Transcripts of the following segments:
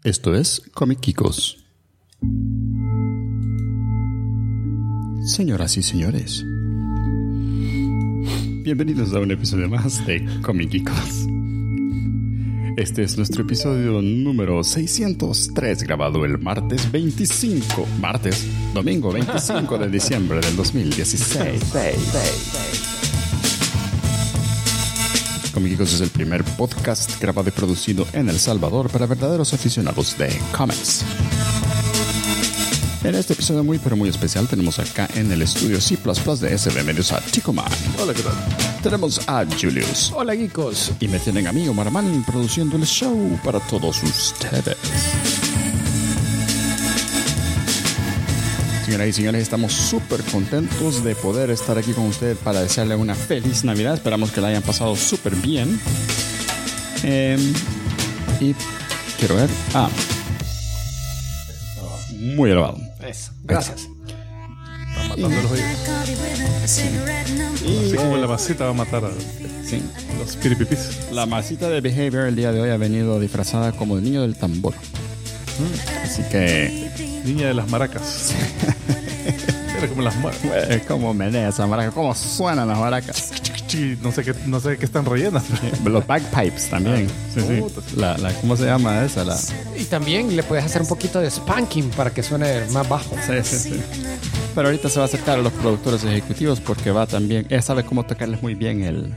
Esto es Comiquicos. Señoras y señores, bienvenidos a un episodio más de Comiquicos. Este es nuestro episodio número 603, grabado el domingo 25 de diciembre del 2016. Comiquicos es el primer podcast grabado y producido en El Salvador para verdaderos aficionados de cómics. En este episodio muy pero muy especial tenemos acá en el estudio C++ de SB Medios a Ticoman. Hola, ¿qué tal? Tenemos a Julius. Hola, geekos. Y me tienen a mí, Omar Man, produciendo el show para todos ustedes. Señoras y señores, estamos súper contentos de poder estar aquí con ustedes para desearle una feliz Navidad. Esperamos que la hayan pasado súper bien. Y quiero ver... muy elevado. Eso, gracias. Está matando los oídos. Así como la masita va a matar a los piripipis. La masita de Behavior el día de hoy ha venido disfrazada como el niño del tambor. Así que... Niña de las maracas. Era como las maracas. Cómo menea esa maraca, cómo suenan las maracas. No sé qué están rellenas. Los bagpipes también. Sí. ¿Cómo se llama esa? Y también le puedes hacer un poquito de spanking para que suene más bajo. Sí. Pero ahorita se va a acercar a los productores ejecutivos porque va también... Ella sabe cómo tocarles muy bien el...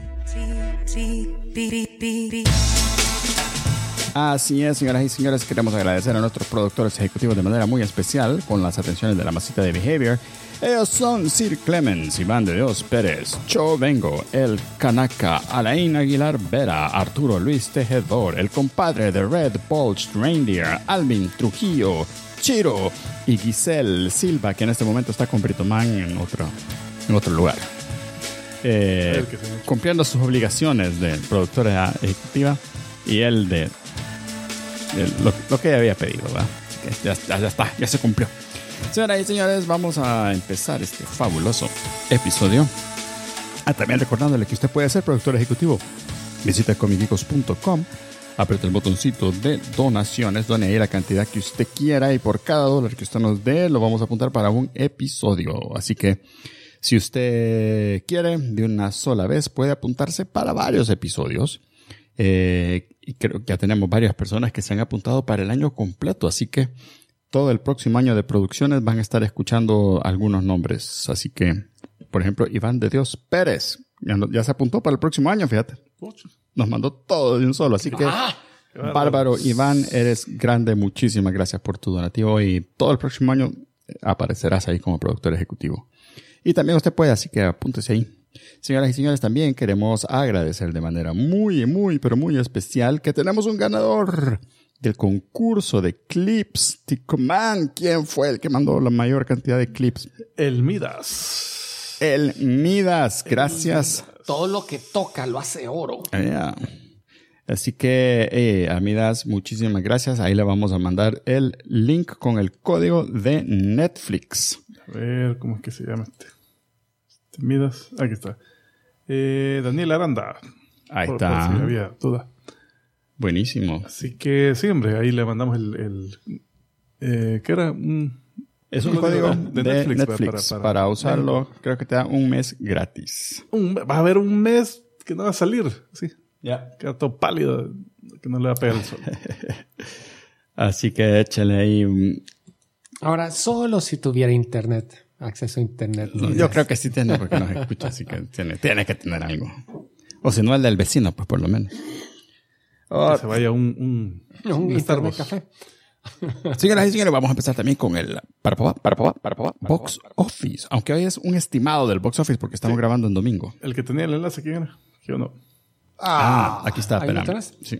Así es, señoras y señores, queremos agradecer a nuestros productores ejecutivos de manera muy especial con las atenciones de la masita de Behavior. Ellos son Sir Clemens, Iván de Dios Pérez, Cho Vengo, El Canaca, Alain Aguilar Vera, Arturo Luis Tejedor, el compadre de Red Bulged Reindeer, Alvin Trujillo, Chiro y Giselle Silva, que en este momento está con Britoman en otro lugar. Cumpliendo sus obligaciones de productora ejecutiva y él de lo que había pedido, ¿verdad? Ya está, ya se cumplió. Señoras y señores, vamos a empezar este fabuloso episodio. También recordándole que usted puede ser productor ejecutivo. Visita comiquicos.com, aprieta el botoncito de donaciones, done ahí la cantidad que usted quiera y por cada dólar que usted nos dé lo vamos a apuntar para un episodio. Así que si usted quiere de una sola vez puede apuntarse para varios episodios. Y creo que ya tenemos varias personas que se han apuntado para el año completo, así que todo el próximo año de producciones van a estar escuchando algunos nombres. Así que, por ejemplo, Iván de Dios Pérez ya se apuntó para el próximo año, fíjate. Nos mandó todo de un solo, así que bárbaro, Iván, eres grande. Muchísimas gracias por tu donativo y todo el próximo año aparecerás ahí como productor ejecutivo. Y también usted puede, así que apúntese ahí. Señoras y señores, también queremos agradecer de manera muy, muy, pero muy especial que tenemos un ganador del concurso de clips. Ticoman, ¿quién fue el que mandó la mayor cantidad de clips? El Midas, gracias. Todo lo que toca lo hace oro. Así que, a Midas, muchísimas gracias. Ahí le vamos a mandar el link con el código de Netflix. A ver, ¿cómo es que se llama este? Midas, aquí está. Daniel Aranda. Ahí está. Por si había duda. Buenísimo. Así que sí, hombre, ahí le mandamos ¿qué era? Es un código de Netflix para usarlo. Creo que te da un mes gratis. Va a haber un mes que no va a salir. Sí. Ya. Queda todo pálido, que no le va a pegar el sol. Así que échale ahí. Ahora, solo si tuviera internet. Acceso a internet. Yo creo que sí tiene porque nos escucha, así que tiene que tener algo. O si no, el del vecino, pues por lo menos. Que se vaya un internet café. Señoras y señores, vamos a empezar también con el Box Office. Aunque hoy es un estimado del Box Office porque estamos grabando en domingo. El que tenía el enlace, ¿quién era? Yo no. Aquí está, espera. Sí.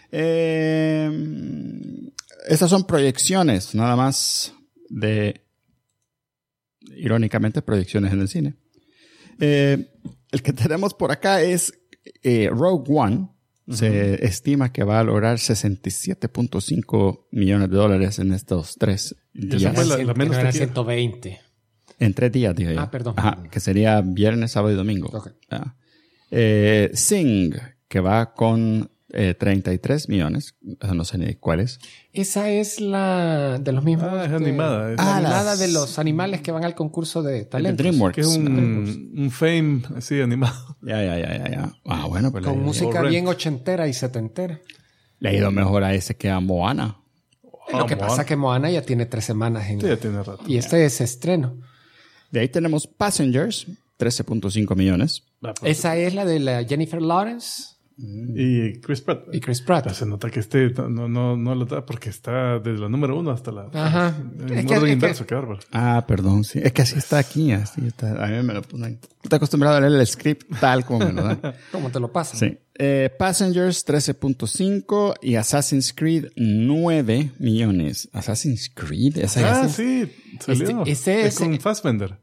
Estas son proyecciones, nada más de... Irónicamente, proyecciones en el cine. El que tenemos por acá es Rogue One. Se estima que va a lograr $67.5 millones en estos 3 días. Esa fue la menos taquilla. 120. En 3 días, dije yo. Perdón. Ajá, que sería viernes, sábado y domingo. Okay. Sing, que va con 33 millones. No sé ni cuál es. Esa es la de los mismos. Es animada. Es La las- animada de los animales que van al concurso de De talentos. DreamWorks. que es un Fame así animado. Ya. Ah, bueno, pues Con música Rent. bien ochentera y setentera. le ha ido mejor a ese que a Moana. Lo que pasa es que Moana ya tiene 3 semanas en... Sí, ya tiene rato. Y este es estreno. De ahí tenemos Passengers, 13.5 millones. Esa es la de la Jennifer Lawrence Y Chris Pratt. y Chris Pratt. Se nota que no lo da porque está desde la número 1 hasta la... Ajá. En Es que- orden es inverso, que- qué bárbaro. Ah, perdón, sí. Es que así está aquí. Así está. A mí me lo ponen. Estoy acostumbrado a leer el script tal como me lo dan. ¿Cómo te lo pasan? Sí. Passengers, 13.5 y Assassin's Creed, 9 millones. Assassin's Creed, esa ya se- Sí, salió. Ese es con Fassbender.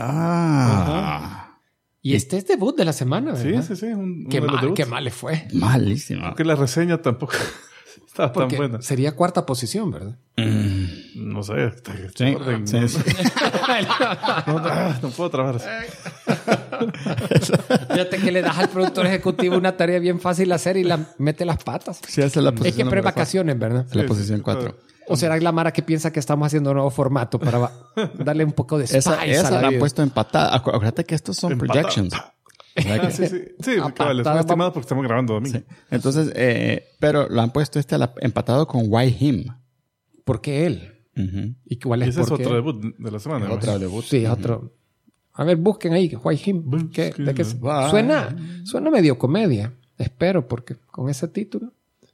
Ah, Y este es debut de la semana, Sí, ¿verdad? sí. Uno Qué de los mal, debuts. qué mal le fue. malísimo. Porque la reseña tampoco estaba tan Porque buena. sería 4ª posición, ¿verdad? No sé. Está Sí, orden, sí, no, sí. no puedo trabajar así. Fíjate que le das al productor ejecutivo una tarea bien fácil de hacer y la mete las patas. Sí, esa es la Es que posición. número pre-vacaciones, ¿verdad? cuatro. La Sí, posición sí, 4. claro. O será la Mara que piensa que estamos haciendo un nuevo formato para darle un poco de spice Esa a la la han vida. puesto empatada. Acuérdate que estos son Empatada. projections. ¿Verdad que- Sí, sí. Sí, A cabal, es patada, un estimado porque estamos grabando domingo. Sí. Entonces, pero lo han puesto empatado con Why Him. ¿Por qué él? Ujú. ¿Y cuál Y es ese es por qué? otro debut de la semana. Otra ¿no? debut. Sí, otro. A ver, busquen ahí, Why Him. ¿Qué? ¿De qué? Why? Suena medio comedia. Espero, porque con ese título.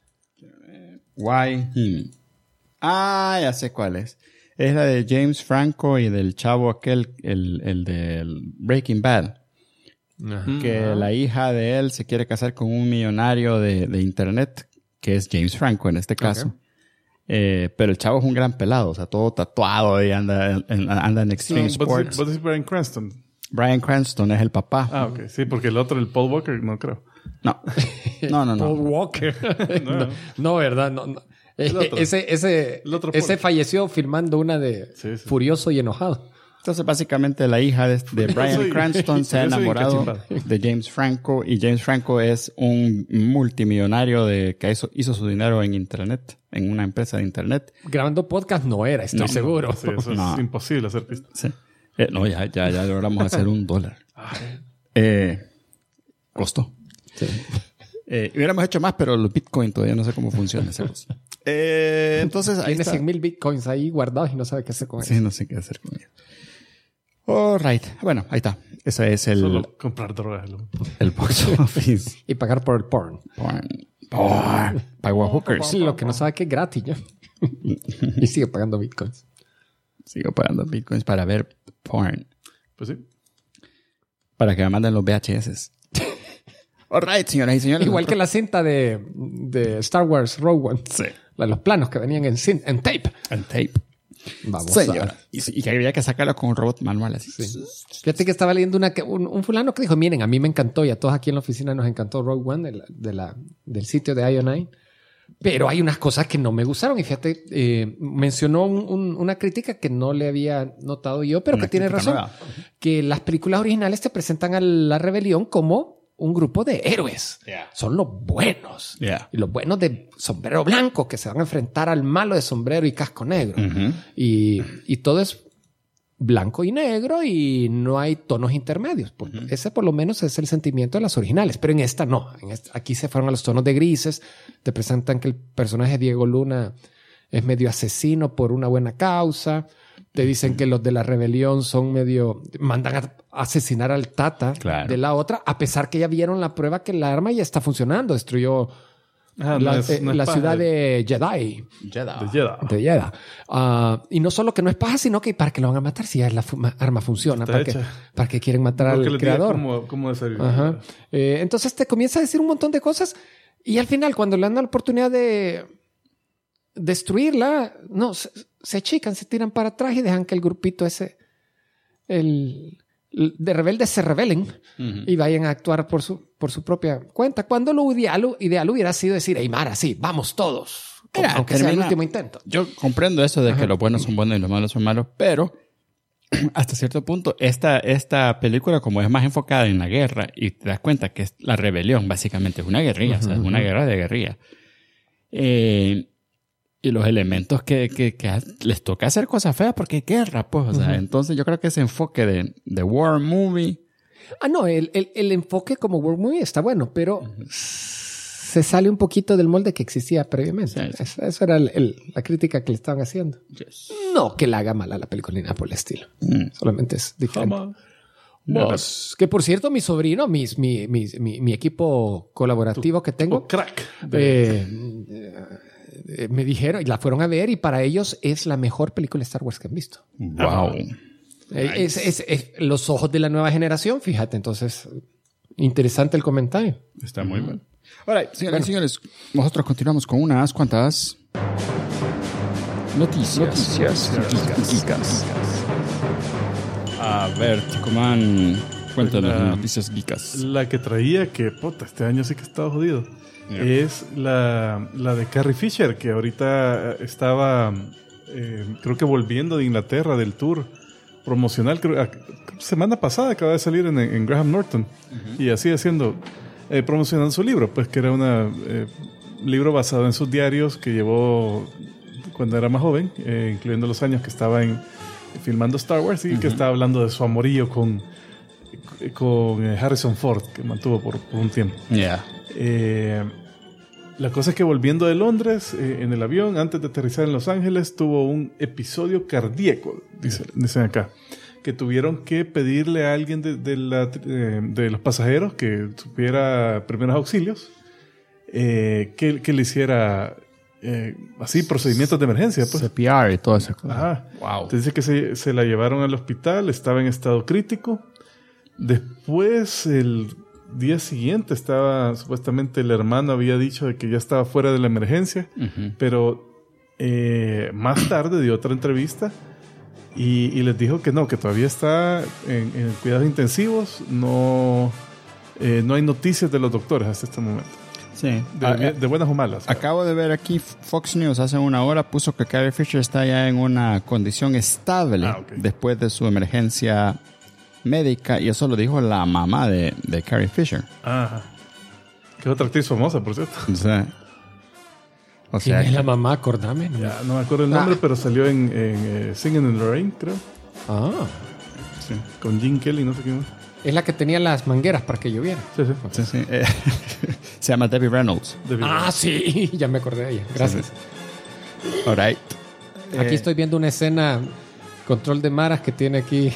Why Him. Ah, ya sé cuál es. Es la de James Franco y del chavo aquel, el del Breaking Bad. Que la hija de él se quiere casar con un millonario de internet, que es James Franco en este caso. Pero el chavo es un gran pelado, o sea, todo tatuado y anda en Extreme Sports. Vos decís Bryan Cranston. Bryan Cranston es el papá. Ah, ok. Sí, porque el otro, el Paul Walker, no creo. No. Paul No. Walker. no, ¿verdad? No. El otro. Ese Paul. falleció filmando una de Sí, sí. Furioso y Enojado. Entonces, básicamente, la hija de Bryan Soy- Cranston se ha yo soy enamorado cachimbado. de James Franco y James Franco es un multimillonario que hizo su dinero en internet, en una empresa de internet. Grabando podcast no era, estoy seguro. Sí, eso No. es imposible hacer pista. Sí. No, ya logramos hacer $1. Costó. Sí. Hubiéramos hecho más, pero los Bitcoin todavía no sé cómo funciona esa cosa. Entonces, ahí Tiene está. 100,000 bitcoins ahí guardados y no sabe qué hacer con Sí, eso. no sé qué hacer con ellos. All right. Bueno, ahí está. Ese es Solo comprar drogas. el box office. Y pagar por el porn. Porn. Pago a hookers. Sí, lo que no sabe que es gratis ya. Y sigue pagando bitcoins. Sigo pagando bitcoins para ver porn. Pues sí. Para que me manden los VHS. All right, señoras y señores. Igual que la cinta de Star Wars Rogue One. Sí. La de los planos que venían en tape. El tape. Vamos Señora. Y que había que sacarlo con un robot manual así. Fíjate que estaba leyendo un fulano que dijo, miren, a mí me encantó y a todos aquí en la oficina nos encantó Rogue One del sitio de IO9. Pero hay unas cosas que no me gustaron. Y fíjate, mencionó una crítica que no le había notado yo, pero Una que tiene crítica razón. nueva. Que las películas originales te presentan a la rebelión como un grupo de héroes. Yeah. Son los buenos. Yeah. Y los buenos de sombrero blanco que se van a enfrentar al malo de sombrero y casco negro. Ujú. Y todo es blanco y negro y no hay tonos intermedios. Ese por lo menos es el sentimiento de las originales, pero en esta no. Aquí se fueron a los tonos de grises. Te presentan que el personaje de Diego Luna es medio asesino por una buena causa. Te dicen que los de la rebelión son medio... Mandan a asesinar al Tata Claro. de la otra, a pesar que ya vieron la prueba que la arma ya está funcionando. Destruyó Ah, la paja ciudad de Jedi. de Jeddah. De Jeddah. Y no solo que no es paja, sino que para que lo van a matar si ya la arma funciona. Está Para que, hecha. para que quieren matar Porque al les diga creador. cómo es el... Ajá. Entonces te comienza a decir un montón de cosas y al final cuando le dan la oportunidad de destruirla, no, se achican, se tiran para atrás y dejan que el grupito ese, de rebeldes se rebelen y vayan a actuar por su propia cuenta. Cuando lo ideal hubiera sido decir, hey Mara, sí, vamos todos. Mira, Aunque sea el termina- último intento. Yo comprendo eso de que los buenos son buenos y los malos son malos, pero hasta cierto punto, esta película, como es más enfocada en la guerra, y te das cuenta que es la rebelión, básicamente es una guerrilla, o sea, es una guerra de guerrilla. Y los elementos que les toca hacer cosas feas porque es guerra, pues, o sea, entonces yo creo que ese enfoque de war movie. No, el enfoque como war movie está bueno, pero se sale un poquito del molde que existía previamente. Sí. Eso era la crítica que le estaban haciendo. Yes. No que la haga mala la película ni nada por el estilo. Solamente es diferente. Que por cierto, mi sobrino, mi equipo colaborativo que tengo, crack. Me dijeron y la fueron a ver y para ellos es la mejor película de Star Wars que han visto. Wow. Es los ojos de la nueva generación, fíjate. Entonces, interesante el comentario. Está muy bueno. Ahora, señoras y señores, nosotros continuamos con unas cuantas noticias. Geekas. A ver, Ticumán, cuéntanos las noticias geekas. La que traía, que puta, este año sí que estaba jodido, es la de Carrie Fisher, que ahorita estaba, creo que volviendo de Inglaterra del tour promocional. Semana pasada acaba de salir en Graham Norton y así haciendo, promocionando su libro, pues que era un libro basado en sus diarios que llevó cuando era más joven, incluyendo los años que estaba filmando Star Wars y que estaba hablando de su amorío con Harrison Ford, que mantuvo por un tiempo. La cosa es que volviendo de Londres, en el avión, antes de aterrizar en Los Ángeles, tuvo un episodio cardíaco, dicen acá, que tuvieron que pedirle a alguien de los pasajeros que supiera primeros auxilios, que le hiciera así procedimientos de emergencia, pues. CPR y todo eso. Ajá. Wow. Entonces dice que se la llevaron al hospital, estaba en estado crítico. Después, el día siguiente, supuestamente el hermano había dicho de que ya estaba fuera de la emergencia, pero más tarde dio otra entrevista y les dijo que no, que todavía está en cuidados intensivos, no hay noticias de los doctores hasta este momento. Sí. De buenas o malas. Acabo de ver aquí Fox News hace una hora puso que Carrie Fisher está ya en una condición estable después de su emergencia médica, y eso lo dijo la mamá de Carrie Fisher. Ajá. Que es otra actriz famosa, por cierto. O sea, ¿quién es la mamá? Acordame. Ya, no me acuerdo el nombre, pero salió en Singing in the Rain, creo. Sí, con Gene Kelly, no sé quién más. Es la que tenía las mangueras para que lloviera. Sí. Se llama Debbie Reynolds. Sí, ya me acordé de ella. Gracias. Sí. All right. Aquí estoy viendo una escena, control de maras, que tiene aquí.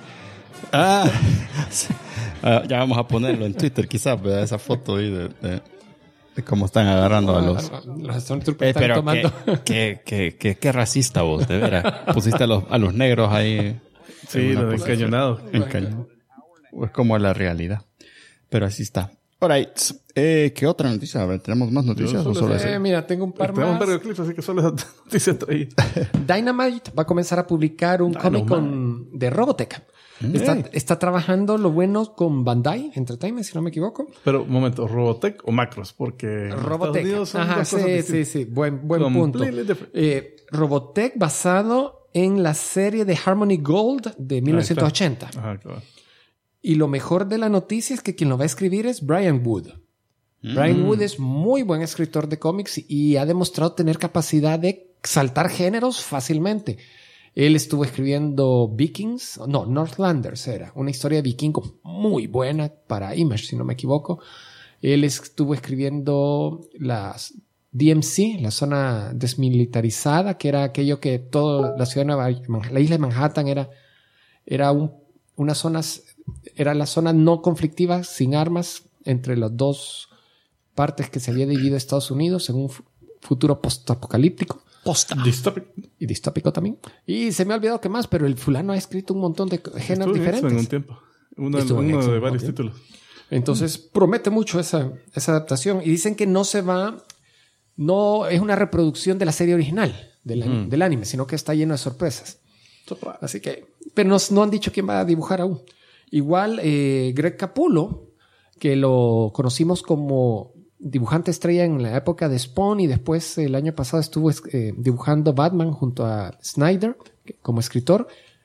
Ya vamos a ponerlo en Twitter, quizás, ¿verdad? Esa foto ahí de cómo están agarrando a los Stormtroopers. Están tomando. Qué racista vos, de veras. Pusiste a los negros ahí. Sí, los encañonados. Es como la realidad. Pero así está. Alright. ¿Qué otra noticia? A ver, ¿tenemos más noticias? Mira, tengo un par más. Tenemos un par de clips, así que solo esa noticia traí. Dynamite va a comenzar a publicar un cómic de Robotech. Está trabajando lo bueno con Bandai Entertainment, si no me equivoco. Pero, un momento, ¿Robotech o Macros? Porque Robotech. Ajá, sí. Buen punto. Robotech basado en la serie de Harmony Gold de 1980. Ajá, claro. Y lo mejor de la noticia es que quien lo va a escribir es Brian Wood. Brian Wood es muy buen escritor de cómics y ha demostrado tener capacidad de saltar géneros fácilmente. Él estuvo escribiendo Northlanders era una historia de vikingos muy buena para Image, si no me equivoco. Él estuvo escribiendo las DMC, la zona desmilitarizada, que era aquello que toda la ciudad de la isla de Manhattan era unas zonas. Era la zona no conflictiva, sin armas, entre las dos partes que se había dividido Estados Unidos en un futuro post-apocalíptico. Distópico. Y distópico también. Y se me ha olvidado qué más, pero el fulano ha escrito un montón de géneros diferentes. En un tiempo. Uno de varios títulos. Entonces, promete mucho esa adaptación. Y dicen que no es una reproducción de la serie original del anime, sino que está lleno de sorpresas. Así que, pero no han dicho quién va a dibujar aún. Igual, Greg Capullo, que lo conocimos como dibujante estrella en la época de Spawn y después el año pasado estuvo dibujando Batman junto a Snyder como escritor,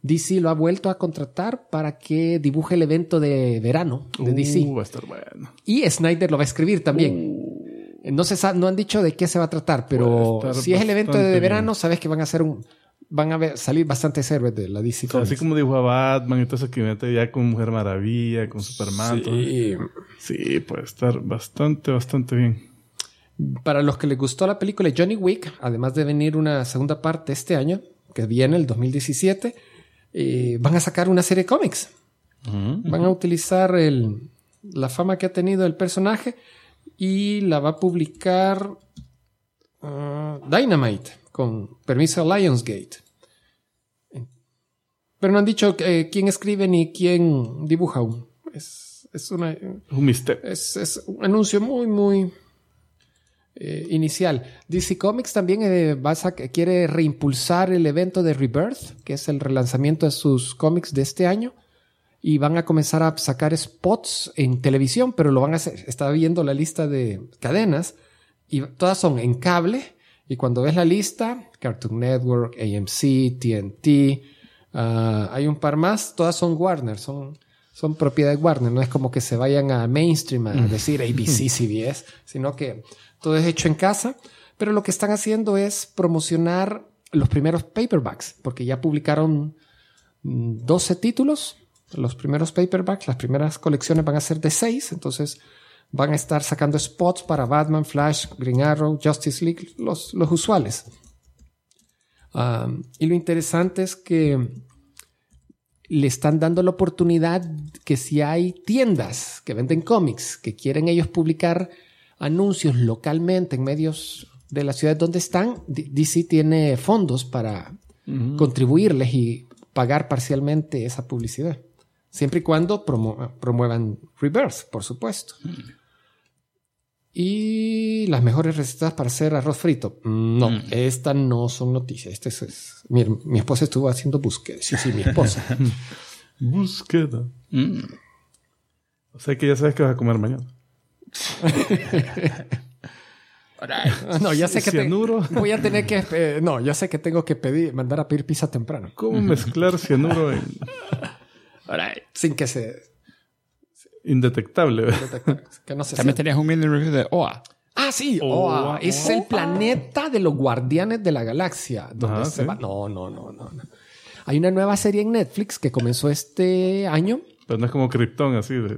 DC lo ha vuelto a contratar para que dibuje el evento de verano de DC. Va a estar bueno. Y Snyder lo va a escribir también. No han dicho de qué se va a tratar, pero si es el evento de verano, bien. sabes que van a salir bastantes héroes de la DC O sea, Comics. así como dibujó a Batman y todo eso que mete ya con Mujer Maravilla, con Superman. Todo. Sí, puede estar bastante bien. Para los que les gustó la película de Johnny Wick, además de venir una segunda parte este año, que viene el 2017, van a sacar una serie de cómics. Van a utilizar la fama que ha tenido el personaje y la va a publicar Dynamite con permiso de Lionsgate. Pero no han dicho quién escribe ni quién dibuja aún. Es Un misterio. Es un anuncio muy inicial. DC Comics también quiere reimpulsar el evento de Rebirth, que es el relanzamiento de sus cómics de este año. Y van a comenzar a sacar spots en televisión, pero lo van a hacer. Estaba viendo la lista de cadenas y todas son en cable. Y cuando ves la lista, Cartoon Network, AMC, TNT, hay un par más, todas son Warner, son propiedad de Warner. No es como que se vayan a mainstream a decir ABC, CBS, sino que todo es hecho en casa. Pero lo que están haciendo es promocionar los primeros paperbacks, porque ya publicaron 12 títulos. Los primeros paperbacks, las primeras colecciones van a ser de 6, entonces van a estar sacando spots para Batman, Flash, Green Arrow, Justice League, los usuales. Y lo interesante es que le están dando la oportunidad que si hay tiendas que venden cómics, que quieren ellos publicar anuncios localmente en medios de la ciudad donde están, DC tiene fondos para contribuirles y pagar parcialmente esa publicidad. Siempre y cuando promuevan Rebirth, por supuesto. Y las mejores recetas para hacer arroz frito. No, estas no son noticias. Mi esposa estuvo haciendo búsqueda. Sí, mi esposa. Búsqueda. O sea que ya sabes que vas a comer mañana. No, ya sé que cianuro. voy a tener que... no, ya sé que tengo que mandar a pedir pizza temprano. ¿Cómo mezclar cianuro en Sin que se... indetectable? Que no se También sienta. tenías un mini review de OA. Ah, sí. Oa. Oa. Es el planeta de los guardianes de la galaxia. Donde Ajá, se sí. va. No. Hay una nueva serie en Netflix que comenzó este año. Pero no es como Krypton, así de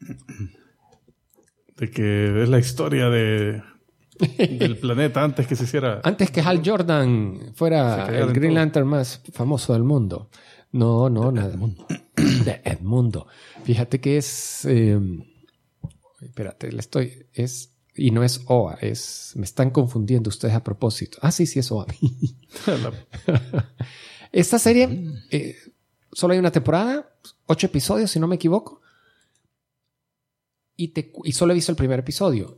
que es la historia del planeta antes que se hiciera. Antes que Hal Jordan fuera cagaron el Green todo. Lantern más famoso del mundo. No, nada. De Edmundo. Fíjate que es... espérate, y no es OA, me están confundiendo ustedes a propósito. Ah, sí, es OA. Esta serie, solo hay una temporada, 8 episodios, si no me equivoco. Y solo he visto el primer episodio.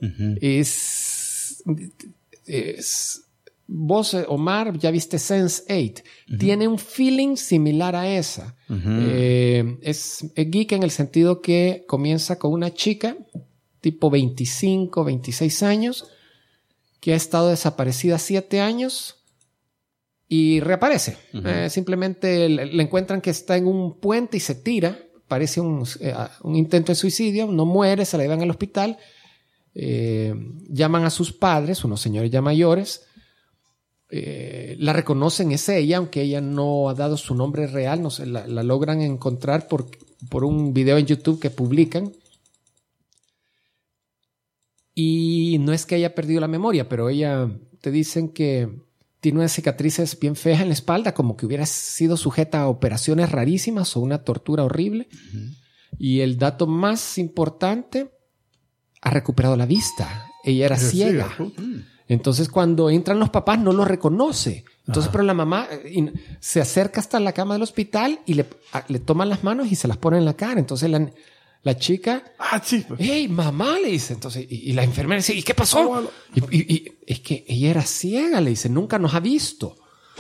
Vos, Omar, ya viste Sense8. Tiene un feeling similar a esa. Es geek en el sentido que comienza con una chica tipo 25, 26 años que ha estado desaparecida 7 años y reaparece. Simplemente le encuentran que está en un puente y se tira. Parece un intento de suicidio. No muere, se la llevan al hospital. Llaman a sus padres, unos señores ya mayores. La reconocen, es ella, aunque ella no ha dado su nombre real. No sé, la logran encontrar por un video en YouTube que publican. Y no es que haya perdido la memoria, pero ella te dicen que tiene unas cicatrices bien feas en la espalda, como que hubiera sido sujeta a operaciones rarísimas o una tortura horrible. Y el dato más importante, ha recuperado la vista. Ella era ciega. Entonces, cuando entran los papás, no lo reconoce. Entonces, pero la mamá se acerca hasta la cama del hospital y le toman las manos y se las pone en la cara. Entonces, la chica... ¡Hey, mamá! Le dice. Entonces, y la enfermera dice, ¿y qué pasó? Y es que ella era ciega, le dice. Nunca nos ha visto.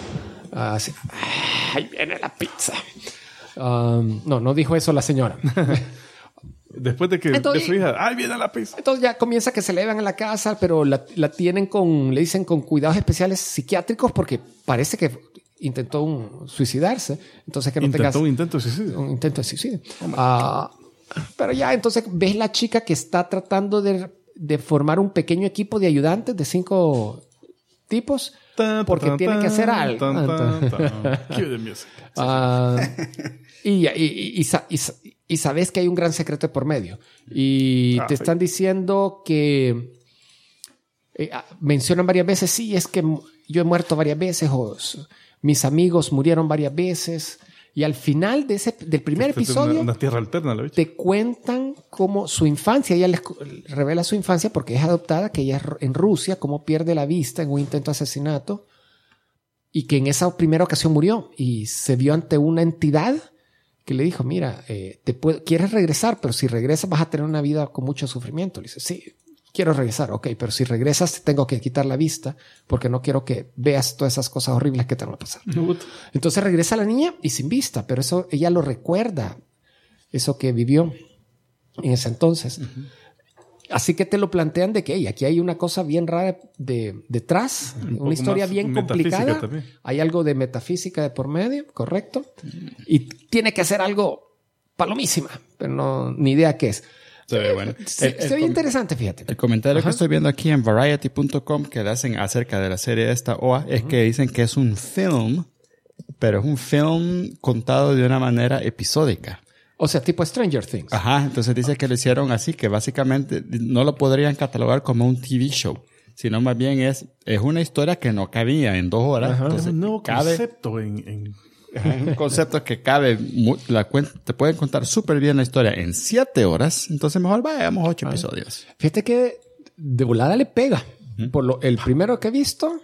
¡Ahí viene la pizza! No dijo eso la señora. Después de que de su hija, ¡ay, viene la pizza! Entonces ya comienza que se la llevan a la casa, pero la tienen le dicen con cuidados especiales psiquiátricos porque parece que intentó suicidarse. Entonces que no un intento de suicidio. un intento de suicidio. Pero ya entonces ves la chica que está tratando de formar un pequeño equipo de ayudantes de 5 tipos porque tiene que hacer algo. Cue the music. Y sabes que hay un gran secreto por medio. Y te están diciendo que mencionan varias veces, sí, es que yo he muerto varias veces o mis amigos murieron varias veces. Y al final del primer episodio una tierra alterna, ¿lo viste? te cuentan cómo su infancia, ella les revela su infancia porque es adoptada, que ella en Rusia, cómo pierde la vista en un intento de asesinato y que en esa primera ocasión murió y se vio ante una entidad que le dijo, mira, quieres regresar, pero si regresas vas a tener una vida con mucho sufrimiento. Le dice, sí, quiero regresar, ok, pero si regresas te tengo que quitar la vista porque no quiero que veas todas esas cosas horribles que te van a pasar. Entonces regresa la niña y sin vista, pero eso ella lo recuerda, eso que vivió en ese entonces. Así que te lo plantean de que aquí hay una cosa bien rara detrás, una historia bien complicada. Hay algo de metafísica de por medio, correcto. Y tiene que hacer algo palomísima, pero no, ni idea qué es. Se ve bueno. Se ve interesante, fíjate. El comentario que estoy viendo aquí en Variety.com que le hacen acerca de la serie esta OA es que dicen que es un film, pero es un film contado de una manera episódica. O sea, tipo Stranger Things. Ajá, entonces dice que lo hicieron así, que básicamente no lo podrían catalogar como un TV show, sino más bien es una historia que no cabía en 2 horas. Ajá, entonces, es un nuevo concepto en un concepto que cabe, te pueden contar súper bien la historia en 7 horas, entonces mejor vayamos 8 episodios. Fíjate que de volada le pega. Por el primero que he visto,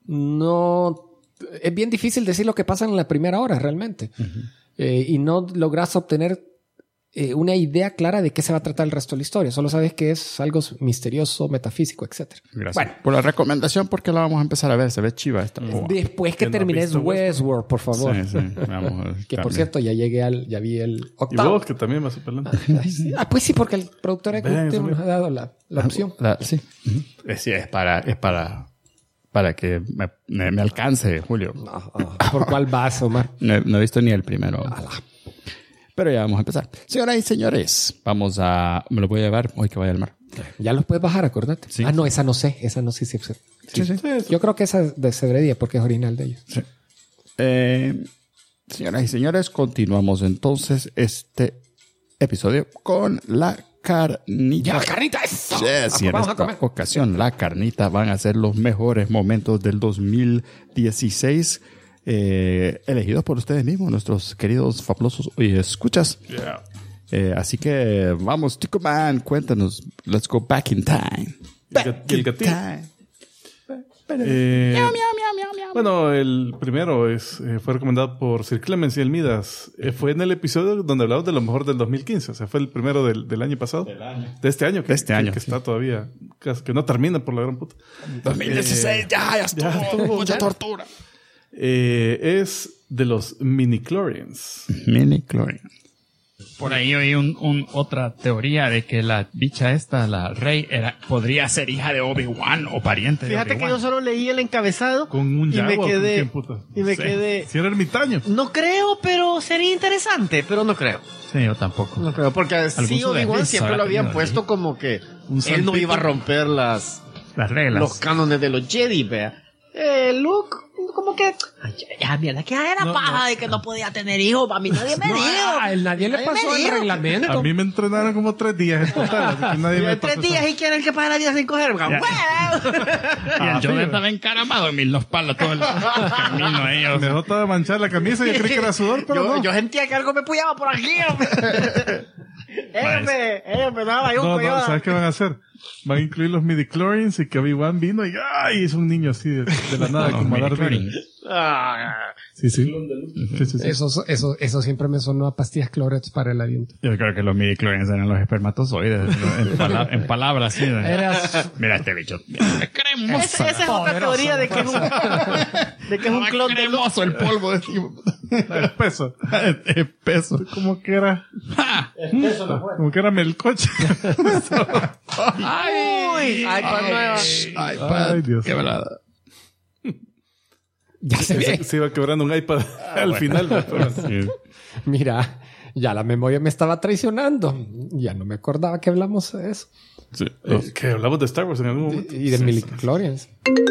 no es bien difícil decir lo que pasa en la primera hora realmente. Y no logras obtener una idea clara de qué se va a tratar el resto de la historia. Solo sabes que es algo misterioso, metafísico, etc. Gracias. Bueno, por la recomendación, porque la vamos a empezar a ver. Se ve chiva esta. Después que termines Westworld, por favor. Sí. Vamos, que por cierto, ya vi el Y 8º. vos, que también vas a pelear. Pues sí, porque el productor ejecutivo nos ha dado la opción. Sí. Sí, es para que me alcance, Julio. ¿Por cuál vas, Omar? No he visto ni el primero. Pero ya vamos a empezar. Señoras y señores, me lo voy a llevar hoy que vaya al mar. Ya los puedes bajar, acordate. Sí. No, esa no sé. Esa no sé si... Sí. Yo creo que esa de Cebredia porque es original de ellos. Sí. Señoras y señores, continuamos entonces este episodio con la carnita. ¡Ya, la carnita! ¡Eso! Yes, y en esta ocasión, la carnita van a ser los mejores momentos del 2016 elegidos por ustedes mismos, nuestros queridos fabulosos escuchas. Yeah. Así que vamos, Tico Man, cuéntanos. Let's go back in time. Back in time. Bueno, el primero fue recomendado por Sir Clemens y el Midas. Fue en el episodio donde hablamos de lo mejor del 2015. O sea, fue el primero del año pasado. De este año. Que está todavía. Que no termina por la gran puta. 2016, ya estuvo. Mucha tortura. Es de los Mini-Chlorians. Mini-Chlorians. Por ahí oí otra teoría de que la bicha esta, la Rey, podría ser hija de Obi-Wan o pariente de Obi-Wan. Fíjate que yo solo leí el encabezado con un y me quedé... quedé... Si era ermitaño. No creo, pero sería interesante, pero no creo. Sí, yo tampoco. No creo, porque sí Obi-Wan siempre lo habían puesto como que él no iba a romper las reglas. Los cánones de los Jedi, vea. Luke, como que... Ya, mierda, que era paja de que no podía tener hijos. A mí nadie me dijo. Nadie le pasó el reglamento. A mí me entrenaron como 3 días en total. Así que nadie me pasó 3 días y quieren que pase la vida sin coger. Y el Jordan estaba encaramado en mis palas todo el camino ahí. Me dejó toda manchar la camisa. Yo creí que era sudor, pero no. Yo sentía que algo me puyaba por aquí. Ellos me daban ahí un no, ¿sabes qué van a hacer? Van a incluir los midi-chlorians y que Obi-Wan vino y es un niño así de la nada, como Darth Vader. Sí. Eso siempre me sonó a pastillas clorets para el aliento. Yo creo que los midi-chlorians eran los espermatozoides. En palabras, sí. Mira este bicho. Esa es otra teoría de que es un clon de Luke. El polvo de espeso. Espeso. Como que era... Espeso no fue. Como que era melcoche. ¡Ay, iPad nueva! Ay, Dios. Qué velada. Ya se ve. Se iba quebrando un iPad al final. Pero, Sí. Mira, ya la memoria me estaba traicionando. Ya no me acordaba que hablamos de eso. Sí. que hablamos de Star Wars en algún momento. Y de midichlorians.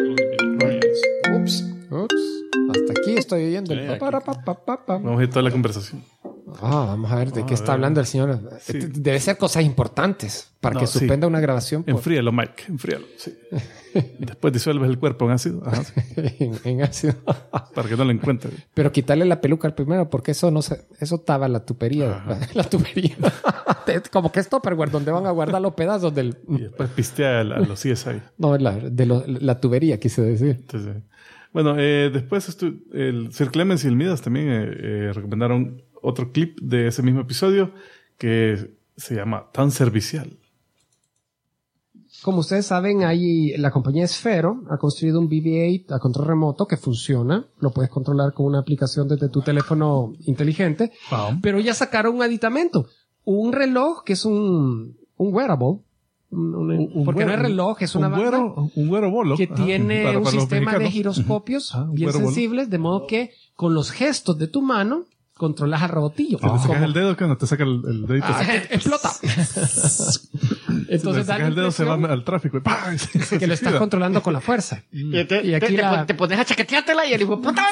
Ups. Hasta aquí estoy oyendo. Vamos a ir toda la conversación. Vamos a ver de qué está hablando el señor. Sí. Debe ser cosas importantes para que Sí. suspenda una grabación Enfríalo, Mike. Enfríalo. Sí. Después disuelves el cuerpo en ácido. Ajá, sí. en ácido. Para que no lo encuentre. Pero quitarle la peluca al primero, porque eso no se... Eso taba la tubería. La tubería. Como que es Tupperware, donde van a guardar los pedazos del... Y después pistea a los CSI. No, la tubería, quise decir. Entonces, bueno, después el Sir Clemens y el Midas también recomendaron otro clip de ese mismo episodio que se llama Tan Servicial. Como ustedes saben, la compañía Sphero ha construido un BB-8 a control remoto que funciona. Lo puedes controlar con una aplicación desde tu teléfono inteligente. Wow. Pero ya sacaron un aditamento. Un reloj que es un wearable. Porque no es reloj, es una banda un güero bolo. que Ajá. tiene Para un los sistema de mexicanos. giroscopios Un bien wearable. sensibles, de modo que con los gestos de tu mano controlas al robotillo. Si le sacas Como- el dedo, que no te saca el dedito. explota. Si le Entonces da sacas la el dedo, se va impresión al tráfico. Y ¡pam! que lo estás controlando con la fuerza. Y aquí te pones a chaqueteártela y el hijo de puta.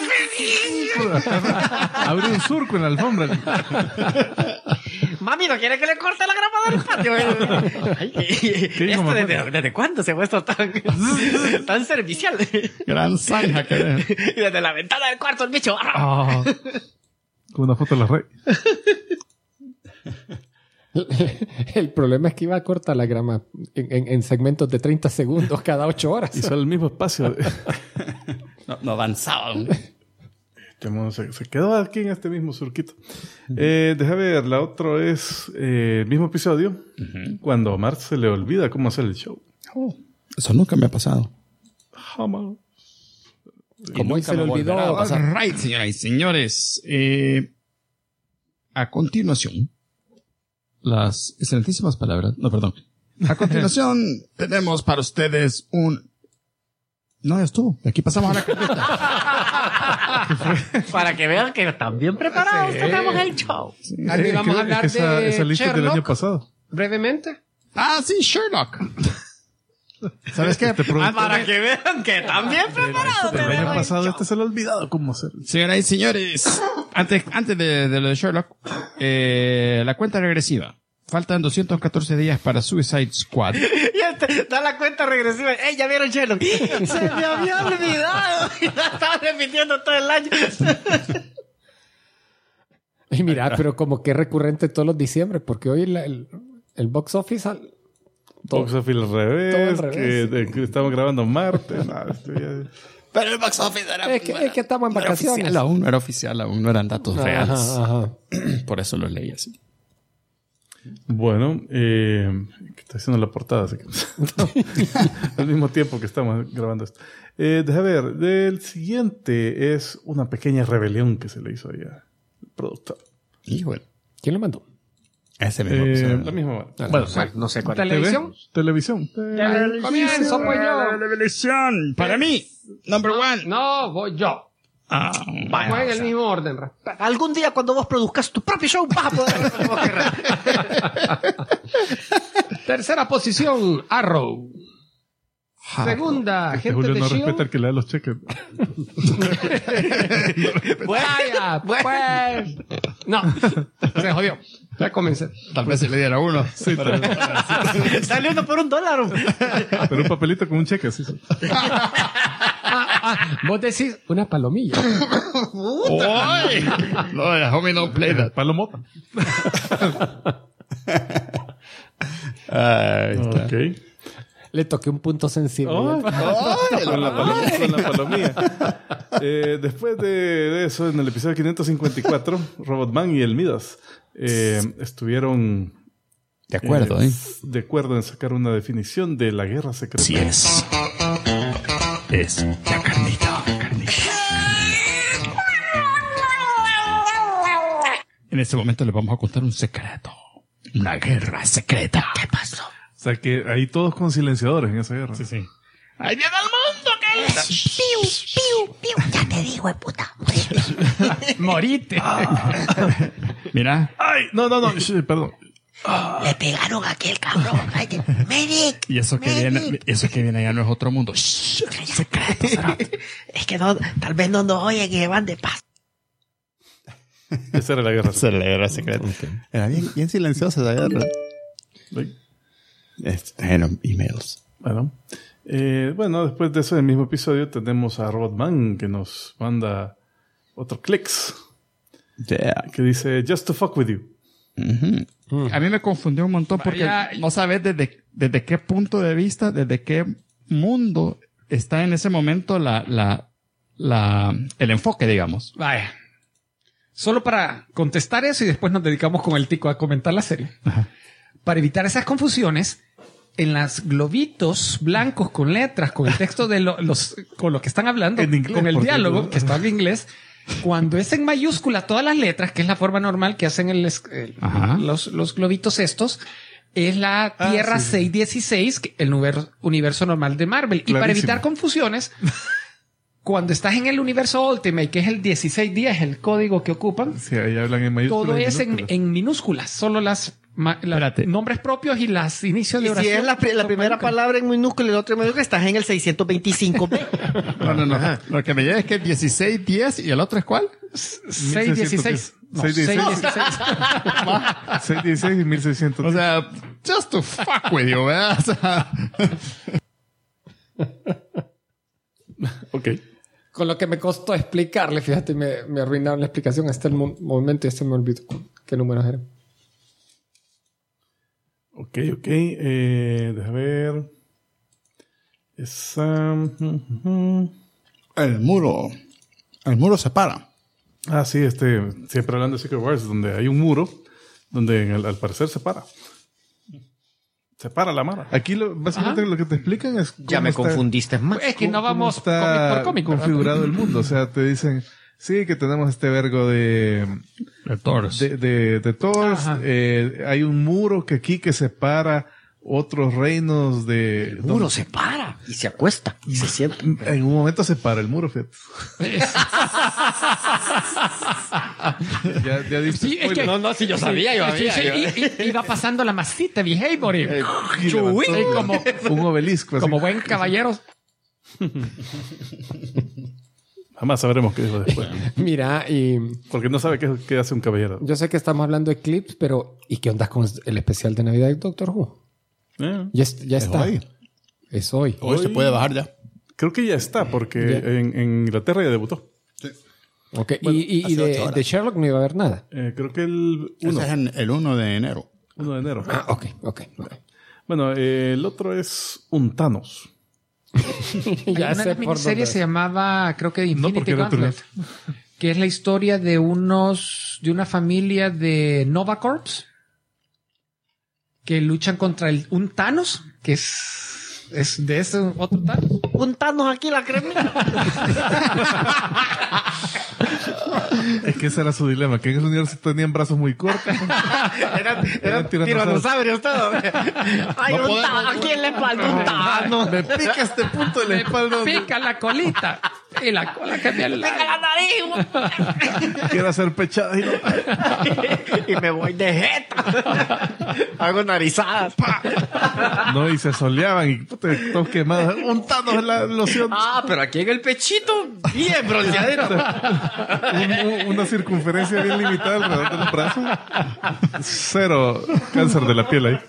Abre un surco en la alfombra. Mami, ¿no quiere que le corte la grama del patio? Ay, hijo, mamá? ¿Desde cuándo se ha puesto tan servicial? Gran zanja que... Y desde la ventana del cuarto el bicho. Con una foto de la red. El problema es que iba a cortar la grama en segmentos de 30 segundos cada 8 horas. Y solo el mismo espacio. No avanzaba. Se quedó aquí en este mismo surquito. Deja ver, la otra es el mismo episodio, cuando a Omar se le olvida cómo hacer el show. Eso nunca me ha pasado. Jamás. Como hoy se le olvidó pasar. Right, señoras y señores. A continuación, las excelentísimas palabras. No, perdón. A continuación, tenemos para ustedes un... No, ya estuvo. De aquí pasamos a la carpeta. Para que vean que están bien preparados, tenemos el show. Aquí vamos a hablar de esa lista del año Sherlock, pasado. brevemente. Sí, Sherlock. ¿Sabes qué? Para que vean que están bien preparados. El año tenemos el pasado show. se le ha olvidado cómo hacer. Señoras y señores, antes de lo de Sherlock, la cuenta regresiva. Faltan 214 días para Suicide Squad. Y da la cuenta regresiva. ¡Ey, ya vieron Sherlock! Se me había olvidado. Y la estaba repitiendo todo el año. Y mira, pero como que es recurrente todos los diciembre, porque hoy el box office... Box office al revés, todo al revés. que estamos grabando martes. Pero el box office era... Es que estamos en no era vacaciones. oficial aún, no eran datos reales. Ajá. Por eso lo leí así. Bueno, que está haciendo la portada, así que al mismo tiempo que estamos grabando esto. Deja ver, el siguiente es una pequeña rebelión que se le hizo ahí al productor. Híjole. ¿Quién lo mandó? Ese mismo episodio. La misma. Bueno, no sé cuál. ¿Televisión? Televisión. Comienzo, pues yo. Televisión. Para mí, number one. No, voy yo. Fue en el mismo orden. Algún día cuando vos produzcas tu propio show vas a poder como querrás. Tercera posición, Arrow. Segunda, gente Julio de no Shield. respeta el que le da los cheques. Vaya, pues. No, se jodió. Ya comencé. Tal vez se le diera uno. Sí, Sale uno por $1. pero un papelito con un cheque, así. Vos decís una palomilla. ¡Uy! No, the homie don't play that. Palomota. Ahí está. Ok. Le toqué un punto sensible. Con la palomilla. Después de eso, en el episodio 554, Robotman y el Midas estuvieron De acuerdo, de acuerdo en sacar una definición de la guerra secreta. Sí es. Es la carnita. En este momento les vamos a contar un secreto. Una guerra secreta. ¿Qué pasó? O sea que ahí todos con silenciadores en esa guerra. Sí. ¡Ahí viene el mundo! ¡Que Piu, piu, piu. Ya te digo, puta. Morite. Mira. ¡Ay! No, perdón. Le pegaron a aquel cabrón. Ay, Medic. Y eso que viene ya no es otro mundo. Shh, secreto, cerote. Es que no, tal vez no nos oyen y van de paz. Esa era la guerra. Esa era la guerra secreta. Era bien silenciosa esa guerra. Emails. Bueno, después de eso, en el mismo episodio, tenemos a Robotman que nos manda otro clics. Yeah. Que dice, just to fuck with you. A mí me confundió un montón porque no sabes desde qué punto de vista, desde qué mundo está en ese momento el enfoque, digamos. Vaya. Solo para contestar eso y después nos dedicamos con el tico a comentar la serie. Ajá. Para evitar esas confusiones, en las globitos blancos con letras, con el texto de con lo que están hablando, En inglés, con el por diálogo cierto. que está en inglés, cuando es en mayúscula todas las letras, que es la forma normal que hacen Ajá. los globitos estos, es la Tierra 616, el universo normal de Marvel. Y para Clarísimo. evitar confusiones, cuando estás en el universo Ultimate, que es el 1610, el código que ocupan, Sí, ahí hablan en mayúsculas. todo y es minúsculas. en minúsculas, solo los Espérate. nombres propios y las inicios Y de si oración. es la primera palabra en minúscula y la otra en mayúscula, estás en el 625B. No. Lo que me llega es que es 1610 y el otro es ¿cuál? 616. No, 616. 616 y 1600. O sea, just to fuck with you, ¿verdad? O sea, Ok. Con lo que me costó explicarle, fíjate, me arruinaron la explicación hasta el momento y me olvidó qué números eran. Ok. Déjame ver. Esa... El muro separa. Ah, sí, siempre hablando de Secret Wars, donde hay un muro, donde al parecer separa. Separa la mara. Aquí básicamente lo que te explican es cómo Ya me está- confundiste más. Es que no cómo vamos está cómic por cómic, ¿verdad? configurado el mundo. O sea, te dicen, sí, que tenemos este vergo de Thors. de Thors. Ajá. Hay un muro que separa otros reinos de... El muro se para y se acuesta y se sienta. En un momento se para el muro, fíjate. ya diste Sí, es spoiler. que, No, si yo sabía, yo Sí, sabía. sí, y iba pasando la masita, behavior. Y levantó como, un obelisco. así. como buen caballero. Jamás sabremos qué dijo después. Mira, y Porque no sabe qué hace un caballero. yo sé que estamos hablando de clips, pero ¿y qué onda con el especial de Navidad de Doctor Who? Ya Es está. hoy. Es hoy. Hoy se puede bajar ya. Creo que ya está, porque Ya. en Inglaterra ya debutó. Okay. Bueno, y hace 8 horas. de Sherlock no iba a haber nada. Creo que el 1 Ese es en el 1 de enero. de enero. Ah, ok. Bueno, el otro es un Thanos. Ya Hay una de sé las por miniseries dónde. se llamaba, creo que No, Infinity porque era Gauntlet, que es la historia de de una familia de Nova Corps que luchan contra un Thanos, que es de ese otro Thanos. Juntarnos aquí la cremita. Es que ese era su dilema, que en ese universo tenían brazos muy cortos. Eran tiranosaurios todos. Ay, un Thanos. ¿A quién le falta un Thanos? Me pica este punto de la espalda. Pica la colita y la cola que me ¡Pica la nariz! Quiero hacer pechadas y no. Y me voy de jeta. Hago narizadas. No, y se soleaban y puta, todos quemados. Un Thanos en la loción. Ah, pero aquí en el pechito, bien bronceadito. Una circunferencia bien limitada alrededor de los brazos. Cero cáncer de la piel ahí.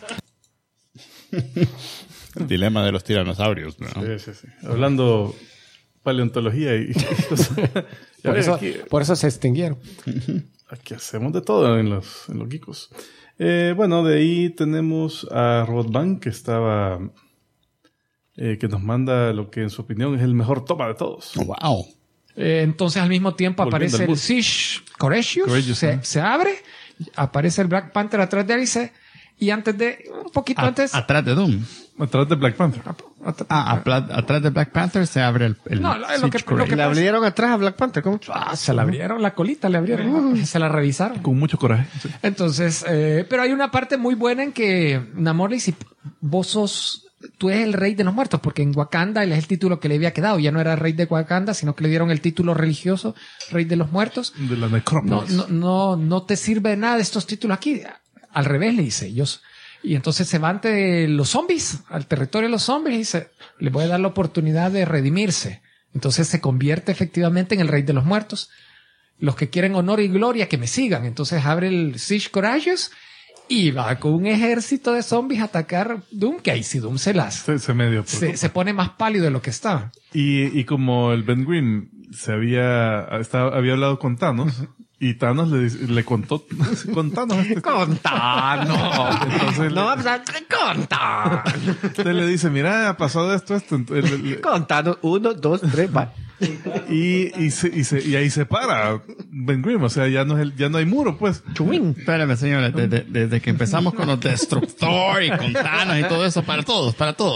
El dilema de los tiranosaurios, ¿no? Sí. Hablando paleontología y cosas. Ya ves, Por eso se extinguieron. aquí hacemos de todo en los geekos. Bueno, de ahí tenemos a Rodman, que estaba... que nos manda lo que en su opinión es el mejor toma de todos. Wow. Entonces al mismo tiempo Volviendo aparece al el bus. Siege Courageous, se abre, aparece el Black Panther atrás de Alice y antes de, un poquito antes... Atrás de Doom. A través de Black Panther. Atrás de Black Panther se abre el No, lo que- Siege lo que Courageous. Le abrieron atrás a Black Panther. ¿Cómo? se la abrieron, la colita le abrieron, se la revisaron. Con mucho coraje. Sí. Entonces, pero hay una parte muy buena en que Namor le dice, vos sos tú eres el rey de los muertos, porque en Wakanda él es el título que le había quedado. Ya no era rey de Wakanda, sino que le dieron el título religioso, rey de los muertos. De la necrópolis. No te sirve de nada estos títulos aquí. Al revés le dice ellos. Y entonces se va ante los zombies, al territorio de los zombies, y dice, le voy a dar la oportunidad de redimirse. Entonces se convierte efectivamente en el rey de los muertos. Los que quieren honor y gloria, que me sigan. Entonces abre el Siege Courageous y va con un ejército de zombies a atacar Doom, que ahí sí Doom se se pone más pálido de lo que estaba. Y como el Ben Grimm había hablado con Thanos, y Thanos le contó con Thanos Con Thanos. Entonces con Thanos. Entonces le dice, mira, ha pasado esto. Con Thanos, 1, 2, 3, va. Y ahí se para Ben Grimm, o sea, ya no hay muro, pues. Chuín. Espérame, señores, desde que empezamos con los Destructor y con Thanos y todo eso, para todos.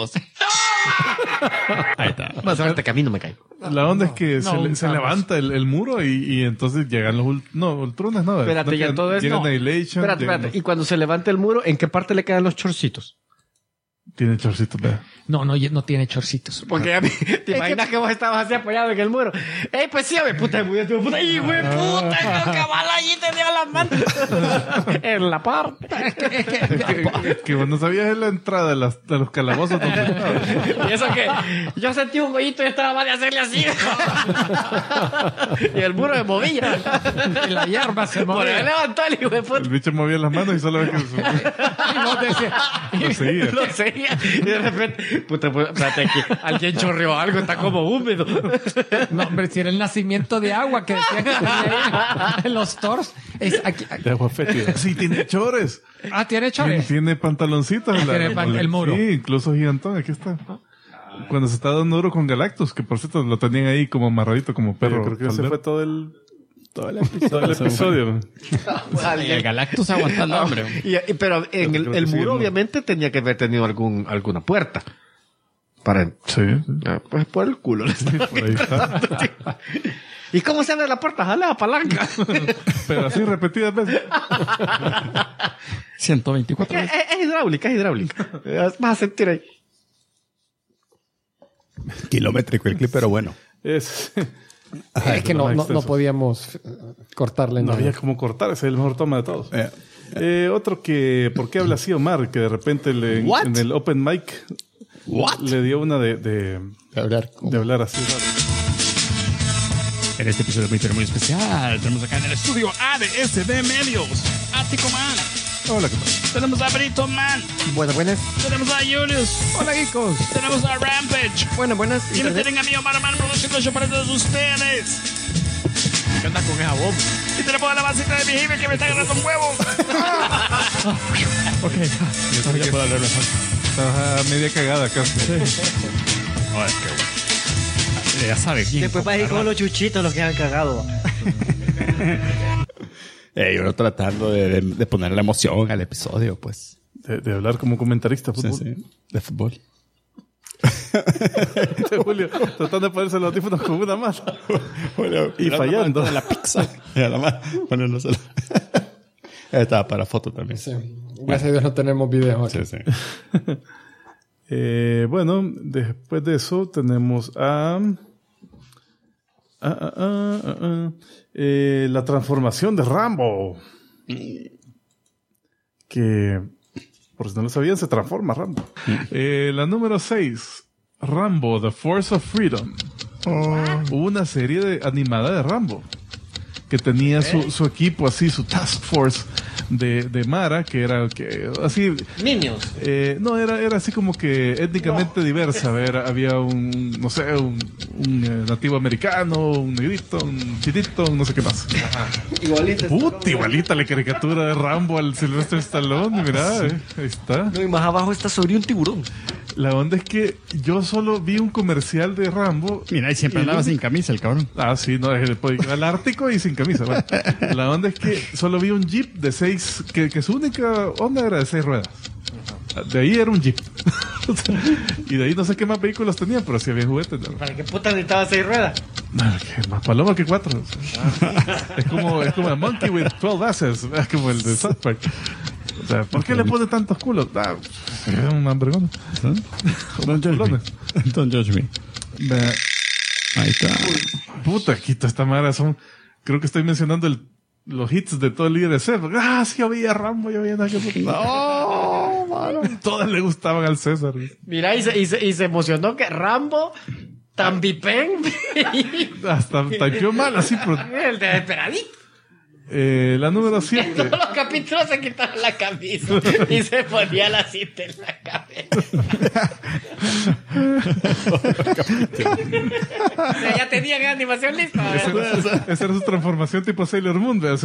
Ahí está. Más suerte que a mí no me caigo. La onda es que se levanta el muro y entonces llegan los Ultrones, ¿no? Espérate, ya todo esto. Llegan Annihilation. Espérate. Y cuando se levanta el muro, ¿en qué parte le quedan los chorcitos? Tiene chorcitos, vea. No tiene chorcitos. Porque ya te imaginas que vos estabas así apoyado en el muro. ¡Ey, pues sí, puta! ¡Ay, güey, puta! ¡El cabal allí tenía las manos! En la parte. Que vos no sabías en la entrada de los calabozos. Y eso que yo sentí un gollito y estaba mal de hacerle así. Y el muro me movía. Y la hierba se movía. Por ahí levantó el hijo de puta. El bicho movía las manos y solo ves que lo seguía. Lo seguía. Y de repente, puta, espérate aquí. Alguien chorreó algo, está como húmedo. No, hombre, si era el nacimiento de agua que decían que tenía ahí en los Thors. De agua fétida. Sí, tiene chores. ¿Tiene chores? Tiene pantaloncitos. Tiene el muro. Sí, incluso gigantón. Aquí está. Cuando se está dando duro con Galactus, que por cierto lo tenían ahí como amarradito, como perro. Creo que ese fue todo el episodio. Y el Galactus aguantando hambre. Pero en el muro obviamente tenía que haber tenido alguna puerta. Sí. Pues por el culo. Por ahí está. ¿Y cómo se abre la puerta? Jale la palanca. Pero así repetidas veces. 124 veces. Es hidráulica. Vas a sentir ahí. Kilométrico el clip, pero bueno. Es que no podíamos cortarle No nada. había como cortar, ese es el mejor toma de todos. Otro que, ¿por qué habla así Omar? Que de repente en el open mic le dio una de hablar así. En este episodio muy especial, tenemos acá en el estudio ADSD Medios, Ático Man. Hola, ¿qué tal? Tenemos a Brito Man. Buenas. Tenemos a Julius. Hola, geekos. Tenemos a Rampage. Buenas. Y me tienen a mí, Omar Man, produciendo show para todos ustedes. ¿Qué onda con esa bomba? Y tenemos a la basita de mi jefe que me está agarrando un huevo. Ok, Ya puedo hablar mejor. Estaba media cagada acá. Joder, qué bueno. Ya sabe quién. Después va a ir con los chuchitos los que han cagado. Uno tratando de poner la emoción al episodio, pues. De hablar como comentarista de fútbol. Sí, de fútbol. Julio, tratando de ponerse los audífonos con una mano. Y fallando. De la pizza. Poniéndoselo. Estaba para foto también. Sí. Gracias a Dios no tenemos video aquí. Sí. Bueno, después de eso tenemos la transformación de Rambo. Que, por si no lo sabían, se transforma Rambo. La número 6, Rambo, The Force of Freedom. Una serie animada de Rambo. Que tenía su equipo así, su task force de Mara, que era así. Niños. No, era así como que étnicamente diversa. Había un nativo americano, un negrito, un chitito, no sé qué más. Igualita la caricatura de Rambo al Sylvester Stallone. Mirá, ahí está. No, y más abajo está sobre un tiburón. La onda es que yo solo vi un comercial de Rambo. Mira, y siempre andaba sin camisa el cabrón. Ah, sí, no, al Ártico y sin camisa. Bueno. La onda es que solo vi un Jeep de 6, que su única onda era de 6 ruedas. De ahí era un Jeep. Y de ahí no sé qué más vehículos tenían, pero sí había juguetes, ¿no? ¿Para qué puta necesitaba 6 ruedas? Que más paloma que 4. Es como a Monkey with 12 asses. Es como el de South Park. O sea, ¿por qué le pone tantos culos? Es un hamburguesa. Don't judge me. Don't judge me. Ahí está. Puta, quito esta madre. Creo que estoy mencionando los hits de todo el IRC. Sí, yo veía Rambo, yo veía... No, mano. Todas le gustaban al César. Mira, y se emocionó que Rambo, Tambipen, Hasta typeó mal, así, pero... el de Desperadito. La número En 7. todos los capítulos se quitaba la camisa y se ponía la cinta en la cabeza. O sea, ya tenían animación lista. Esa era su transformación tipo Sailor Moon. ¿Verdad?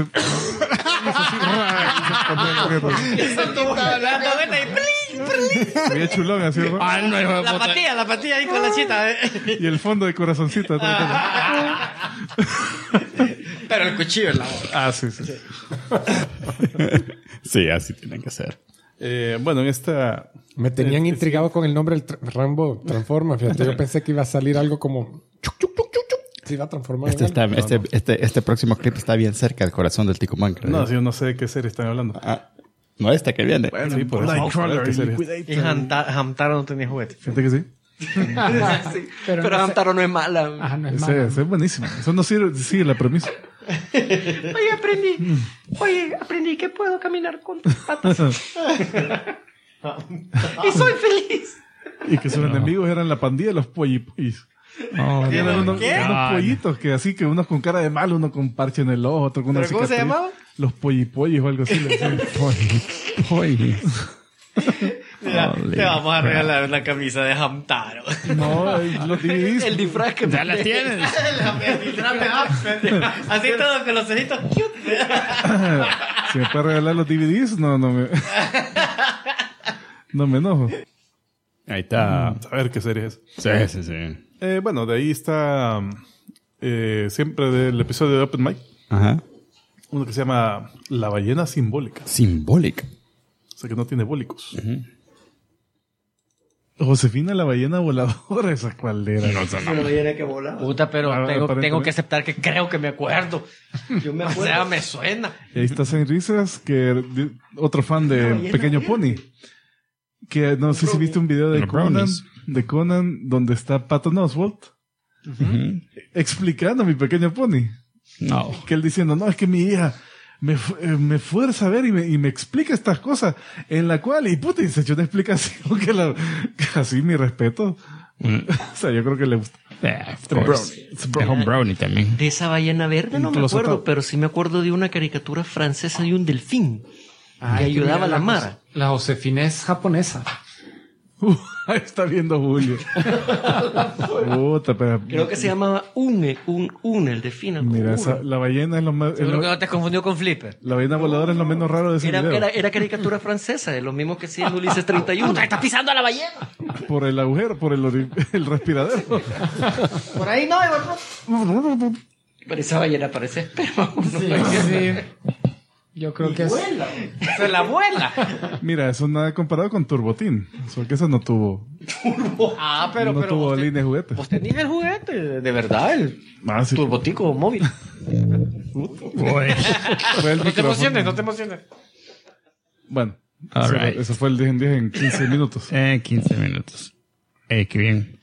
Dando vueltas y ¡plin! Bien chulón, así, ¿no? La patilla ahí con la chita. Y el fondo de corazoncito. Pero el cuchillo en la boca. Sí. Sí, así tienen que ser. Bueno, en esta... Me tenían intrigado con el nombre del Rambo Transforma. Fíjate, yo pensé que iba a salir algo como... Se iba a transformar. Este próximo clip está bien cerca del corazón del Ticumán. Creo. No, yo no sé de qué serie están hablando. No este que viene. Bueno, sí, por eso. Nightcrawler, ¿Qué serie? Y Hamtaro no tenía juguete. Fíjate que sí. Sí, pero Hamtaro no es mala. Ajá, no es Ese malo. es buenísimo. Eso no sigue la premisa. Oye, aprendí que puedo caminar con tus patas. Y soy feliz. Y que sus enemigos eran la pandilla de los pollipoyis. Eran unos pollitos que así, que unos con cara de malo, uno con parche en el ojo, otro con una ¿Pero cómo se cicatriz. llamaba? Los pollipoyis o algo así. le decían. Mira, te vamos a regalar una camisa de Hamtaro. No, los DVDs. El disfraz que Ya la tienes. El disfraz mejor. Así todo con los ojitos cute. Si me puede regalar los DVDs, no me enojo. Ahí está. A ver qué serie es. Sí. Bueno, de ahí está siempre del episodio de Open Mic. Ajá. Uno que se llama La ballena simbólica. Simbólica. O sea que no tiene bólicos. Josefina la ballena voladora, esa cuál era. Una ballena que vola. Puta, pero tengo que aceptar que creo que me acuerdo. Yo me acuerdo. O sea, me suena. Y ahí está Saint Risas, que otro fan de Pequeño Pony. Que no sé si viste un video de Conan, donde está Patton Oswalt explicando Mi Pequeño Pony. No. Que él diciendo, no, es que mi hija me fuerza a ver y me explica estas cosas, en la cual, y puta, y se echó una explicación que así, mi respeto. O sea, yo creo que le gusta. Es un brownie también. De esa ballena verde no me acuerdo, pero sí me acuerdo de una caricatura francesa de un delfín que ayudaba a la Mara. La Josefina es japonesa. Ahí está viendo Julio. Puta, pero, Creo que se llamaba el delfín. mira, la ballena es lo más... Seguro que no te confundió con Flipper. La ballena voladora es lo menos raro de ese video. Era caricatura francesa, de lo mismo que hacía en Ulises 31. ¡Está pisando a la ballena! Por el agujero, por el respiradero. Por ahí no, Pero esa ballena parece esperma. Sí. Yo creo que es... Se la vuela. Mira, eso nada comparado con Turbotín. Solo que eso no tuvo... Pero no tuvo vos línea de juguetes. Vos tenés el juguete, de verdad, el Sí. turbotico móvil. Fue el No te micrófono. emociones, no te emociones. Bueno, All right. eso fue el 10 en 10 en 15 minutos. 15 minutos. Qué bien.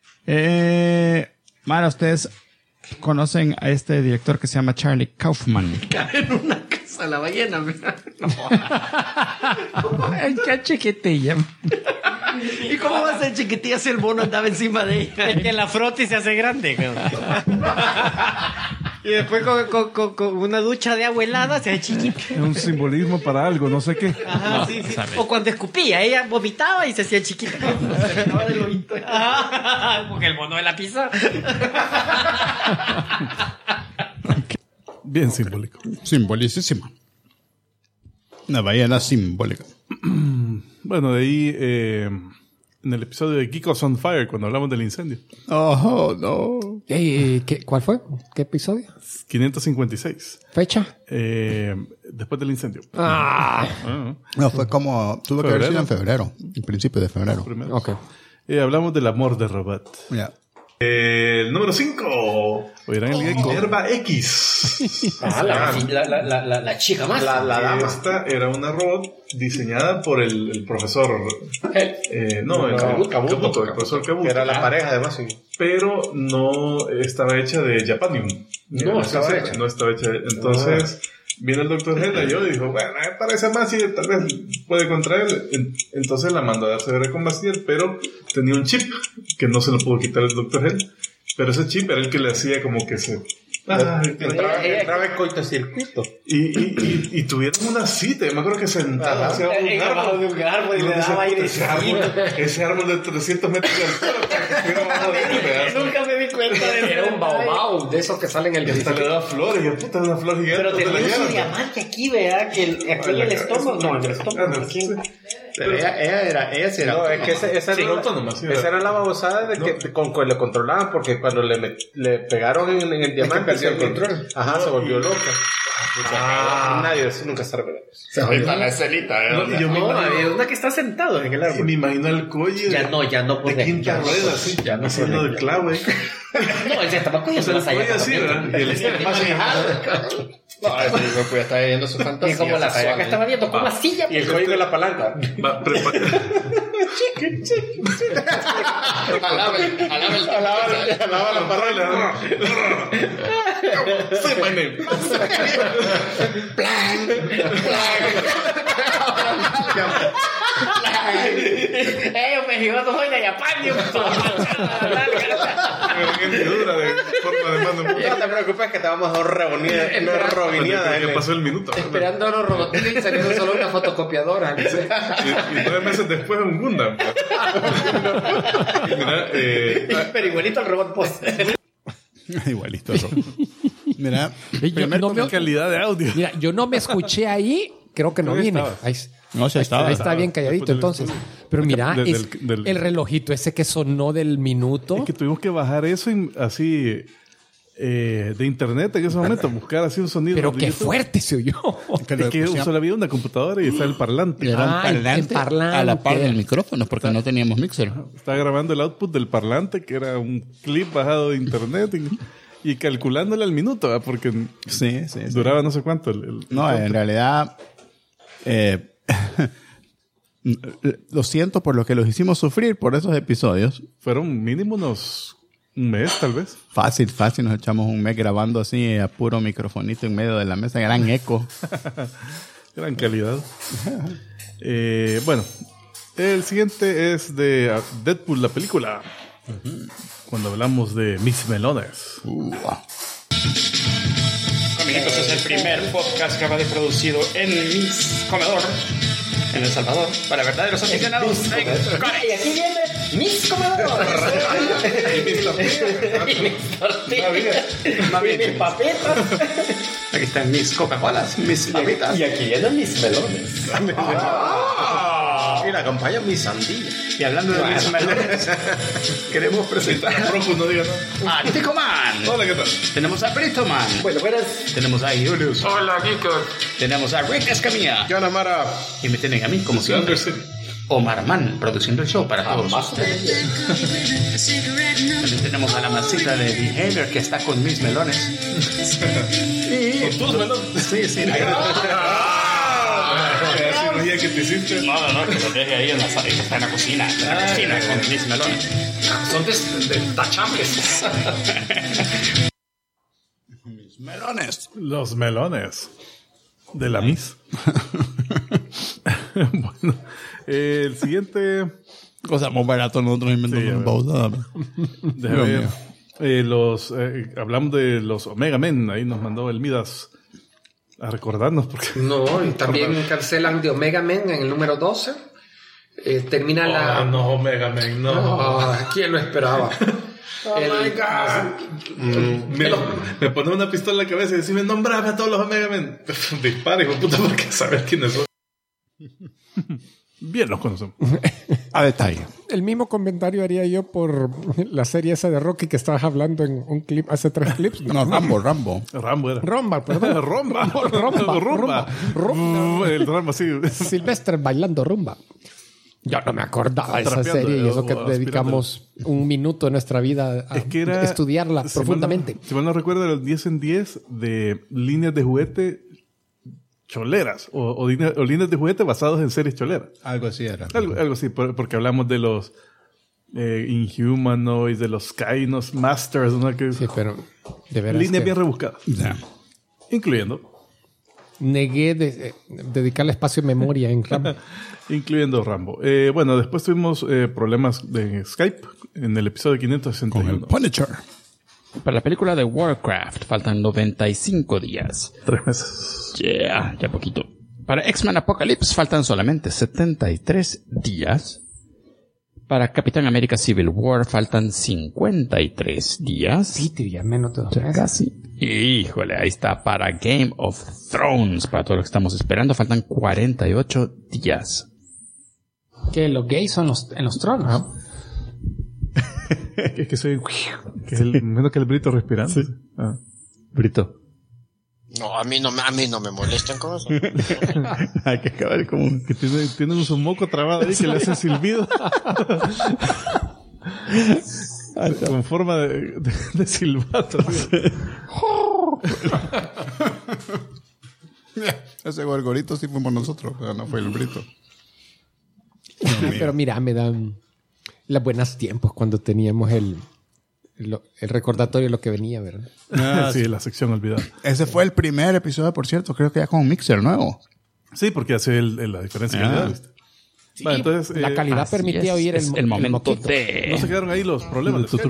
Mara, ustedes conocen a este director que se llama Charlie Kaufman. En una casa la ballena, mira. ¡Qué chiquitilla! ¿Y cómo va a ser chiquitilla si el mono andaba encima de ella? Es que la frota y se hace grande. Y después con una ducha de agua helada se hace chiquita. Es un simbolismo para algo, no sé qué. Ajá, sí. O cuando escupía, ella vomitaba y se hacía chiquita. Ajá, porque el mono de la pizza. Bien simbólico. Simbolicísima. Una ballena simbólica. Bueno, de ahí, en el episodio de Geekos on Fire, cuando hablamos del incendio. Oh, no. ¿Cuál fue? ¿Qué episodio? 556. ¿Fecha? Después del incendio. No, fue como... Tuvo que haber sido en febrero. En principio de febrero. Primero. Ok. Hablamos del amor de Robot. Ya. El número 5. Oirán el Minerva X. La chica más. La dama. Esta era una robot diseñada por el profesor. El profesor Kabuto. Que era la pareja, además. Sí. Pero no estaba hecha de Japanium. No estaba hecha. Entonces, viene el Dr. Hell y dijo, bueno, me parece más y tal vez puede contraer. Entonces la mandó a darse ver con Bastiel, pero tenía un chip que no se lo pudo quitar el Dr. Hell. Pero ese chip era el que le hacía como que se... entraba en cortocircuito. Y tuvieron una cita. Yo me acuerdo que sentaba hacia abajo de un árbol y le daba aire. Ese árbol de 300 metros de altura. Nunca me di cuenta de eso. Era un baobab de esos que salen en el hasta le daba flores. Y puta, una flor gigante. Pero tenía un diamante aquí, ¿verdad? Que aquí en el estómago. No, en el estómago. Pero ella sí era. No, es que esa era la babosada de que con le controlaban, porque cuando le pegaron en el diamante perdió el control. Ajá, se volvió loca. Nadie nunca se revela. Se ahorita la escelita. Hay una que está sentado en el árbol. Me imagino el cuello. Ya no de quinta rueda, así. Ya no haciendo del clavo, No, él ya estaba cogiendo más allá. así, ¿verdad? Y el más no, el ya estaba viendo su fantasía. Y como la falla que estaba viendo con la silla. Y el código de la palanca. Alaba la parola. Say my name. Plan. Un mexicano soy de Japón. No te preocupes que te vamos a robiniada. Ya pasó el minuto. Esperando a los robotitos y saliendo solo una fotocopiadora. Y 9 meses después un Gundam. Pero igualito al robot post. Igualito. Mira, primer con calidad de audio. Mira, yo no me escuché ahí. Creo que no vine. No, se estaba. Ahí está bien calladito entonces. Pero mira, el relojito ese que sonó del minuto. Es que tuvimos que bajar eso así de internet en ese momento, buscar así un sonido. Pero qué YouTube. Fuerte se oyó. Es que solo había una computadora y está el parlante. Era un parlante a la par del micrófono porque no teníamos mixer. Estaba grabando el output del parlante, que era un clip bajado de internet y calculándole al minuto, ¿verdad? Porque duraba no sé cuánto. No, en realidad... lo siento por lo que los hicimos sufrir por esos episodios. Fueron mínimo un mes, tal vez. Fácil. Nos echamos un mes grabando así a puro microfonito en medio de la mesa. Gran eco. Gran calidad. Bueno, el siguiente es de Deadpool, la película. Cuando hablamos de Mis Melones. Amiguitos, es el primer podcast que habrá producido en Mis Comedor, en El Salvador, para verdaderos aficionados. Y aquí viene Mis Comedor. Y mis tortillas. Y mis papitas. Aquí están mis Coca-Colas, mis papitas. Y aquí vienen mis melones. Y la acompaña mi sandía. Y hablando de mis melones, queremos presentar a Ticoman. Hola, ¿qué tal? Tenemos a Brito Man. Buenas. Tenemos a Julius. Hola, Kiko. Tenemos a Rick Escamilla. Yo, Mara. Y me tienen a mí, como siempre, Omar Man, produciendo el show para todos ustedes. También tenemos a la masita de Behavior, que está con mis melones. ¿Con tus melones? Sí. cirugía que te hiciste. No, que lo deje ahí en la sala, que está en la cocina. Con mis melones. Son destachables. Mis melones. Los melones de la Miss. Bueno, el siguiente... Cosa muy barata nosotros inventando una pausa. Déjame ver. Hablamos de los Omega Men. Ahí nos mandó el Midas a recordarnos. Porque no, y también cancelan de Omega Men en el número 12. Termina la... No, Omega Men, no. ¿Quién lo esperaba? My God. Me pone una pistola en la cabeza y decime, nombrame a todos los Omega Men. Dispara, hijo de puta, porque sabes quiénes son. Bien los conocemos. A detalle. El mismo comentario haría yo por la serie esa de Rocky que estabas hablando en un clip, hace 3 clips. No, Rambo era. Romba, perdón. Rumba. El Rambo, sí. Sylvester bailando rumba. Yo no me acordaba de esa Trapeando, serie y eso que o dedicamos un minuto de nuestra vida a Es que era, estudiarla profundamente. Si mal no recuerdo, los 10 en 10 de líneas de juguete choleras o líneas de juguete basados en series choleras. Algo así era. Algo así, porque hablamos de los Inhumanoids, de los Kainos Masters, ¿no? Que, Sí, pero de veras líneas que bien rebuscadas. Incluyendo negué de dedicarle espacio y memoria en RAM. Incluyendo Rambo. Bueno, después tuvimos problemas de Skype en el episodio 561. Con el Punisher. Para la película de Warcraft faltan 95 días. 3 meses. Ya poquito. Para X-Men Apocalypse faltan solamente 73 días. Para Capitán América Civil War faltan 53 días. Sí, ya menos de 2 meses. Casi. Híjole, ahí está. Para Game of Thrones, para todo lo que estamos esperando, faltan 48 días. Que los gays son en los tronos. Es que soy... Que es menos que el Brito respirando. Sí. Brito. No, a mí no me molestan con eso. Hay que acabar como... Que tienen un moco trabado ahí que le hace silbido. Con forma de silbato. Ese gorgorito sí fuimos nosotros, pero no fue el Brito. Pero mira, me dan los buenos tiempos cuando teníamos el recordatorio de lo que venía, ¿verdad? Sí, la sección olvidada. Ese fue el primer episodio, por cierto, creo que ya con un mixer nuevo. Sí, porque hace la diferencia de calidad, ¿viste? Sí, Vale, entonces, la calidad permitía oír el momento de... ¿No se quedaron ahí los problemas? Sí.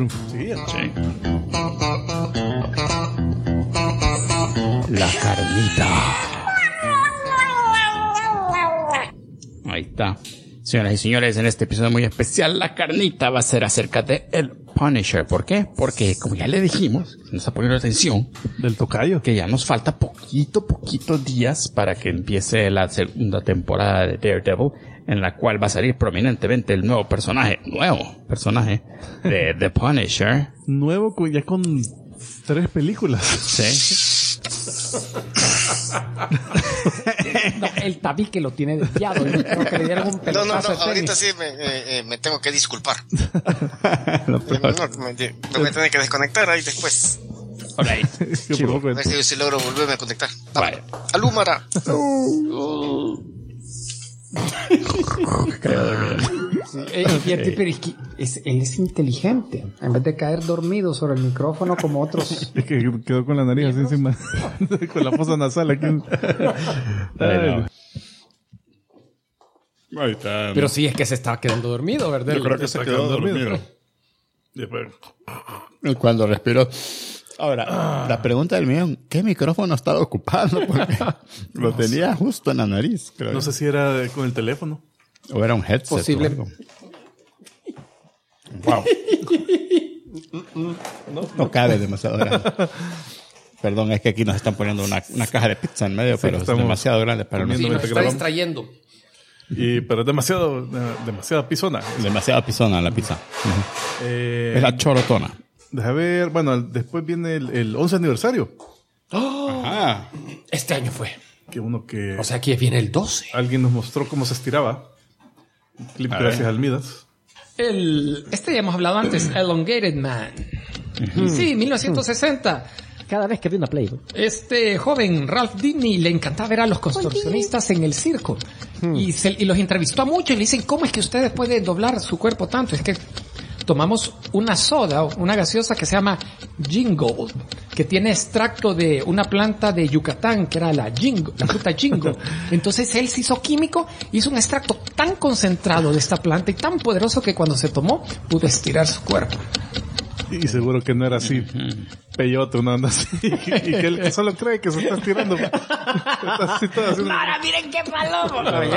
La carnita. Ahí está. Señoras y señores, en este episodio muy especial, la carnita va a ser acerca de el Punisher. ¿Por qué? Porque, como ya le dijimos, nos está poniendo atención, del tocayo, que ya nos falta poquitos días para que empiece la segunda temporada de Daredevil, en la cual va a salir prominentemente el nuevo personaje de The Punisher. Nuevo, ya con 3 películas. Sí. No, el tabique lo tiene desviado. Yo creo que le dieron un pelotazo. No, ahorita sí me tengo que disculpar. Me voy a tener que desconectar ahí después. Alright. A ver si logro volverme a conectar. Vale. Alúmara. Pero él es inteligente. En vez de caer dormido sobre el micrófono como otros. Es que quedó con la nariz así encima. Con la fosa nasal aquí. Ahí está. Pero sí, es que se estaba quedando dormido, ¿verdad? Yo creo que se quedó dormido. Después. Cuando respiró. Ahora, la pregunta del millón, ¿qué micrófono estaba ocupando? Porque lo tenía justo en la nariz, creo. No sé si era con el teléfono. O era un headset. Posible. O algo. Wow. No cabe demasiado grande. Perdón, es que aquí nos están poniendo una caja de pizza en medio, pero es demasiado grande para nosotros. Sí, nos está distrayendo. Pero es demasiada pisona. Demasiada pisona la pizza. Es la chorotona. Deja ver, bueno, después viene el 11 aniversario. Ajá. Este año fue. O sea, aquí viene el 12. Alguien nos mostró cómo se estiraba. Un clip gracias al Midas. Ya hemos hablado antes, Elongated Man. Sí, 1960. Cada vez que vi una Playboy. Este joven, Ralph Dibny, le encantaba ver a los contorsionistas en el circo. Y los entrevistó mucho y le dicen, ¿cómo es que ustedes pueden doblar su cuerpo tanto? Es que tomamos una soda, una gaseosa que se llama Jingo, que tiene extracto de una planta de Yucatán, que era la fruta Jingo. Entonces él se hizo químico, hizo un extracto tan concentrado de esta planta y tan poderoso que cuando se tomó, pudo estirar su cuerpo. Y seguro que no era así, peyote, una onda así. Y que él solo cree que se está estirando. Está así todo así. ¡Ahora miren qué palomo!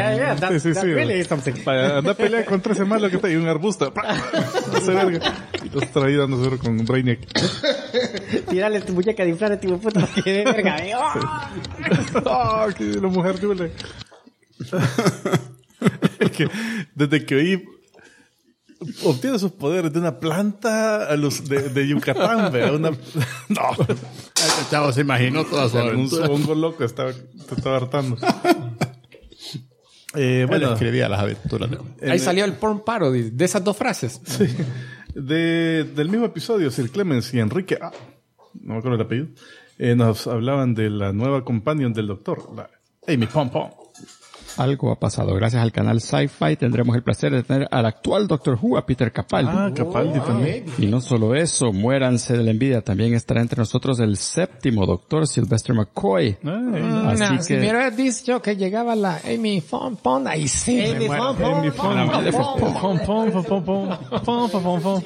Anda a pelear contra ese malo que está ahí, un arbusto. No se verga. Y los está ahí dando seguro con Brainiac. Tírale tu muñeca de inflar a tu puta que de verga. Que la mujer duele. Desde que oí obtiene sus poderes de una planta de Yucatán, ¿verdad? No. El chavo se imaginó toda su Un hongo loco te estaba hartando. Bueno, escribía las aventuras. Ahí salió el porn parody de esas dos frases. Sí. Del mismo episodio, Sir Clemens y Enrique, no me acuerdo el apellido, nos hablaban de la nueva companion del doctor, la Amy Pom Pom. Algo ha pasado. Gracias al canal Sci-Fi tendremos el placer de tener al actual Doctor Who, a Peter Capaldi. Capaldi también. Y no solo eso, muéranse de la envidia. También estará entre nosotros el 7º Doctor, Sylvester McCoy. Así Si que... me hubieras dicho que llegaba la Amy Fon Pon, ahí sí. Amy Pom.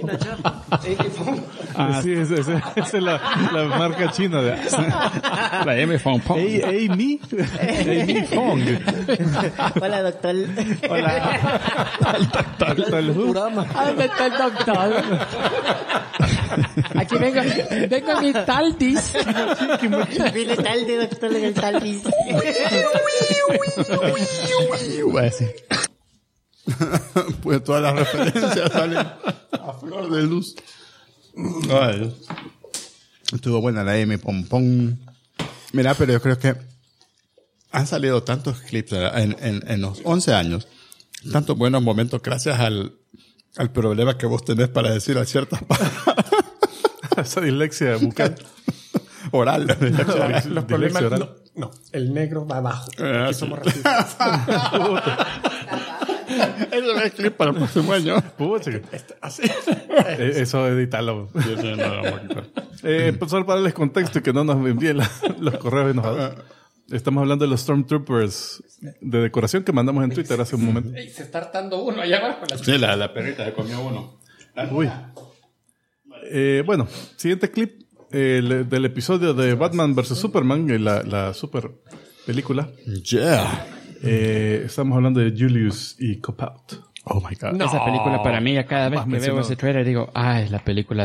Sí, esa es la marca china de La Amy Fong Pong. Amy Fong. Hola, doctor. ¿Dónde está el doctor? Aquí vengo en mi taldis. Viene tarde, doctor, en el taldis. Pues todas las referencias salen a flor de luz. Ay. Estuvo buena la M Pompón. Mira, pero yo creo que han salido tantos clips en los 11 años, tantos buenos momentos gracias al problema que vos tenés para decir a ciertas palabras. Esa dislexia bucal. Oral. Los problemas... No, el negro va abajo. Aquí somos racistas. Eso es el clip para el próximo año. Así. Eso editarlo. Pues solo para darles contexto y que no nos envíen los correos enojados. Estamos hablando de los Stormtroopers de decoración que mandamos en Twitter hace un momento. Se está hartando uno allá abajo. Sí, la perrita se comió uno. Uy. Bueno, siguiente clip del episodio de Batman vs. Superman, la super película. Yeah. Estamos hablando de Julius y Cop-Out. Oh my God. No. Esa película para mí, cada vez que veo ese trailer digo, es la película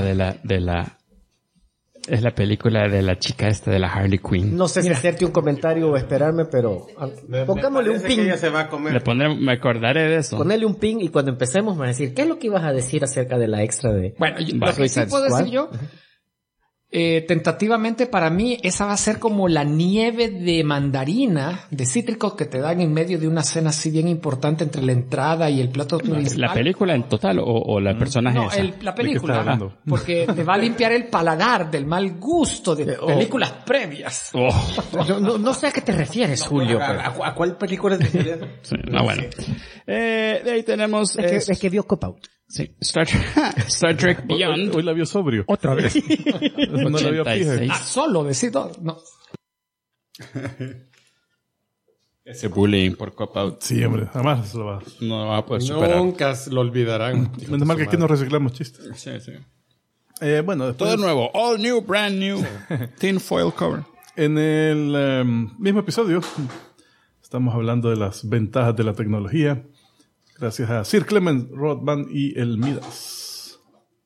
es la película de la chica esta de la Harley Quinn. No sé si hacerte un comentario o esperarme, pero pongámosle un ping. Ella se va a comer. Me acordaré de eso. Ponele un ping y cuando empecemos me vas a decir, ¿qué es lo que ibas a decir acerca de la extra de... Bueno, lo que sí puedo decir yo, tentativamente para mí, esa va a ser como la nieve de mandarina, de cítricos que te dan en medio de una cena así bien importante entre la entrada y el plato principal. ¿La película en total o la personaje No, esa? la película. Porque te va a limpiar el paladar del mal gusto de películas previas. No sé a qué te refieres, Julio. ¿A cuál película te refieres? Sí, bueno. De ahí tenemos... Es que vio Cop-Out. Sí, Star Trek Beyond. Hoy la vio sobrio. Otra vez. No la vio fija. Solo decido. No. Ese bullying por Cop-Out. Sí, hombre, jamás lo va. No lo va a poder superar. Nunca lo olvidarán. Menos mal que aquí no reciclamos chistes. Sí. Bueno, después, Todo nuevo. All new, brand new. Tin foil cover. en el mismo episodio estamos hablando de las ventajas de la tecnología. Gracias a Sir Clemens Rodman y el Midas.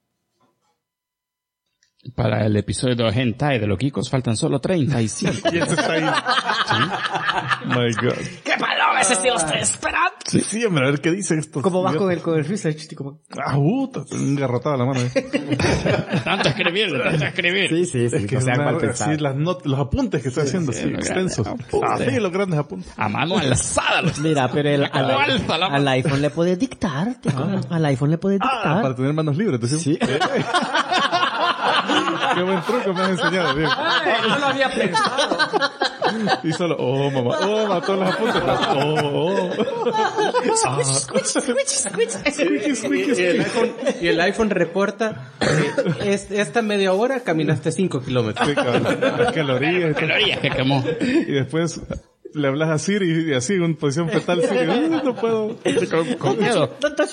Para el episodio de Hentai de los Geekos faltan solo 35. Y este está ahí. ¿Sí? My God. ¡Qué paloma! Ese sí lo estoy esperando. Sí, hombre, a ver qué dice esto. ¿Cómo vas con el research? Como... un garrotado la mano. Tanto escribir. Sí. Es que los apuntes que está haciendo, sí, extensos. Así los grandes apuntes. A mano alzada. Mira, pero al iPhone le puedes dictar. Al iPhone le puedes dictar. Para tener manos libres, ¿te sí. Qué buen truco me has enseñado, bien. No lo había pensado. Y solo, mamá, todos los apuntes. Y el iPhone reporta, esta media hora caminaste 5 kilómetros. Calorías que quemó. Y después le hablas a Siri y así en posición fetal Siri, no puedo. Con miedo.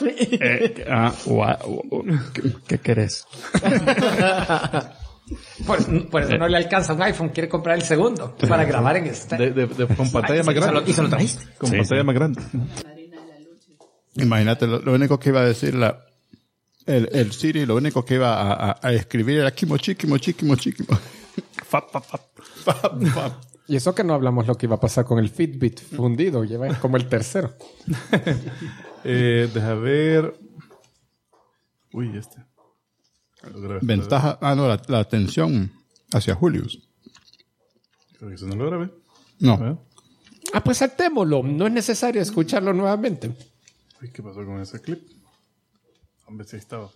¿Qué querés? Pues no le alcanza un iPhone, quiere comprar el segundo para grabar en este. Con pantalla más grande. ¿Y se lo trajiste? Con pantalla más grande. Imagínate, lo único que iba a decir el Siri, lo único que iba a escribir era kimochi. Fap. Y eso que no hablamos lo que iba a pasar con el Fitbit fundido, lleva como el tercero. Deja ver. Uy, Ventaja, la atención hacia Julius. Creo que eso no lo grabé. No. Pues saltémoslo. No es necesario escucharlo nuevamente. Uy, ¿qué pasó con ese clip? Hombre, sí estaba.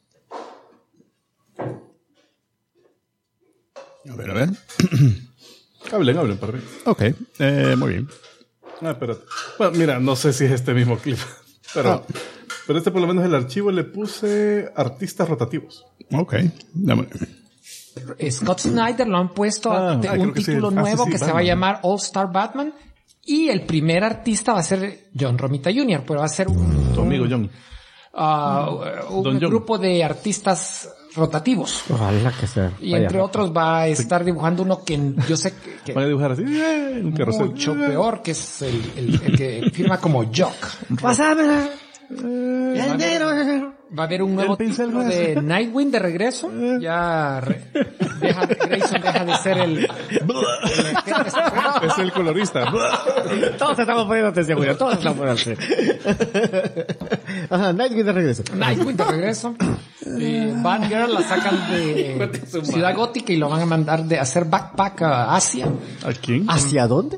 A ver. Hablen, para ver. Ok, muy bien. Espérate. Bueno, mira, no sé si es este mismo clip. Pero este por lo menos el archivo le puse artistas rotativos. Ok, dámosle. Scott Snyder lo han puesto un título sí. nuevo que Batman. se va a llamar All Star Batman. Y el primer artista va a ser John Romita Jr., pero va a ser Tu amigo John. un grupo de artistas rotativos. Ojalá que sea. Y entre otros va a estar dibujando uno que yo sé que Van a dibujar así, un carrusel. mucho peor, que es el que firma como Jock. Pásame. Va a haber un nuevo título de Nightwing de regreso. Grayson deja de ser el Es el colorista. Todos estamos poniendo atención, Julio. Todos estamos poniendo atención. Ajá, Nightwing de regreso. Nightwing de regreso. Batgirl la sacan de Ciudad Gótica y lo van a mandar de hacer backpack a Asia. ¿A quién? ¿Hacia dónde?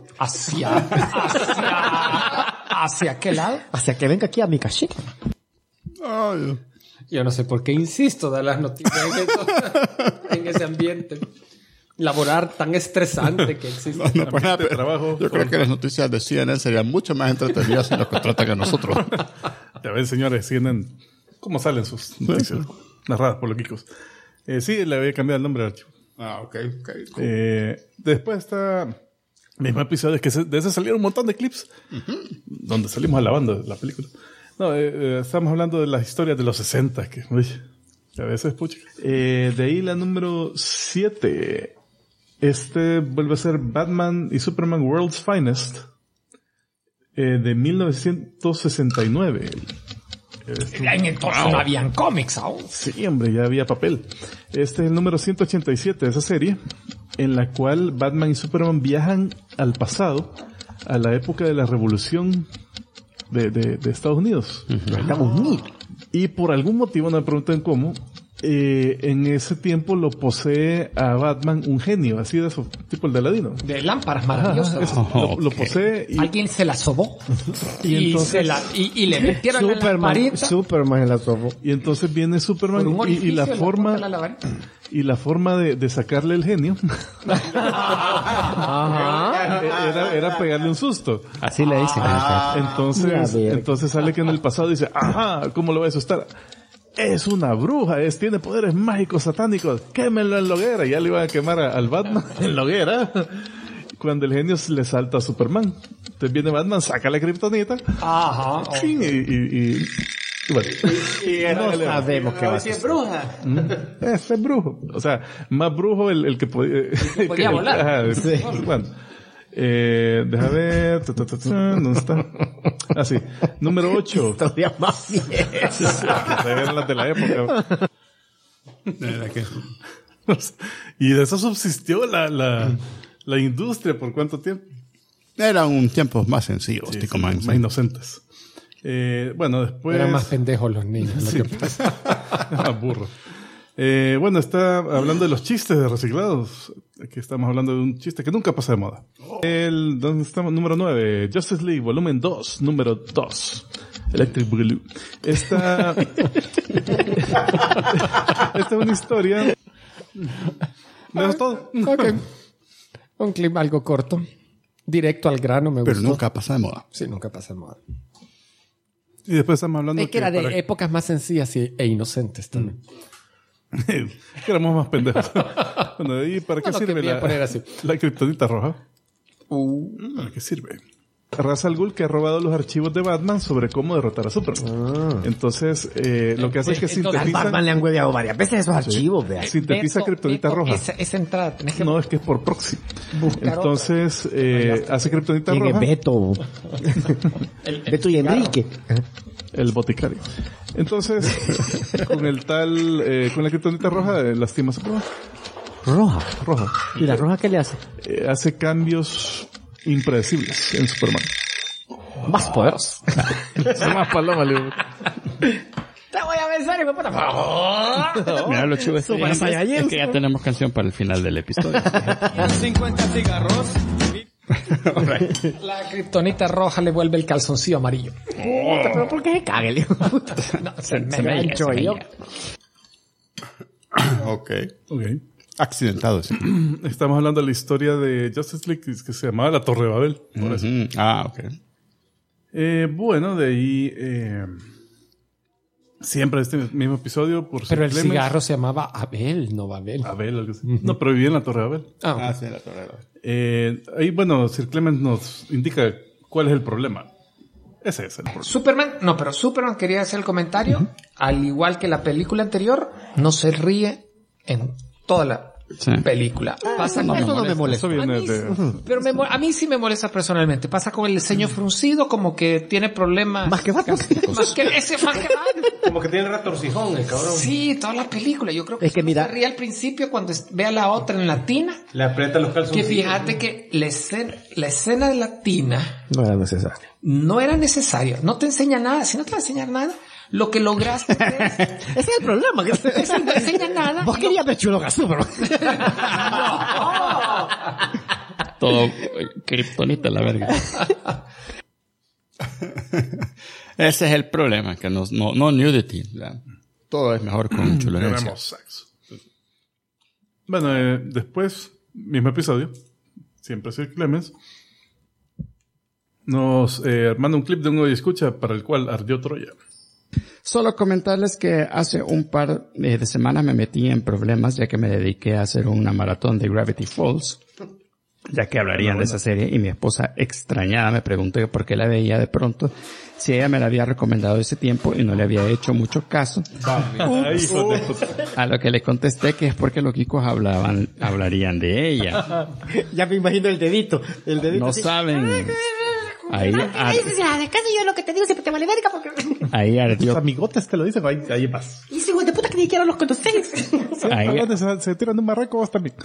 ¿Hacia qué lado? Hacia que venga aquí a mi cachita. Yo no sé por qué insisto de las noticias en ese ambiente laboral tan estresante que existe. No, pues nada, trabajo. yo creo que las noticias de CNN serían mucho más entretenidas si nos contratan a nosotros. Ya ven, señores, CNN, ¿cómo salen sus noticias? Narradas por los geekos. Sí, le había cambiado el nombre al archivo. Ok. Después está mismo episodio, que de ese salieron un montón de clips donde salimos alabando la película. No, estamos hablando de las historias de los 60, que uy, a veces pucha. De ahí la número 7. Vuelve a ser Batman y Superman World's Finest, de 1969. En entonces no habían cómics aún. Sí, hombre, ya había papel. Este es el número 187 de esa serie, en la cual Batman y Superman viajan al pasado, a la época de la revolución de Estados Unidos. Y por algún motivo, no me pregunten cómo, en ese tiempo lo posee a Batman un genio, así de esos, tipo el de Aladino. De lámparas maravillosas. Lo posee y... Alguien se la sobó. Y entonces... y le metieron la lamparita. Superman la sobó. Y entonces viene Superman y la forma... Y la forma de sacarle el genio era pegarle un susto. Así le dicen. Entonces sale que en el pasado dice, ajá, ¿cómo lo voy a asustar? Es una bruja, tiene poderes mágicos satánicos, quémenlo en la hoguera. Y ya le iban a quemar al Batman en la hoguera. Cuando el genio le salta a Superman. Entonces viene Batman, saca la kriptonita. Ajá. Y bueno, no sabemos qué va a ser. Es bruja. Ese es brujo. O sea, más brujo el que podía volar. Ajá, sí. Bueno, deja ver. ¿Dónde está? Ah, sí. Número 8. Todavía más viejas. Eran las de la época. Y de eso subsistió la industria por cuánto tiempo. Eran tiempos más sencillos, más inocentes. Bueno, después... Eran más pendejos los niños. Sí. Más burros. Bueno, está hablando de los chistes de reciclados. Aquí estamos hablando de un chiste que nunca pasa de moda. ¿Dónde estamos? Número 9. Justice League, volumen 2, número 2. Electric Boogaloo. Esta es una historia... ¿No es todo? Okay. Un clip algo corto. Directo al grano, me gustó. Pero nunca pasa de moda. Sí, nunca pasa de moda. Y después estamos hablando... Es que era de épocas más sencillas e inocentes también. Que éramos más pendejos. Bueno, ¿y para qué sirve la kriptonita roja? ¿Para qué sirve? Ra's al Ghul, que ha robado los archivos de Batman sobre cómo derrotar a Superman. Entonces, lo que hace es que sintetiza... A Batman le han hueveado varias veces esos archivos, vea. Sintetiza kriptonita roja. Esa entrada tenés que... No, es que es por proxy. Entonces, hace kriptonita roja. ¿Quién es Beto? Beto y Enrique. El boticario. Entonces, con la kriptonita roja, lastima a Superman. Roja. ¿Y la roja qué le hace? Hace cambios impredecibles en Superman. Más poderoso. Son más palomas, le digo. Te voy a besar y me pone... Mira lo chivo es que ya tenemos canción para el final del episodio. 50 cigarros. La kriptonita roja le vuelve el calzoncillo amarillo. Pero ¿por qué se caga el hijo de puta? No, Se me hinchó yo. Ok. Ok. Accidentado, sí. Estamos hablando de la historia de Justice League que se llamaba La Torre de Babel. Por eso. Ah, ok. Bueno, de ahí... siempre este mismo episodio por Pero el Clemens. cigarro se llamaba Abel, no Babel. Abel, algo así. No, pero vivía en la Torre de Babel. Ah, Sí, La Torre de Babel. Ahí, bueno, Sir Clemens nos indica cuál es el problema. Ese es el problema. Superman quería hacer el comentario, al igual que la película anterior, no se ríe en toda la película. Pasa Eso no me molesta. Eso viene Pero a mí sí me molesta personalmente. Pasa con el ceño fruncido, como que tiene problemas. Más que Batman. Más que Batman. Como que tiene retorcijón el cabrón. Sí, toda la película. Yo creo que, Es que mira- se ríe al principio cuando ve a la otra en latina. Le aprieta los Que calzoncillos. fíjate que la escena de latina No era necesario. no era necesario. No te enseña nada. Si no te va a enseñar nada, lo que lograste es... Ese es el problema. no te enseña nada. Vos querías ver chulo Super. Todo kriptonita, la verga. Ese es el problema, que no nudity. ¿Verdad? Todo es mejor con chulerencia. Tenemos sexo. Bueno, después, mismo episodio, siempre Sir Clemens, nos manda un clip de un audio escucha para el cual ardió Troya. Solo comentarles que hace un par de semanas me metí en problemas ya que me dediqué a hacer una maratón de Gravity Falls, ya que hablarían de esa serie, y mi esposa extrañada me preguntó que por qué la veía de pronto, si ella me la había recomendado ese tiempo y no le había hecho mucho caso. A lo que le contesté que es porque los geekos hablarían de ella. Ya me imagino el dedito. El dedito No así. saben. Ahí Casi yo lo que te digo siempre te vale verga porque... Ahí Los ardió. amigotes te lo dicen, ahí vas. Y ese hijo de puta que ni siquiera los conoces. Ahí, Se tiran de un marraco vos también.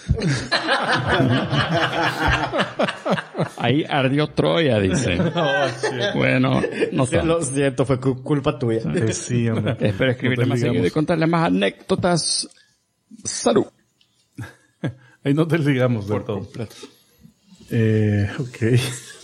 ahí ardió Troya, dice. Bueno, no sé. Lo siento, fue culpa tuya. Sí, hombre. Espero escribirle más seguido y contarle más anécdotas. Salud. Ahí no te ligamos del todo. Ok.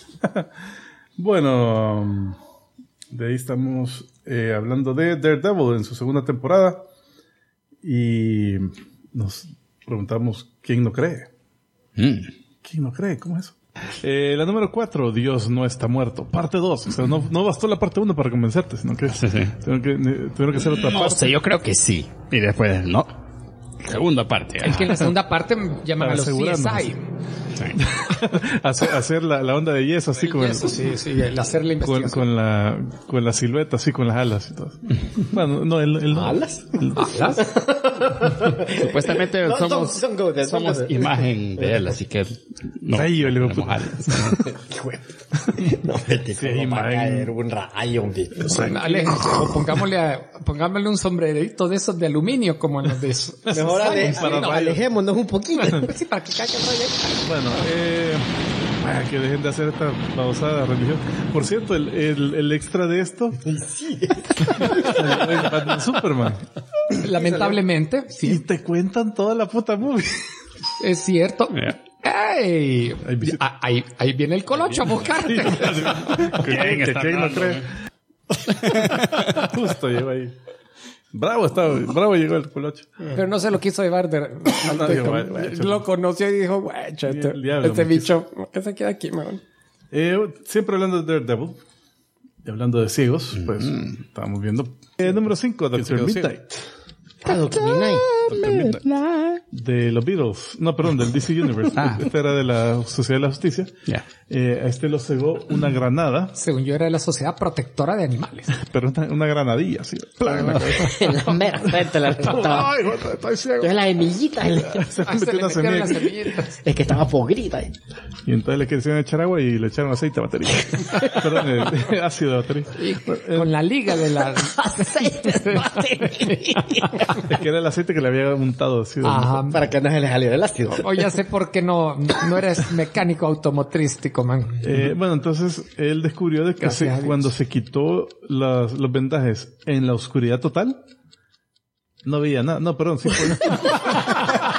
Bueno, de ahí estamos hablando de Daredevil en su segunda temporada y nos preguntamos ¿quién no cree? ¿Quién no cree? ¿Cómo es eso? La número 4, Dios no está muerto, parte 2. O sea, no bastó la parte 1 para convencerte, sino que tuvieron que hacer otra parte. No sé, yo creo que sí. Y después, no. Segunda parte. Es que en la segunda parte llaman a los CSI. hacer la onda de yeso así con Eso, sí, el hacer la investigación. con la silueta así con las alas y todo. Bueno, no, el ¿Alas? ¿Alas? Supuestamente somos don't go there, don't go there. imagen de él, así que no. Rayo, le digo, tenemos alas. No, vete, Sí, ¿cómo va a man. caer un rayo, hombre? O pongámosle un sombrerito de esos de aluminio como en los de esos. Mejor alejémonos un poquito. Sí, para que caiga el rayo. Bueno, que dejen de hacer esta babosada religión. Por cierto, el extra de esto el Batman Superman. Lamentablemente, Y sí, te cuentan toda la puta movie. es cierto. ¡Ey! Ahí visita- Ahí viene el colocho a buscarte. ¿Quién no cree? Justo llegó ahí. Bravo llegó el colocho. Pero no se lo quiso llevar lo conoció y dijo, güey, El diablo, este me bicho, que se queda aquí, man. Siempre hablando de Daredevil y hablando de ciegos, pues estábamos viendo. Número 5, Dr. Midnight. Doctor Midnight. De los Beatles. No, perdón, del DC Universe. Este era de la Sociedad de la Justicia. Ya. A este lo cegó una granada, Según yo era de la Sociedad Protectora de Animales. pero una granadilla, así. En la mera frente la reventaba. Ay, estoy ciego. Entonces la semillita. Se Ay, se metió le una metieron las semilla. semillitas. Es que estaba pogrita. Y entonces le quisieron echar agua y le echaron aceite a batería. Perdón, ácido de batería. Y con la liga de la... Aceite de batería. Es que era el aceite que le había untado así. Ajá. Para que no se le saliera el ácido. O ya sé por qué no eres mecánico automotrístico, man. Bueno, entonces él descubrió de que Gracias a Dios. cuando se quitó los vendajes en la oscuridad total, no veía nada. No, perdón, sí fue.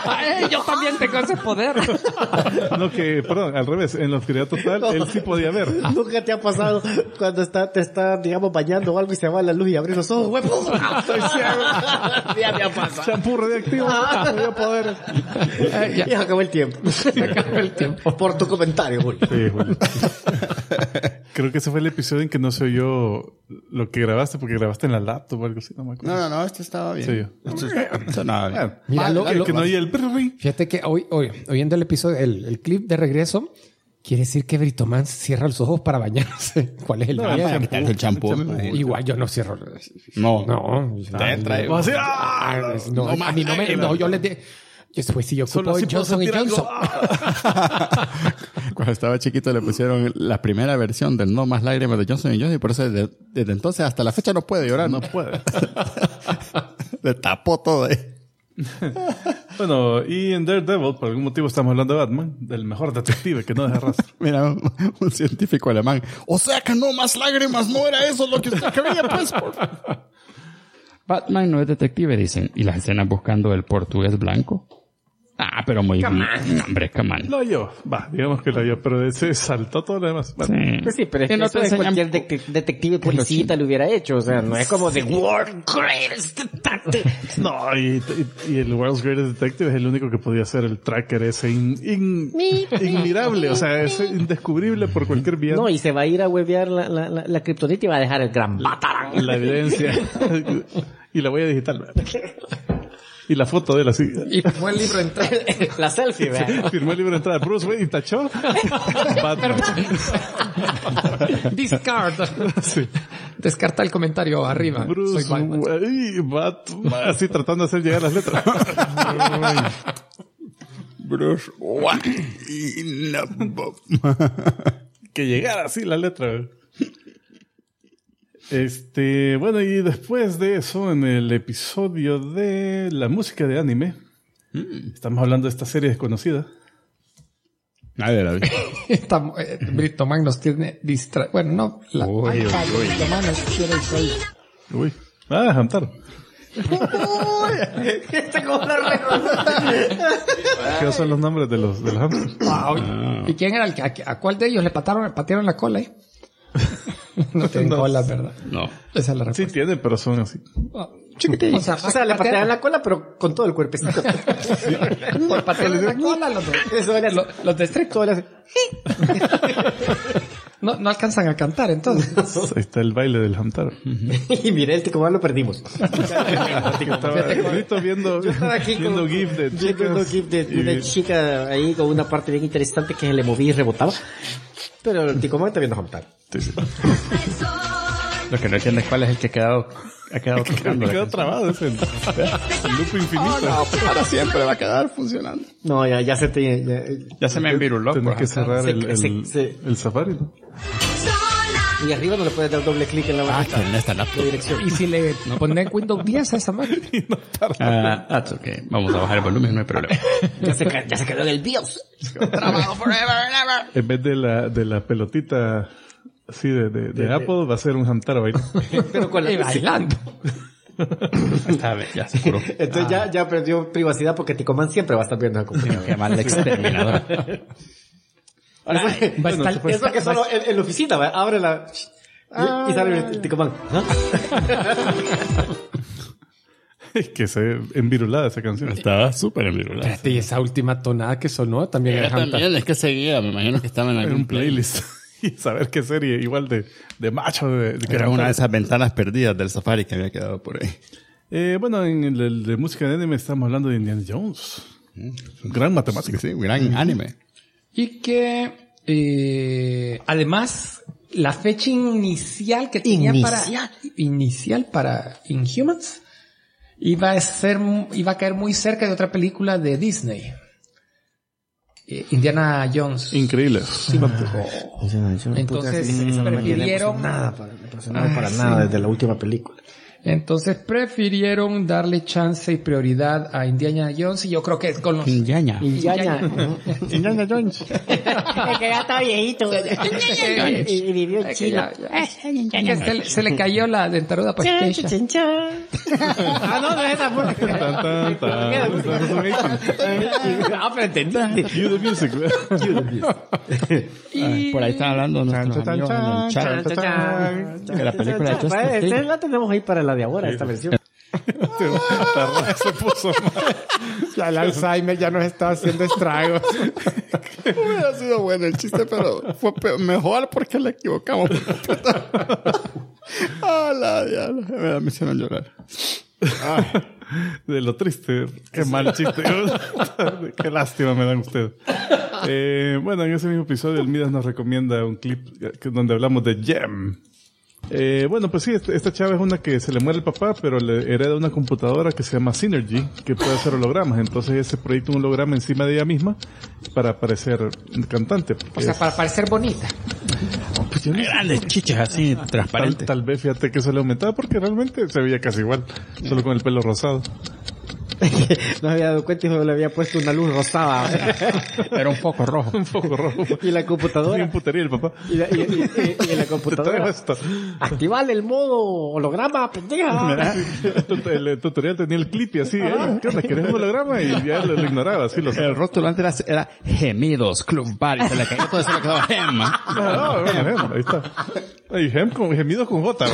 Yo también tengo ese poder. No, perdón, al revés. En la oscuridad total, él sí podía ver. Nunca te ha pasado cuando te está, digamos, bañando o algo y se va la luz y abres los ojos, güey. Estoy ciego. Ya me ha pasado. Champú radioactivo. Podía poder. Y se acabó el tiempo. Por tu comentario, Julio. Sí, Julio. Creo que ese fue el episodio en que no se oyó lo que grabaste, porque grabaste en la laptop o algo así, no me acuerdo. No, este estaba bien. Sí, Esto sonaba bien. Mira, que no oye el fíjate que oyendo el episodio, el clip de regreso, quiere decir que Britoman cierra los ojos para bañarse. ¿Cuál es el día? El champú. Igual yo no cierro. No. Te trae. No, a mí no me... No, yo les digo... Después si yo ocupo Johnson & Johnson. Cuando estaba chiquito le pusieron la primera versión del No Más Lágrimas de Johnson & Johnson y por eso desde entonces hasta la fecha no puede llorar. No puede. Le tapó todo ahí. Bueno, y en Daredevil, por algún motivo estamos hablando de Batman, del mejor detective que no deja rastro. Mira, un científico alemán. O sea que no más lágrimas, no era eso lo que usted quería, pues. Batman no es detective, dicen. ¿Y las escenas buscando el portugués blanco? Pero muy bien. Hombre, come on. Lo yo. Digamos que lo yo, pero se saltó todo lo demás. Sí. Pues sí, pero es que no te cualquier detective policita le hubiera hecho. O sea, no es como The World's Greatest Detective. No, y el World's Greatest Detective es el único que podía hacer el tracker ese inmirable. O sea, es indescubrible por cualquier vía. No, y se va a ir a huevear la kriptonita y va a dejar el gran Batarang. La evidencia. Y la voy a digital. Y la foto de él así. Y firmó el libro de entrada. La selfie, ¿verdad? Firmó el libro de entrada. Bruce Wayne y tachó. Batman. Discard. Sí. Descarta el comentario arriba. Bruce Soy Batman. Así tratando de hacer llegar las letras. Bruce Wayne. Que llegara así la letra. Bueno, y después de eso, en el episodio de la música de anime, estamos hablando de esta serie desconocida. Nadie la vi. Britoman nos tiene distraído. Bueno, no. Britoman nos tiene distraído. Uy. Hamtaro. Como la ¿Qué son los nombres de los hamsters? ¿Y quién era a cuál de ellos le patearon la cola, No tienen cola, ¿verdad? No. Esa es la respuesta. Sí tienen, pero son así. Chiquititos. O sea, le patean la cola, pero con todo el cuerpecito. Por patearle la cola, los de estricto. No alcanzan a cantar, entonces. Ahí está el baile del Hamtaro. Y mire, el Ticomán lo perdimos. Estaba viendo GIF de una chica ahí con una parte bien interesante que se le movía y rebotaba. Pero el Ticomán está viendo Hamtaro. Sí. Lo que no entiendo es cuál es el que ha quedado tocando. Me quedó trabado ese. El loop infinito. Para siempre va a quedar funcionando. No, ya se me enviruló. Tienes que cerrar el Safari, ¿no? Y arriba no le puedes dar doble clic en la barrita. En esta laptop. Y si le ponen Windows 10 a esa máquina. That's okay. Vamos a bajar el volumen, no hay problema. Ya se quedó en el BIOS. Trabajo forever and ever. En vez de la pelotita así de Apple, va a ser un Hamtaro bailando. Pero con la bailando. Ya se curó. Entonces ya aprendió privacidad porque Ticomán siempre va a estar viendo la computadora. Qué mal exterminador. Eso que solo en la oficina, ¿va? Abre la... y sale el Ticomán. ¿No? Es que se envirulada esa canción. Estaba súper envirulada. Y esa última tonada que sonó también era también es que seguía, me imagino que estaba en algún playlist. Y saber qué serie, igual de macho. Que era una de esas ventanas perdidas del Safari que había quedado por ahí. Bueno, en el de música de anime estamos hablando de Indiana Jones. Un gran matemático. Sí, un gran anime. Y que además la fecha inicial que tenía para Inhumans iba a caer muy cerca de otra película de Disney. Indiana Jones. Increíble. Sí. Entonces prefirieron nada para nada desde la última película. Entonces prefirieron darle chance y prioridad a Indiana Jones y yo creo que es con los... Indiana Jones. El que ya está viejito. Y vivió en China. Se le cayó la dentaruda postiza. Ah, no es esa Y por ahí están hablando nuestros amigos en el chat de la película de Justice League. La tenemos ahí para la de ahora, esta versión. Se puso mal. Ya el Alzheimer ya nos está haciendo estragos. Hubiera sido bueno el chiste, pero fue mejor porque le equivocamos. La diabla. Me hicieron llorar. De lo triste. Qué mal chiste. Qué lástima me dan ustedes. Bueno, en ese mismo episodio el Midas nos recomienda un clip donde hablamos de Gem. Bueno, pues sí, esta chava es una que se le muere el papá, pero le hereda una computadora que se llama Synergy, que puede hacer hologramas. Entonces ella se proyecta un holograma encima de ella misma para parecer cantante. O sea, para parecer bonita. Pues tiene grandes chichas así, transparentes. Tal vez fíjate que eso le aumentaba porque realmente se veía casi igual, solo con el pelo rosado. No había dado cuenta y no le había puesto una luz rosada. Era un foco rojo. Un foco rojo. Y la computadora. Y un putería el papá. Y la computadora. Activar el modo holograma, pendeja. El tutorial tenía el clip y así, ¿qué onda? ¿Querés un holograma? Y ya lo ignoraba, así. El rostro antes era gemidos, club bar, y se le cayó todo, se le quedaba Gem. No, ahí está. Y gemidos con J.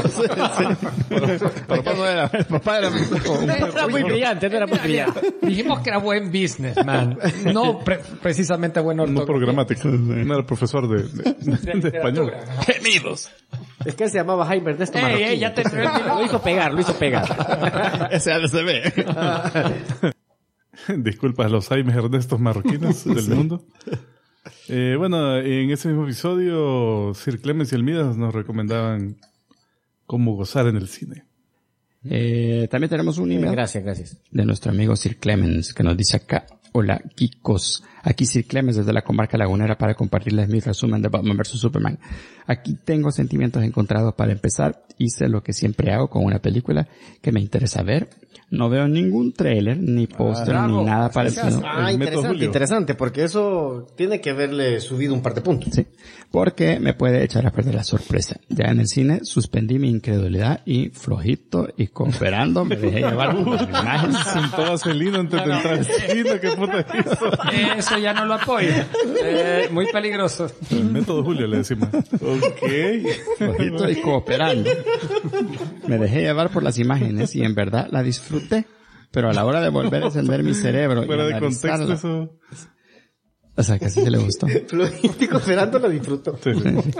El papá era muy brillante, no era muy brillante. Dijimos que era buen businessman, no precisamente bueno. No programático, no era profesor de español. Gemidos. Es que él se llamaba Jaime Ernesto Marroquín. Ya te lo hizo pegar. Ese ADCB. Disculpas a los Jaime Ernestos marroquines del mundo. Bueno, en ese mismo episodio, Sir Clemens y el Midas nos recomendaban cómo gozar en el cine. También tenemos un email. Gracias. De nuestro amigo Sir Clemens, que nos dice acá: hola, Kikos. Aquí Sir Clemens desde la comarca lagunera para compartirles mi resumen de Batman vs Superman. Aquí tengo sentimientos encontrados para empezar. Hice lo que siempre hago con una película que me interesa ver. No veo ningún tráiler, ni póster, ni nada parecido. Interesante, porque eso tiene que haberle subido un par de puntos. Sí, porque me puede echar a perder la sorpresa. Ya en el cine suspendí mi incredulidad y flojito y cooperando me dejé llevar por las imágenes. Sentó vaselina antes de entrar al cine, ¿qué puta hizo? Eso ya no lo apoyo. Muy peligroso. El método Julio le decimos. Flojito y cooperando. Me dejé llevar por las imágenes y en verdad la disfruté. Pero a la hora de volver a encender mi cerebro fuera de contexto eso. O sea, que así se le gustó. Flojito y cooperando lo disfruto. Sí.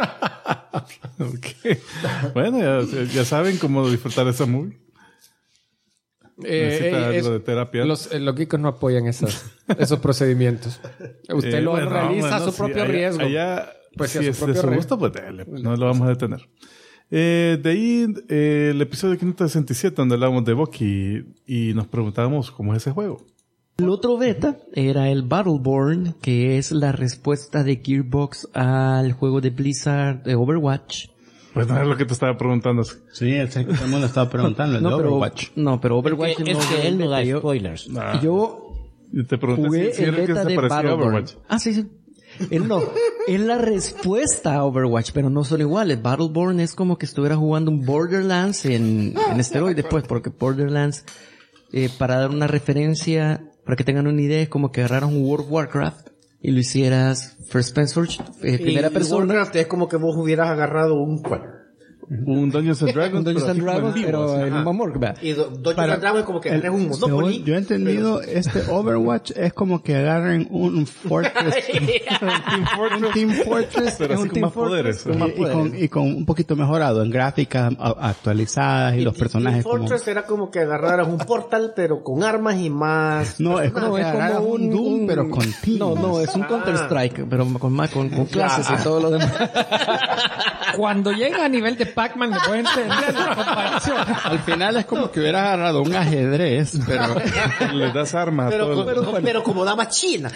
Okay. Bueno, ya saben cómo disfrutar esa movie. Necesita algo de terapia. Los geekos no apoyan esos procedimientos. Usted lo realiza a su propio riesgo. Pues si es de su gusto, pues no lo vamos a detener. De ahí, el episodio 567, donde hablábamos de Bucky y nos preguntábamos cómo es ese juego. El otro beta era el Battleborn, que es la respuesta de Gearbox al juego de Blizzard de Overwatch. Pues no es lo que te estaba preguntando. Sí, el mundo estaba preguntando, el de Overwatch. Pero Overwatch es que él no da spoilers. Yo te pregunté jugué si el beta de Battleborn. Sí. Es la respuesta a Overwatch, pero no son iguales. Battleborn es como que estuviera jugando un Borderlands en esteroides, pues, porque Borderlands, para dar una referencia, para que tengan una idea, es como que agarraras un World of Warcraft y lo hicieras first person, primera persona. Warcraft es como que vos hubieras agarrado un Dungeons and Dragons. Pero en Warcraft. Y Dungeons and Dragons es como que eres un Monopoly. Yo he entendido, Overwatch es como que agarren un Fortress. un Team Fortress. Pero así con más poderes. Y con un poquito mejorado en gráficas actualizadas y los personajes. Team Fortress era como que agarraras un Portal, pero con armas y más. No, es como un Doom, pero con teams. No, es un Counter-Strike, pero con clases y todo lo demás. Cuando llega a nivel de Pac-Man, me puedo entender la comparación. Al final es como que hubieras agarrado un ajedrez, pero le das armas a todos. Pero como dama china.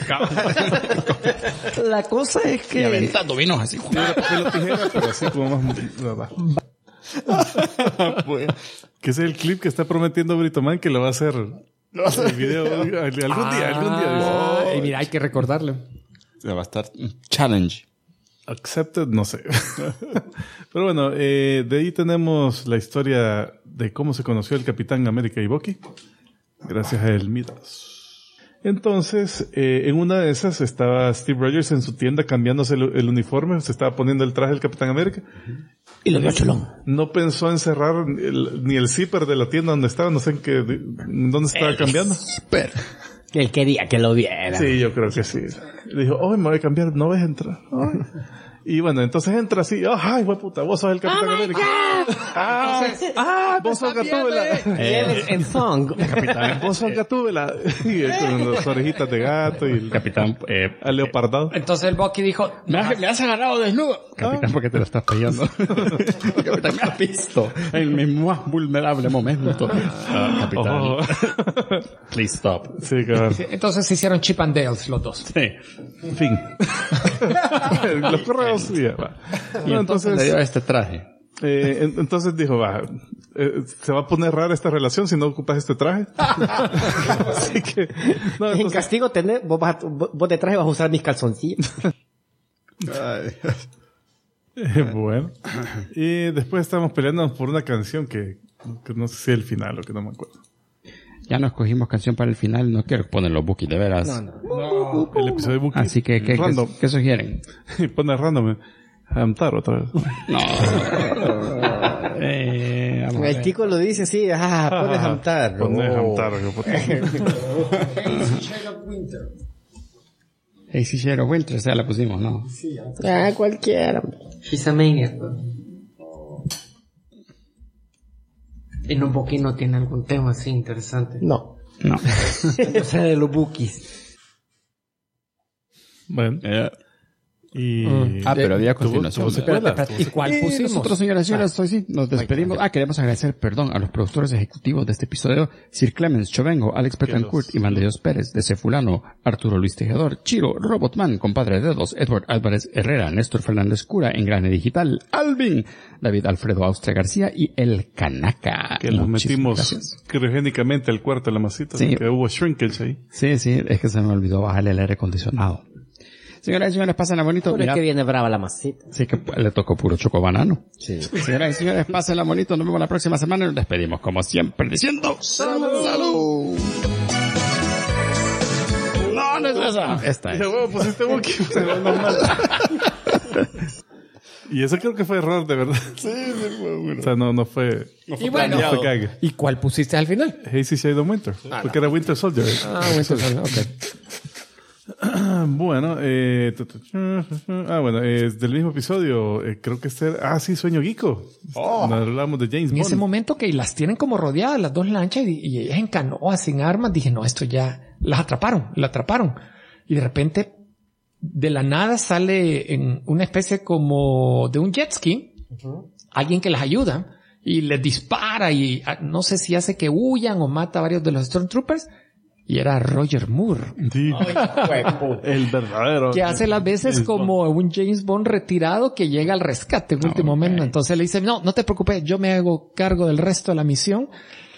La cosa es que... Y aventando vinos así. Papel o tijera, pero así como más... Que ese es el clip que está prometiendo Britoman que lo va a hacer. El video algún día. Y mira, hay que recordarlo. Va a estar challenge. Accepted, no sé. Pero bueno, de ahí tenemos la historia de cómo se conoció el Capitán América y Bucky. Gracias a el Midas. Entonces, en una de esas estaba Steve Rogers en su tienda cambiándose el uniforme. Se estaba poniendo el traje del Capitán América. Y lo vio chulón. No pensó en cerrar ni el zipper de la tienda donde estaba. No sé en dónde se estaba cambiando. Que él quería que lo viera. Sí, yo creo que sí. Le dijo, me voy a cambiar, no ves entrar. Y bueno, entonces entra así, ¡ay, puta! Vos sos el Capitán América. Vos sos Gatúbela. En Thong. Capitán, vos sos Gatúbela. Y con las orejitas de gato y el Capitán, al leopardado. Entonces el Bucky dijo, me has agarrado desnudo. Capitán, ¿por qué te lo estás peleando? Capitán, me has visto en mi más vulnerable momento. Capitán, please stop. Sí, claro. Entonces se hicieron Chip and Dales los dos. Sí. En fin. Los correos. Y entonces le dio este traje. Entonces dijo, se va a poner rara esta relación si no ocupas este traje. Así que, no, en castigo vos de traje vas a usar mis calzoncillos. Bueno. Y después estábamos peleando por una canción que no sé si es el final o que no me acuerdo. Ya no escogimos canción para el final, no quiero poner los Bucky, de veras. No. El episodio de Bucky. Así que, ¿qué sugieren? Y pone random. Hamtaro otra vez. No. El tico lo dice así, pone Hamtaro. Pone Hamtaro. Hazy Shade of Winter, ya la pusimos, ¿no? Sí, cualquiera. Pisamania. En un Bucky no tiene algún tema así interesante. No. O sea, de los Bukis. Bueno. Pero había continuación. ¿Y cuál pusimos? Nosotros, señoras y señores, hoy sí nos despedimos. Queremos agradecer, a los productores ejecutivos de este episodio: Sir Clemens Chovengo, Alex Betancourt, Iván de Dios Pérez, DC Fulano, Arturo Luis Tejedor, Chiro, Robotman, Compadre de Dedos, Edward Álvarez Herrera, Néstor Fernández Cura, Engrane Digital, Alvin, David Alfredo Austria García y El Canaca. Que los metimos criogénicamente al cuarto de la masita. Sí. Que hubo shrinkage ahí. Sí, es que se me olvidó bajarle el aire acondicionado. Señoras y señores, pásenla bonito. Por el que viene brava la masita. Sí, que le tocó puro chocobanano. Sí. Señoras y señores, pásenla bonito. Nos vemos la próxima semana y nos despedimos como siempre diciendo ¡Salud! ¡Salud! No es esa. Esta es. Pusiste Bucky. Y eso creo que fue error, de verdad. Sí, fue bueno. O sea, no fue... Y bueno, no fue cague. ¿Y cuál pusiste al final? Hazy Shade of Winter. Porque era Winter Soldier. Winter Soldier, ok. Bueno, es del mismo episodio, creo que sí, Sueño Geeko. Hablamos de James En Bond. ese momento que las tienen como rodeadas las dos lanchas y ellas en canoa, sin armas, dije, no, esto ya, la atraparon. Y de repente, de la nada sale en una especie como de un jet ski, alguien que las ayuda y les dispara y no sé si hace que huyan o mata a varios de los Stormtroopers. Y era Roger Moore. Sí. El verdadero. Que hace las veces como un James Bond retirado que llega al rescate en último momento. Entonces le dice, no te preocupes, yo me hago cargo del resto de la misión.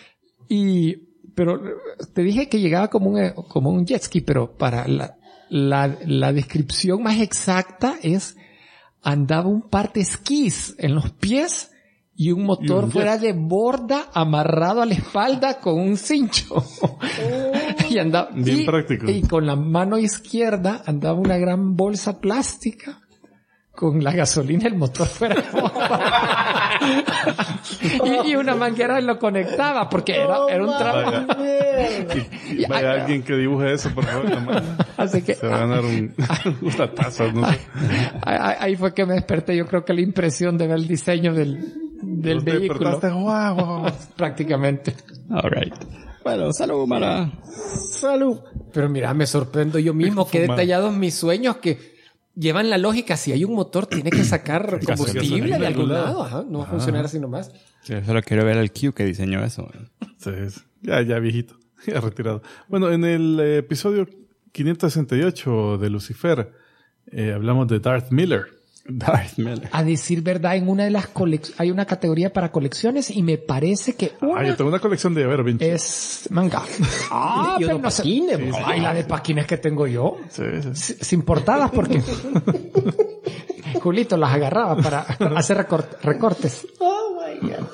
Pero te dije que llegaba como un jet ski, pero para la descripción más exacta es andaba un par de esquís en los pies y un motor fuera de borda amarrado a la espalda con un cincho. Y andaba bien práctico. Y con la mano izquierda andaba una gran bolsa plástica con la gasolina y el motor fuera de borda. y una manguera lo conectaba porque era un trabajo. Y vaya alguien que dibuje eso, por favor. Así que se va a ganar una taza, no sé. Ahí fue que me desperté. Yo creo que la impresión de ver el diseño del vehículo. Wow. Prácticamente. All right. Bueno, salud, Mara. Salud. Pero mira, me sorprendo yo mismo. Qué detallados mis sueños que llevan la lógica. Si hay un motor, tiene que sacar combustible de algún lado. Ajá, no va a funcionar así nomás. Sí, solo quiero ver al Q que diseñó eso. Sí, ya viejito. Ya retirado. Bueno, en el episodio 568 de Lucifer, hablamos de Darth Miller. Darth Miller. A decir verdad, en una de las hay una categoría para colecciones y me parece que yo tengo una colección de llaveros bien es manga. Pero no sé. Ay, la de paquines que tengo yo. Sí. Sin portadas porque Julito las agarraba para hacer recortes. Oh my God.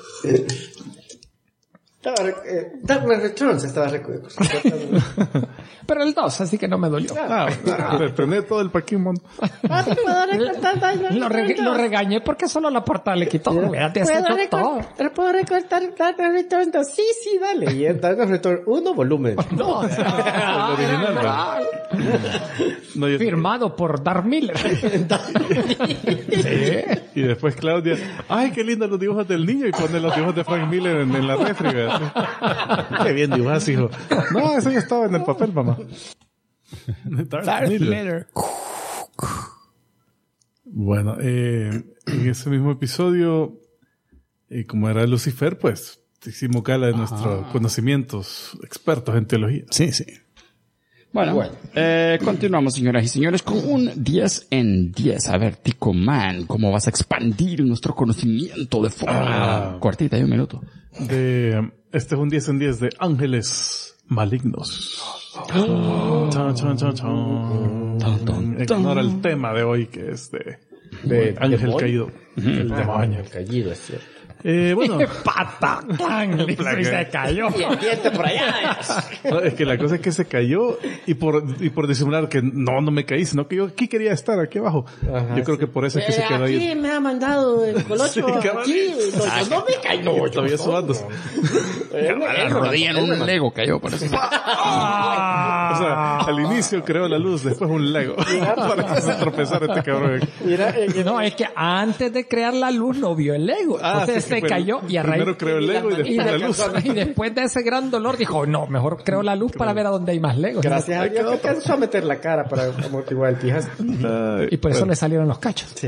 Dark Returns estaba Pero el 2, así que no me dolió. Tener todo el Pokémon. Lo regañé porque solo la portada le quitó. ¿Puedo recortar Dark Returns 2? Sí, dale. Y en Dark Returns 1 volumen. No, el original. Firmado por Darth Miller. Y después Claudia, ay, qué lindos los dibujos del niño, y pone los dibujos de Frank Miller en la refri. Qué bien dibujas, hijo. No, eso ya estaba en el papel, mamá. Darth Miller. Bueno, en ese mismo episodio, como era Lucifer, pues hicimos gala de nuestros conocimientos expertos en teología. Sí. Bueno, continuamos, señoras y señores, con un 10 en 10. A ver, Tico Man, ¿cómo vas a expandir nuestro conocimiento de forma cortita de 1 minuto? Este es un 10 en 10 de ángeles malignos. Ignora el tema de hoy, que es de ángel caído. El demonio. El caído, es cierto. Bueno. ¡Patacán! Y se cayó. Y el diente por allá. No, es que la cosa es que se cayó y por disimular que no me caí, sino que yo aquí quería estar, aquí abajo. Ajá, yo creo que por eso es que se quedó ahí. Aquí me ha mandado el colocho. Aquí. No me caí. No, todavía sudando. La rodilla en un Lego cayó, por eso. O sea, al inicio creó la luz, después un Lego. Para que se tropezara este cabrón. No, es que antes de crear la luz no vio el Lego. Entonces se cayó y a raíz... Primero creó el Lego y después la luz. Y después de ese gran dolor dijo, no, mejor creo la luz para ver a dónde hay más Legos. Gracias a Dios que alcanzó a meter la cara para amortiguar el pijazo. Y por eso le salieron los cachos. Sí.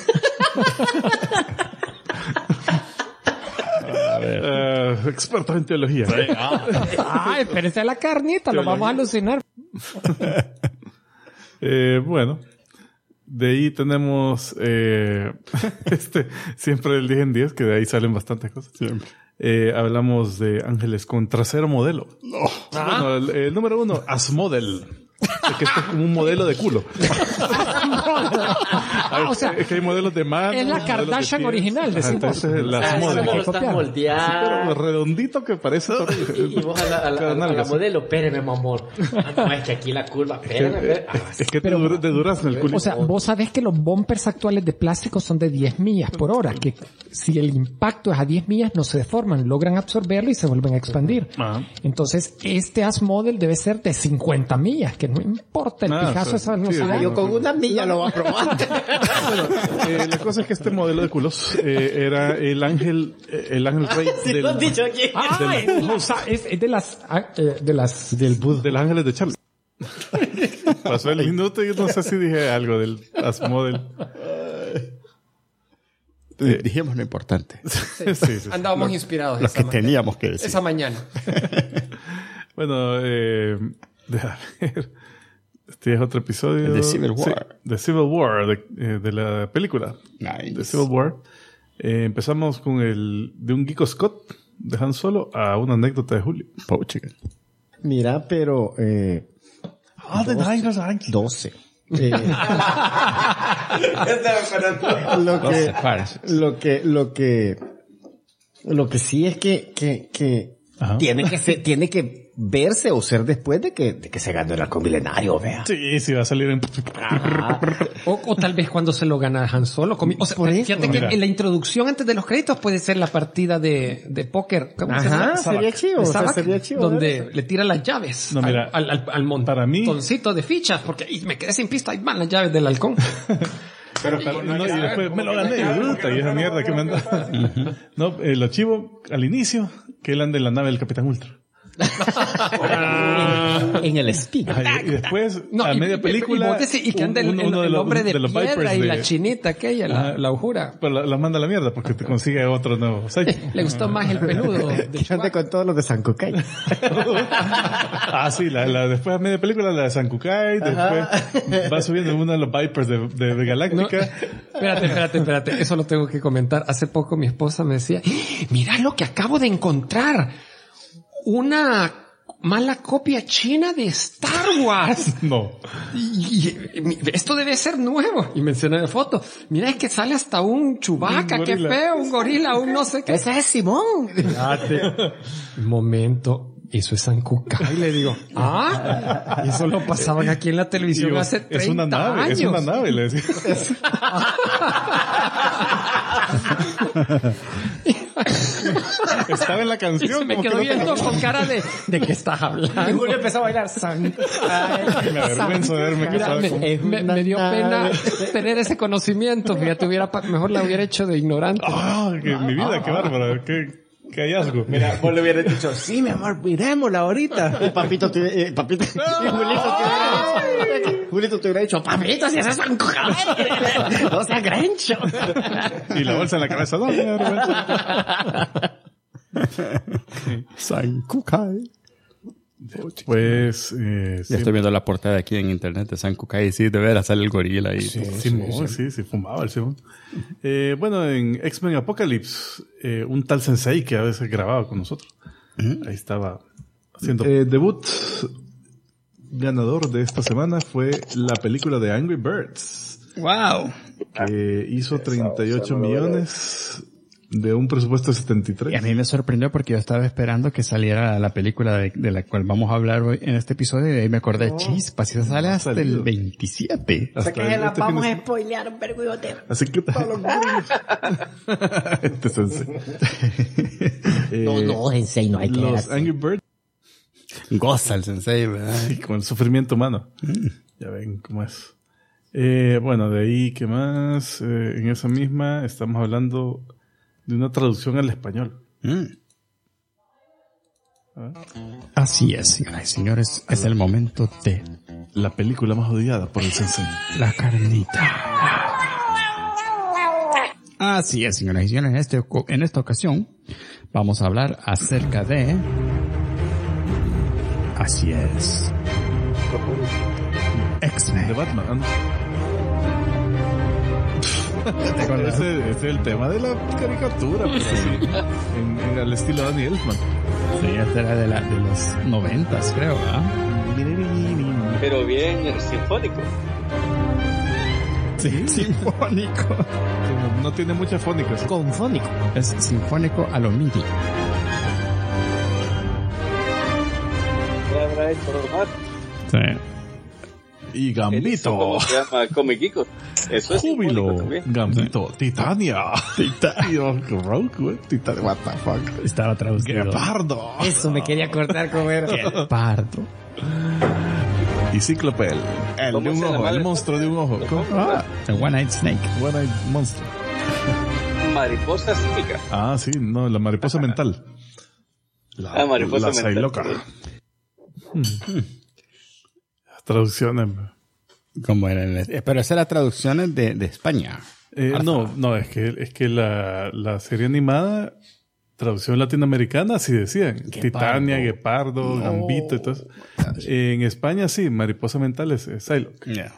Expertos en teología. Ay, espérense la carnita, lo vamos a alucinar. Bueno, de ahí tenemos siempre el 10 en 10, que de ahí salen bastantes cosas. Siempre. Hablamos de ángeles con trasero modelo. Bueno, el número 1, Asmodel. Es que esto es como un modelo de culo. O sea, es que hay modelos de mano. Es la Kardashian original, decimos. Las modelos. Está moldeado. Pero redondito que parece. Y vos a la modelo, espéreme, mamón. No, es que aquí la curva, espéreme. Es que de durazno el culo. O sea, vos sabés que los bumpers actuales de plástico son de 10 millas por hora, que si el impacto es a 10 millas no se deforman, logran absorberlo y se vuelven a expandir. Entonces, este Asmodel debe ser de 50 millas, que no importa el pijazo a esa velocidad. Yo con una milla lo voy a probar. Bueno, la cosa es que este modelo de culos era el ángel rey del... lo has dicho aquí. Es de las del Buda. De los ángeles de Charlie. Pasó el minuto y yo no sé si dije algo del Asmodel. Dijimos lo importante. Sí. Andábamos inspirados. Lo que teníamos que decir. Esa mañana. Bueno, déjame ver. Este es otro episodio. The Civil War. Sí, The Civil War, de la película. Nice. The Civil War. Empezamos con de un Geeko Scott de Han Solo a una anécdota de Julio. Mira, pero... 12. Lo que sí es que tiene que verse o ser después de que se ganó el arco milenario, vea. Sí, va a salir en... O tal vez cuando se lo gana Han Solo. O sea, fíjate que en la introducción antes de los créditos puede ser la partida de póker. ¿Cómo se llama? Sería chivo. Sería chivo. Donde le tira las llaves al montoncito de fichas, porque me quedé sin pista, ahí van las llaves del halcón. Pero y después me lo gané, y esa mierda que me anda. No, lo chivo al inicio, que él anda en la nave del Capitán Ultra. En el speak. Y después, No, a media película... Y que anda el hombre de los piedra Vipers y de- la chinita aquella, la ujura. Pero la manda a la mierda porque te consigue otro nuevo sidekick. Le gustó más el peludo. Que ande con todos los de San Kukai. Ah, sí, después a media película la de San Kukai, después va subiendo uno de los Vipers de Galáctica. Espérate. Eso lo tengo que comentar. Hace poco mi esposa me decía, mira lo que acabo de encontrar. Una mala copia china de Star Wars. No. Y esto debe ser nuevo. Y mencioné la foto. Mira, es que sale hasta un Chewbacca, qué feo, un gorila, un no sé qué. Ese es Simón. Un momento. Eso es San Kukai, le digo. Ah, eso lo pasaban aquí en la televisión Digo, hace 30 es una nave, años. es una nave, le decía. Estaba en la canción. Y me como que quedó no viendo te- con cara de qué estás hablando. Y Julio empezó a bailar San Kukai. Me avergüenzo de verme Mira, casado con... me dio pena tener ese conocimiento. Fíjate, mejor la hubiera hecho de ignorante. Ah, que mi vida, qué bárbaro, qué hallazgo. Mira, vos le hubieras dicho, sí, mi amor, miremosla ahorita. Y Papito y Julito te hubiera dicho, Papito, si ese es San Kukai. No sea grancho. Y la bolsa en la cabeza, no, me da vergüenza. San Kukai. Pues, Ya estoy viendo la portada aquí en internet de San Kukai. Sí, de veras sale el gorila ahí. Simón, sí, fumaba el Simón. Bueno, en X-Men Apocalypse, un tal Sensei que a veces grababa con nosotros. Ahí estaba haciendo... debut ganador de esta semana fue la película de Angry Birds. Wow. Que hizo 38 millones de un presupuesto de 73. Y a mí me sorprendió porque yo estaba esperando que saliera la película de la cual vamos a hablar hoy en este episodio y ahí me acordé, chispas, si sale hasta el 27. O sea que se la vamos a spoilear un vergüenza. Así que todos los este Sensei. No, Sensei, no hay que ver Los así. Angry Birds. Goza el sensei, ¿verdad? Sí, con el sufrimiento humano. Ya ven cómo es. Bueno, de ahí, ¿qué más? En esa misma estamos hablando de una traducción al español. Así es, señoras y señores, es el momento de la película más odiada por el sensei. La carnita. Así es, señoras y señores, en esta ocasión vamos a hablar acerca de... Así es. X-Men. De Batman. Ese es el tema de la caricatura, pues, en el estilo Danny Elfman. Sí, esta era de los 90s, creo, ¿verdad? Pero bien sinfónico. Sí, sinfónico. No tiene muchas fónicas. Confónico. Es sinfónico a lo MIDI. ¿Qué habrá hecho Omar? Sí. Y Gambito. ¿Cómo se llama? Comiquico. Eso es Júbilo. sinfónico también. Gambito. Titania. Rogue, Titania. What the fuck. Estaba traducido. Guepardo. Eso me quería cortar con ver. Guepardo. Y Cíclope, el de un ojo, el monstruo de un ojo. The One-Eyed Snake. One-Eyed Monster. Mariposa psíquica. Ah, sí, no, la mariposa mental. Mariposa la mental. Psylocke. Traducciones. Como eran, pero esas eran traducciones de España. No, es que la serie animada, traducción latinoamericana, sí decían. Titania, Guepardo, Gambito y todo eso. En España sí, mariposa mental es Psylocke. Yeah.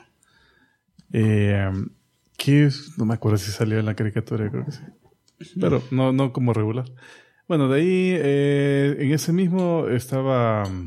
No me acuerdo si salió en la caricatura, creo que sí. Pero no como regular. Bueno, de ahí, en ese mismo estaba, a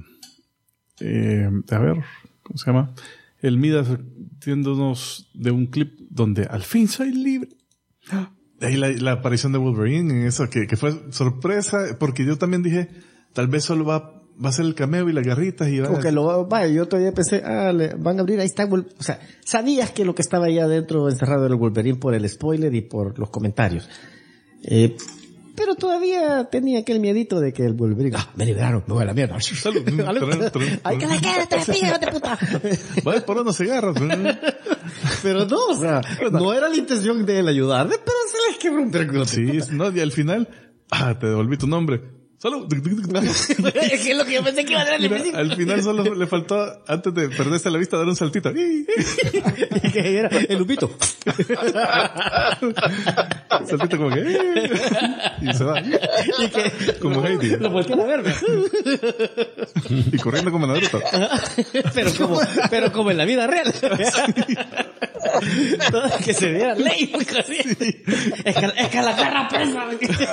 ver, ¿cómo se llama? El Midas haciéndonos de un clip donde al fin soy libre. De ahí la aparición de Wolverine en eso, que fue sorpresa, porque yo también dije, tal vez solo va a ser el cameo y las garritas y Como que yo todavía pensé, le van a abrir, ahí está, o sea, sabías que lo que estaba ahí adentro encerrado era el Wolverine por el spoiler y por los comentarios. Pero todavía tenía aquel miedito de que el Wolverine, me liberaron, me voy a la mierda. ¡Ay, que le quédate, hijo de puta! Vaya por unos cigarros. Pero no, o sea, no era la intención de él ayudarle, pero se les quebró un perculo. Sí, no, y al final, te devolví tu nombre. ¡Salud! Es que es lo que yo pensé que iba a dar al principio. Al final solo le faltó, antes de perderse la vista, dar un saltito. Y que era el lupito. Saltito como que... y se va. Y que Como Heidi. lo voltean a ver. Y corriendo como Naruto. pero como en la vida real. Que se vea ley. Es que la garra pesa.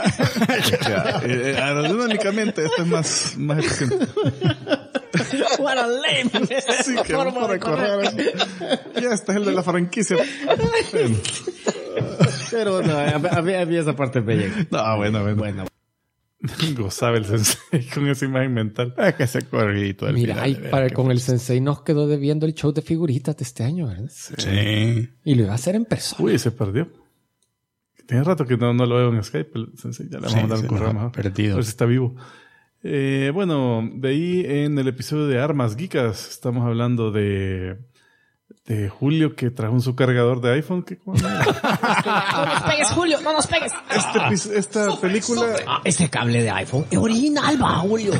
Aerodinámicamente esto es más eficiente. What a lame. Sí, que forma de correr. Ya este es el de la franquicia. Bueno. Pero no, a mí esa parte me llega. No, bueno. Gozaba el sensei con esa imagen mental. Es que ese corridito del Mira, final, con el sensei nos quedó debiendo el show de figuritas de este año, ¿verdad? Sí. Y lo iba a hacer en persona. Uy, se perdió. Tiene rato que no lo veo en Skype. El sensei ya le vamos a mandar un correo más. Perdido. A ver si está vivo. Bueno, de ahí en el episodio de Armas Geekas estamos hablando de Julio que trajo un subcargador de iPhone. No nos pegues, Julio, no nos pegues. Esta película... Ese cable de iPhone es original, va, Julio.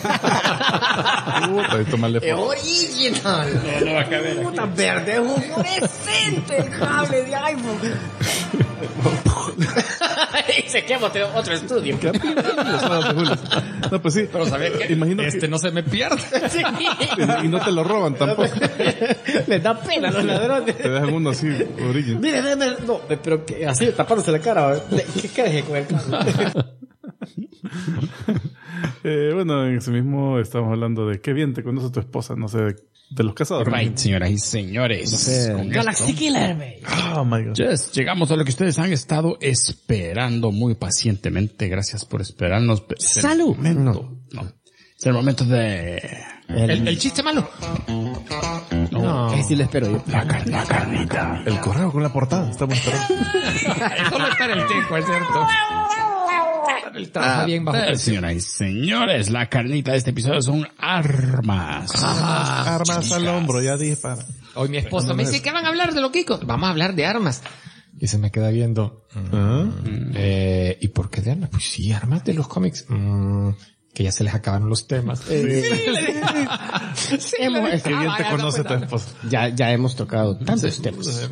Es original. No va a caber. Puta verde, es un fluorescente el cable de iPhone. Y se quema otro estudio. No, pues sí. Pero ¿sabes qué? Imagino este que... no se me pierde. Sí. Y no te lo roban tampoco. Les da pena a los ladrones. Te dejan uno así, origen. Mire, no, pero que así tapándose la cara. ¿Qué crees con el cable? Bueno, en ese mismo estamos hablando de qué bien te conoce tu esposa, no sé, de los casados. Right, señoras y señores. Con Galaxy esto, Killer, baby. Oh my God. yes, llegamos a lo que ustedes han estado esperando muy pacientemente. Gracias por esperarnos. Salud. No. Es el momento de... El chiste malo. No. Sí le espero yo. La carnita. El correo con la portada, estamos esperando. Solo está en el tiempo, es cierto. El trabajo bien bajo. Señoras y señores, la carnita de este episodio son armas. Armas al hombro, ya dispara. Hoy mi esposa me dice que van a hablar de lo Kiko. Vamos a hablar de armas. Y se me queda viendo. ¿Y por qué de armas? Pues sí, armas de los cómics. Que ya se les acabaron los temas. Qué bien te conoce tu esposa. Ya hemos tocado tantos temas.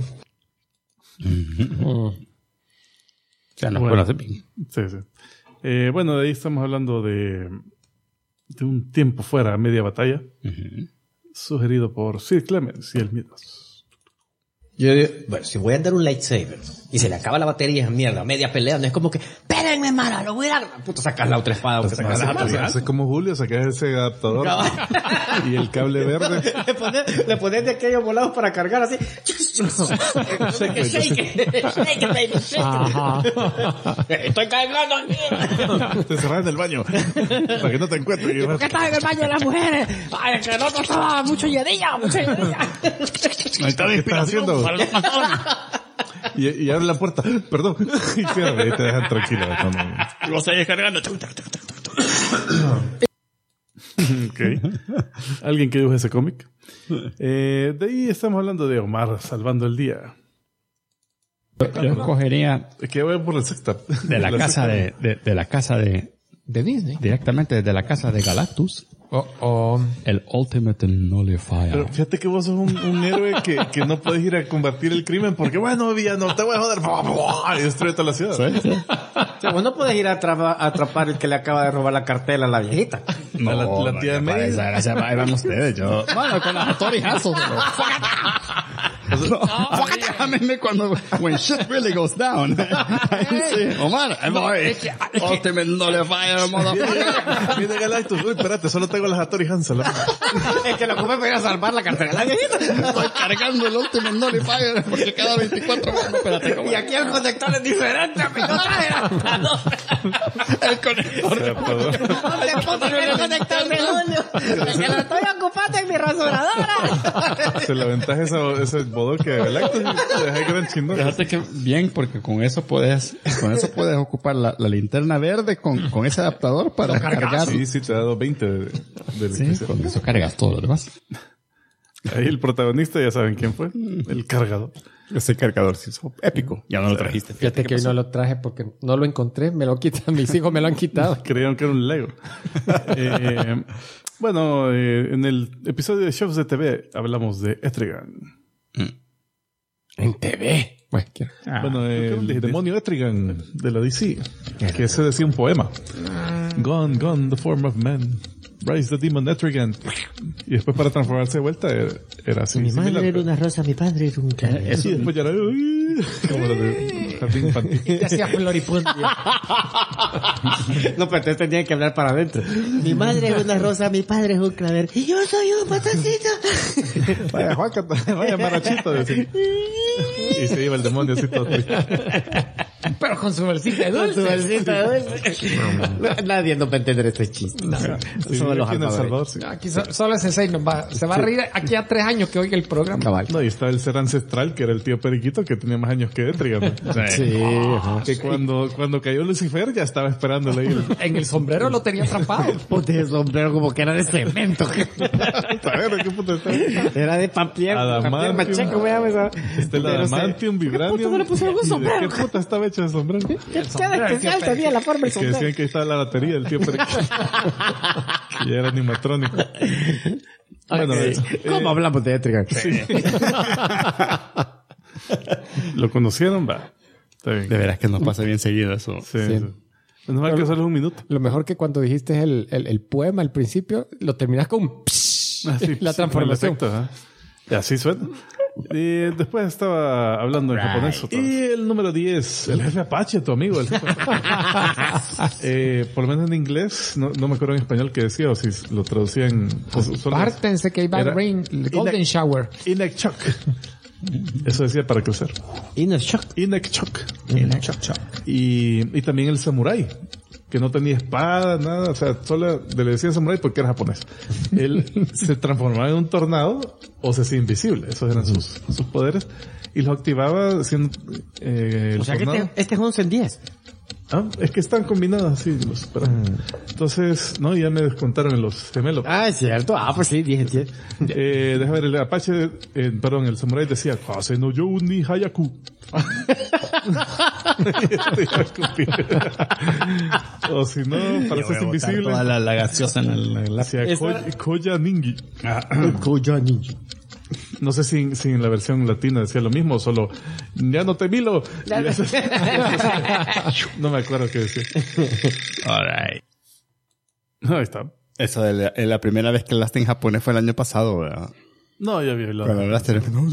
Ya nos Bueno. conoce bien. Sí. Bueno, de ahí estamos hablando de un tiempo fuera, a media batalla, sugerido por Sir Clemens y el mismo. Yo digo, bueno, si voy a andar un lightsaber y se le acaba la batería esa mierda, media pelea, no es como que, espérenme, mara, lo voy a dar. Puta, sacas la otra espada, aunque sacas la otra. Haces como Julio, sacas ese adaptador y el cable verde. Le pones de aquellos volados para cargar así. Shake it, baby, shake it. Estoy cargando aquí. Te cerras en el baño para que no te encuentres. ¿Por qué estás en el baño de las mujeres? Ay, que no te estaba mucho yedilla, mucho yedilla. ¿Qué estás haciendo? Para los patrones. Y abre la puerta. Perdón. Y cierra y te dejan tranquilo. No. Lo estoy descargando. Ok. ¿Alguien que dibuje ese cómic? De ahí estamos hablando de Omar salvando el día. Yo escogería Es que voy por el sextap. de la casa de la casa de Disney. directamente desde la casa de Galactus. El Ultimate Nullifier. Pero fíjate que vos sos un héroe que no puedes ir a combatir el crimen porque, bueno, villano, te voy a joder. Y destruye toda la ciudad. ¿Sí? O sea, vos no puedes ir a atrapar el que le acaba de robar la cartela a la viejita. No, la tía May. Ahí van ustedes. Yo, bueno, con las autorijazos. Déjame cuando when shit really goes down. Sí, Omar, Ultimate Nullifier, motherfucker. Viene Galactus. Uy, espérate, solo tengo las Hattori Hanzo. Es que lo ocupé para ir a salvar la cartela a la viejita. Estoy cargando el Ultimate Nullifier porque cada 24 horas, espérate, ¿cómo? Y aquí el conector es diferente, amigo. El conector. Te pongo el conector de Julio. Que lo estoy ocupando en mi rasuradora. Se le aventaja ese bodoque de Galactus y te deja gran chingón. Fíjate que bien, porque con eso puedes ocupar la linterna verde con ese adaptador para cargar. Sí, te ha dado 20 de Sí, electricidad. con eso cargas todo lo demás. Ahí el protagonista, ya saben quién fue, el cargador. Ese cargador sí es épico. Ya no lo trajiste. Fíjate que hoy no lo traje porque no lo encontré. Me lo quitan. Mis hijos me lo han quitado. Creyeron que era un Lego. Bueno, en el episodio de Shows de TV hablamos de Etrigan. En TV. Bueno, el demonio Etrigan de la DC. Que ese decía un poema. Gone, gone, the form of man. Rise the demon Etrigan. Y después para transformarse de vuelta era así. Mi similar, madre era una rosa, mi padre era un clavel. Sí, después ya era como lo de jardín infantil. Y hacía floripundio. No, pero entonces tenía que hablar para adentro. Mi madre es una rosa, mi padre es un clavel. Y yo soy un patacito. Vaya Juanca, vaya marachito. Decía. Y se iba el demonio así todo triste. Pero con su bolsita de dulce. Con su bolsita de dulce. Nadie no va a entender este chiste. No. Sí, Somos los aquí en El Salvador, salvadores. sí. Aquí solo el Sensei se va a reír aquí a 3 años que oiga el programa. No, y estaba el ser ancestral, que era el tío Periquito, que tenía más años que Etrigan. Sí. Que cuando cayó Lucifer ya estaba esperándole ahí. En el sombrero lo tenía atrapado. Puta, el sombrero como que era de cemento. ¿Qué puta está? Era de papel. Adamantium. Macheco, me llama. Este el Adamantium, Vibranium. ¿Cómo le pusieron un ¿Y de sombrero? qué puta estaba hecho el sombrero? Qué especial tenía la forma del Que sombrero. decían que ahí estaba la batería del tío Periquito. Y era animatrónico. Bueno, ¿Cómo hablamos de Etrigan? Sí. ¿Lo conocieron? Va. Está bien. De veras que nos pasa bien seguido eso. Sí. Menos mal que solo es un minuto. Lo mejor que cuando dijiste el poema al principio, lo terminas con un psh, la transformación. Efecto, ¿eh? Y así suena. Y después estaba hablando en japonés otra vez. Y el número 10, el jefe Apache, tu amigo. El jefe. Por lo menos en inglés, no me acuerdo en español qué decía, o si lo traducían. Pártense que iba a rain, golden shower. Inek Chok. Eso decía para crecer. Inek Chok. Inek Chok. Y también el samurái, que no tenía espada, nada, o sea, solo le decían samurái porque era japonés. Él se transformaba en un tornado o se hacía invisible, esos eran sus poderes, y los activaba haciendo o sea que este es 11 en 10. Ah, es que están combinados así, entonces, no, ya me descontaron en los gemelos. Ah, es cierto. Ah, pues sí, 10 en 10. Déjame ver, el Apache, el samurái decía, Kase no you ni Hayaku. O si no, pareces invisible. Toda la gaseosa en la Hacia Koya Ningi. Koya Ningi. No sé si en la versión latina decía lo mismo o solo, ya no te milo. No me acuerdo qué decía. Alright. Ahí está. Eso de la primera vez que hablaste en japonés fue el año pasado, ¿verdad? No, ya vi la. Cuando hablaste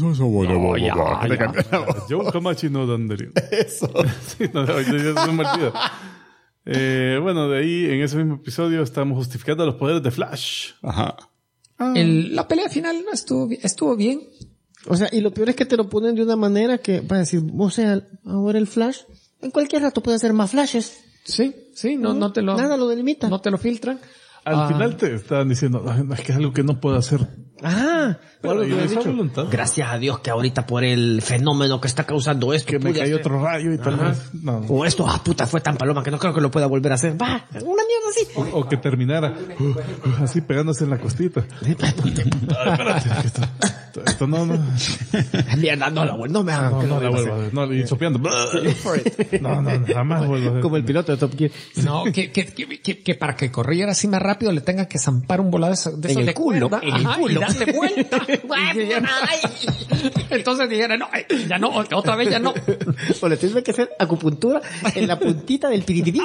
Yo Kamachi no Danderi. Eso. Sí, no me olvido. Bueno, de ahí, en ese mismo episodio, estamos justificando los poderes de Flash. Ajá. La pelea final no estuvo bien. O sea, y lo peor es que te lo ponen de una manera que, para decir, o sea, ahora el Flash, en cualquier rato puede hacer más flashes. Sí, no te lo... Nada lo delimita. No te lo filtran. Al final te estaban diciendo, es que es algo que no puedo hacer. Ah, pero y esa voluntad. Gracias a Dios que ahorita por el fenómeno que está causando esto, que me cayó otro rayo y tal vez. No. O esto, puta, fue tan paloma que no creo que lo pueda volver a hacer. Va, una mierda así. O que terminara así pegándose en la costita. Espérate, esto no. Mierda, no la vuelvo, no me hagan que no la vuelvo a ver. No, y sopeando. No, jamás vuelvo a ver. Como el piloto de Top Gear. No, que para que corriera así más rápido le tenga que zampar un volado de eso en el culo. En el culo. Y darle vuelta. Entonces dijeron, no, ya no, otra vez ya no. O le tiene que hacer acupuntura en la puntita del pirititín.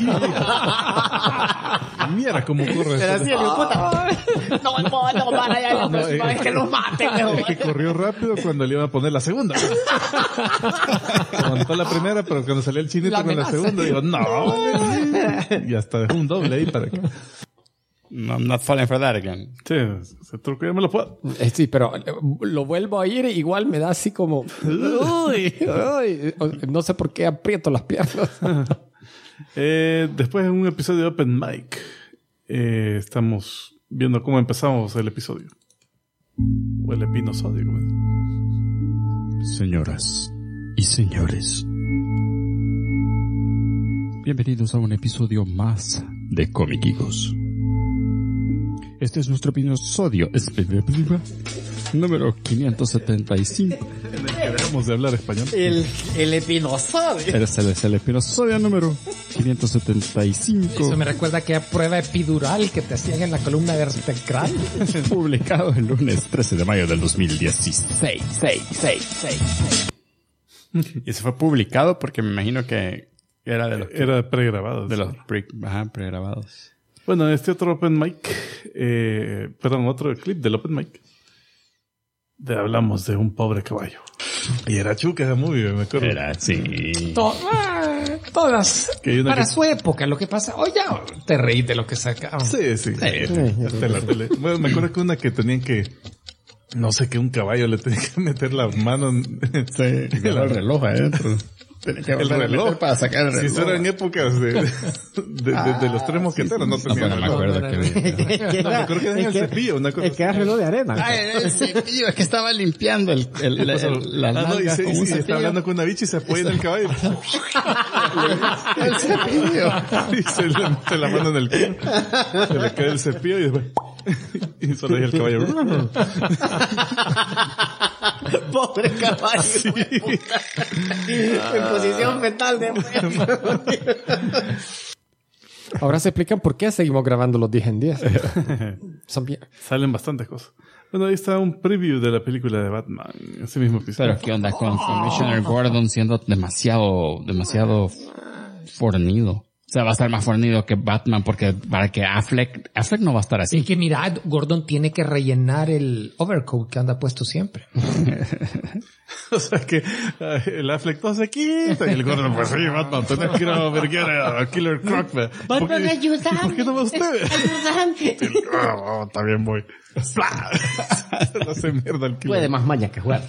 Mira cómo corre. Pero así, puta. No, para allá la próxima vez que lo maten. Es que corrió rápido cuando le iban a poner la segunda. Aguantó la primera, pero cuando salió el chinito con la segunda, digo, no. Y hasta dejó un doble ahí para que... No, I'm not falling for that again. Sí, ese truco ya me lo puedo. Sí, pero lo vuelvo a ir, igual me da así como... Uy, no sé por qué aprieto las piernas. Después en un episodio de Open Mic, estamos viendo cómo empezamos el episodio. O el episodio. Señoras y señores, bienvenidos a un episodio más de Comiquicos. Este es nuestro episodio número 575. Dejamos de hablar español. El epinosaurio. Es el episodio número 575. Eso me recuerda a aquella prueba epidural que te hacían en la columna vertebral. Publicado el lunes 13 de mayo del 2016. Y se fue publicado porque me imagino que era de los... Era pregrabado. De los pregrabados. Bueno, este otro open mic, otro clip del open mic, hablamos de un pobre caballo. Y era Chuca ese movie, me acuerdo. Era, sí. Todas. Para que... su época, lo que pasa. Oye, te reí de lo que sacaban. Sí. Hasta la tele. Bueno, me acuerdo que una que tenían que... No sé, que un caballo le tenía que meter la mano en el reloj adentro. El reloj para sacar el reloj. Si eso era en épocas de los tres mosqueteros, no tenía. No me acuerdo me acuerdo que era el cepillo. El que era reloj de arena. El cepillo, es que estaba limpiando las nalgas con un cepillo. Está hablando con una bicha y se apoya en el caballo. El cepillo. Y se le mete la mano en el culo. Se le cae el cepillo y después... Y solo ahí el caballo. Pobre caballo. Sí. En posición fetal de Ahora se explican por qué seguimos grabando los 10 en 10. Salen bastantes cosas. Bueno, ahí está un preview de la película de Batman. Ese mismo episodio. Pero ¿qué onda con Commissioner Gordon siendo demasiado fornido? O sea, va a estar más fornido que Batman porque para que Affleck no va a estar así. Y que mira, Gordon tiene que rellenar el overcoat que anda puesto siempre. O sea que el Affleck todo se quita y el Gordon, pues sí, Batman, tenés que ir a verguer a Killer Croc. Batman, ayúdame. ¿Por qué no va usted? Ayúdame. Está bien, voy. No hace mierda el Killer. Puede más maña que jugar.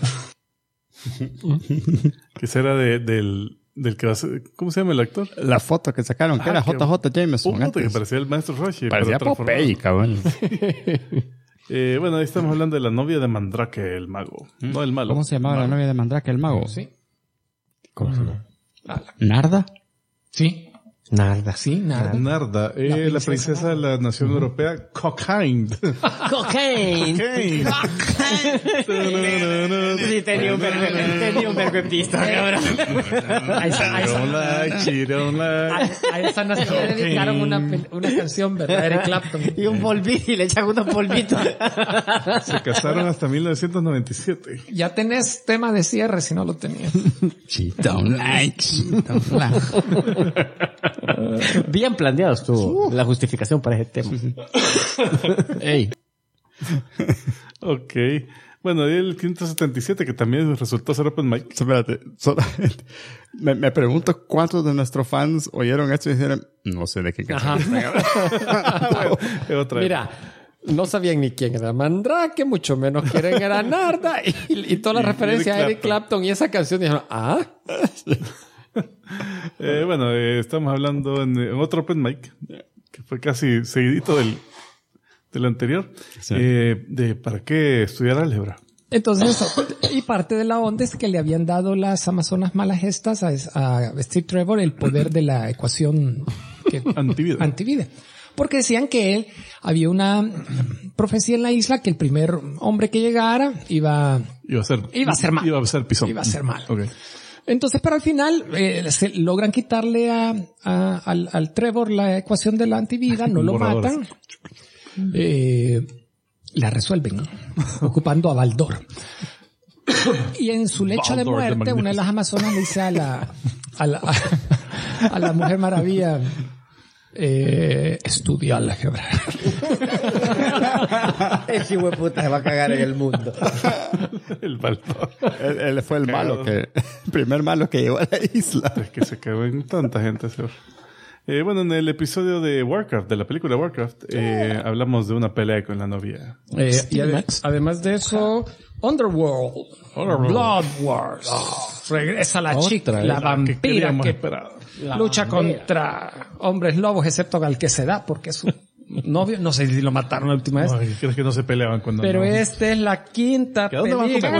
Que será del que va a ser, ¿cómo se llama el actor? La foto que sacaron, que era JJ Jameson. Que parecía el maestro Roshi. Parecía Popeye, cabrón. Bueno, ahí estamos hablando de la novia de Mandrake, el mago. No el malo. ¿Cómo se llamaba la novia de Mandrake, el mago? Sí. ¿Cómo se llama? ¿Narda? Sí. Narda. Sí, Narda. Narda, la princesa de la nación europea, Cocaine. Cocaine. Sí, tenía un verbo en pista, cabrón. A esa nación le dedicaron una canción, ¿verdad? Eric Clapton. Y un polvito, y le echaron unos polvitos. Se casaron hasta 1997. Ya tenés tema de cierre si no lo tenías. She don't like. Bien planeado estuvo la justificación para ese tema. Ey. Ok. Bueno, y el 577, que también resultó ser open mic. Espérate. Me pregunto cuántos de nuestros fans oyeron esto y dijeron, no sé de qué canción. Mira, no sabían ni quién era Mandrake, mucho menos quién era Narda. Y toda la referencia a Eric Clapton y esa canción dijeron, bueno, estamos hablando en otro open mic, que fue casi seguidito del anterior, sí. De para qué estudiar álgebra. Entonces, y parte de la onda es que le habían dado las amazonas malas estas a Steve Trevor el poder de la ecuación antivida. Porque decían que había una profecía en la isla que el primer hombre que llegara iba a ser mal. Iba a ser pisón. Iba a ser mal. Okay. Entonces, pero al final se logran quitarle al Trevor la ecuación de la antivida, no lo matan, la resuelven, ocupando a Baldor. Y en su lecho de muerte, una de las amazonas le dice a la Mujer Maravilla, estudia álgebra. Ese hijo de puta se va a cagar en el mundo. El Baldor. Él fue el primer malo que llegó a la isla. Es que se cagó en tanta gente. Bueno, en el episodio de Warcraft, de la película Warcraft, hablamos de una pelea con la novia. Y además de eso, Underworld. Blood Wars. Regresa la chica, la vampira que lucha contra hombres lobos, excepto al que se da, porque es su novio. No sé si lo mataron la última vez. Ay, ¿crees que no se peleaban cuando Pero esta es la quinta película.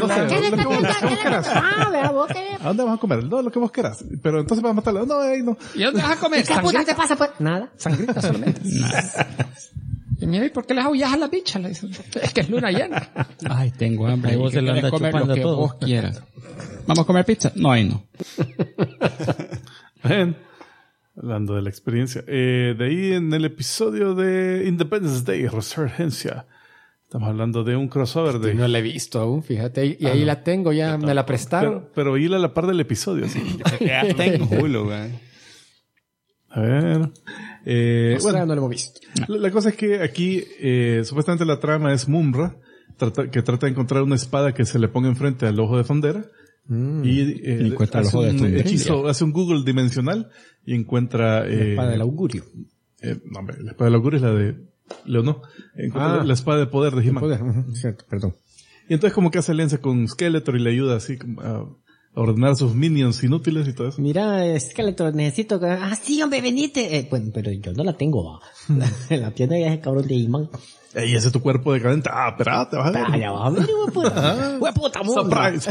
¿A dónde vas a comer? No, lo que vos quieras. Pero entonces vas a matarlo. No. ¿Y dónde vas a comer? ¿Qué puta te pasa, pues? Nada. Sangrita solamente. Y mira, ¿y por qué les aullas a la bicha? Le dicen, es que es luna llena. Ay, tengo hambre. Ahí vos se lo andas comer lo chupando que todo. vos quieras. ¿Vamos a comer pizza? No, ahí no. Bien. Hablando de la experiencia. De ahí en el episodio de Independence Day, Resurgencia, estamos hablando de un crossover de... No la he visto aún, fíjate. Y ahí la tengo, ya me la prestaron. Pero ir a la par del episodio, sí. Ya está en Hulu, güey. A ver. Bueno, no lo hemos visto. La cosa es que aquí, supuestamente la trama es Mumra, que trata de encontrar una espada que se le ponga enfrente al ojo de Fondera. Y encuentra el hace ojo de un Fondera. hechizo, hace un Google dimensional y encuentra... La espada del augurio. No, hombre, la espada del augurio es la de Leonor. Encuentra la espada de poder de He-Man. Cierto, perdón. Y entonces como que hace alianza con Skeletor y le ayuda así como a ordenar a sus minions inútiles y todo eso. Mira, Skeletor, necesito que... Ah, sí, hombre, venite. Bueno, pero yo no la tengo, va. La tiene ya ese cabrón de He-Man. Ey, ese es tu cuerpo decadente. Ah, espera, te vas a ver. Ah, ya vas a ver, hueputa. Hueputa, mundo. Surprise.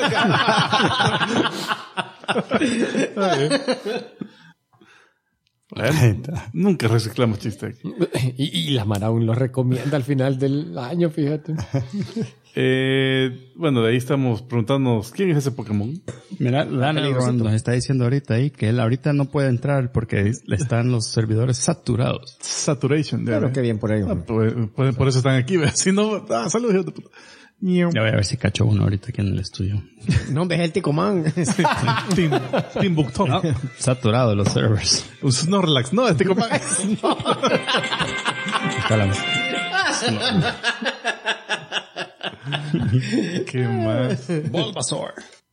Nunca reciclamos chistes aquí. Y la Mara aún lo recomienda al final del año, fíjate. Bueno, de ahí estamos preguntándonos, ¿quién es ese Pokémon? Mira, Ron nos está diciendo ahorita ahí que él ahorita no puede entrar porque están los servidores saturados. Saturation. Claro, qué bien por ello. Por eso están aquí, ¿ves? Si no, saludos, hijos de puta. Ya voy a ver si cacho uno ahorita aquí en el estudio. No, ves el Ticoman. Timbuktu. No, saturado los servers. Un Snorlax. No, es Ticoman. ¿Qué más? Bulbasaur.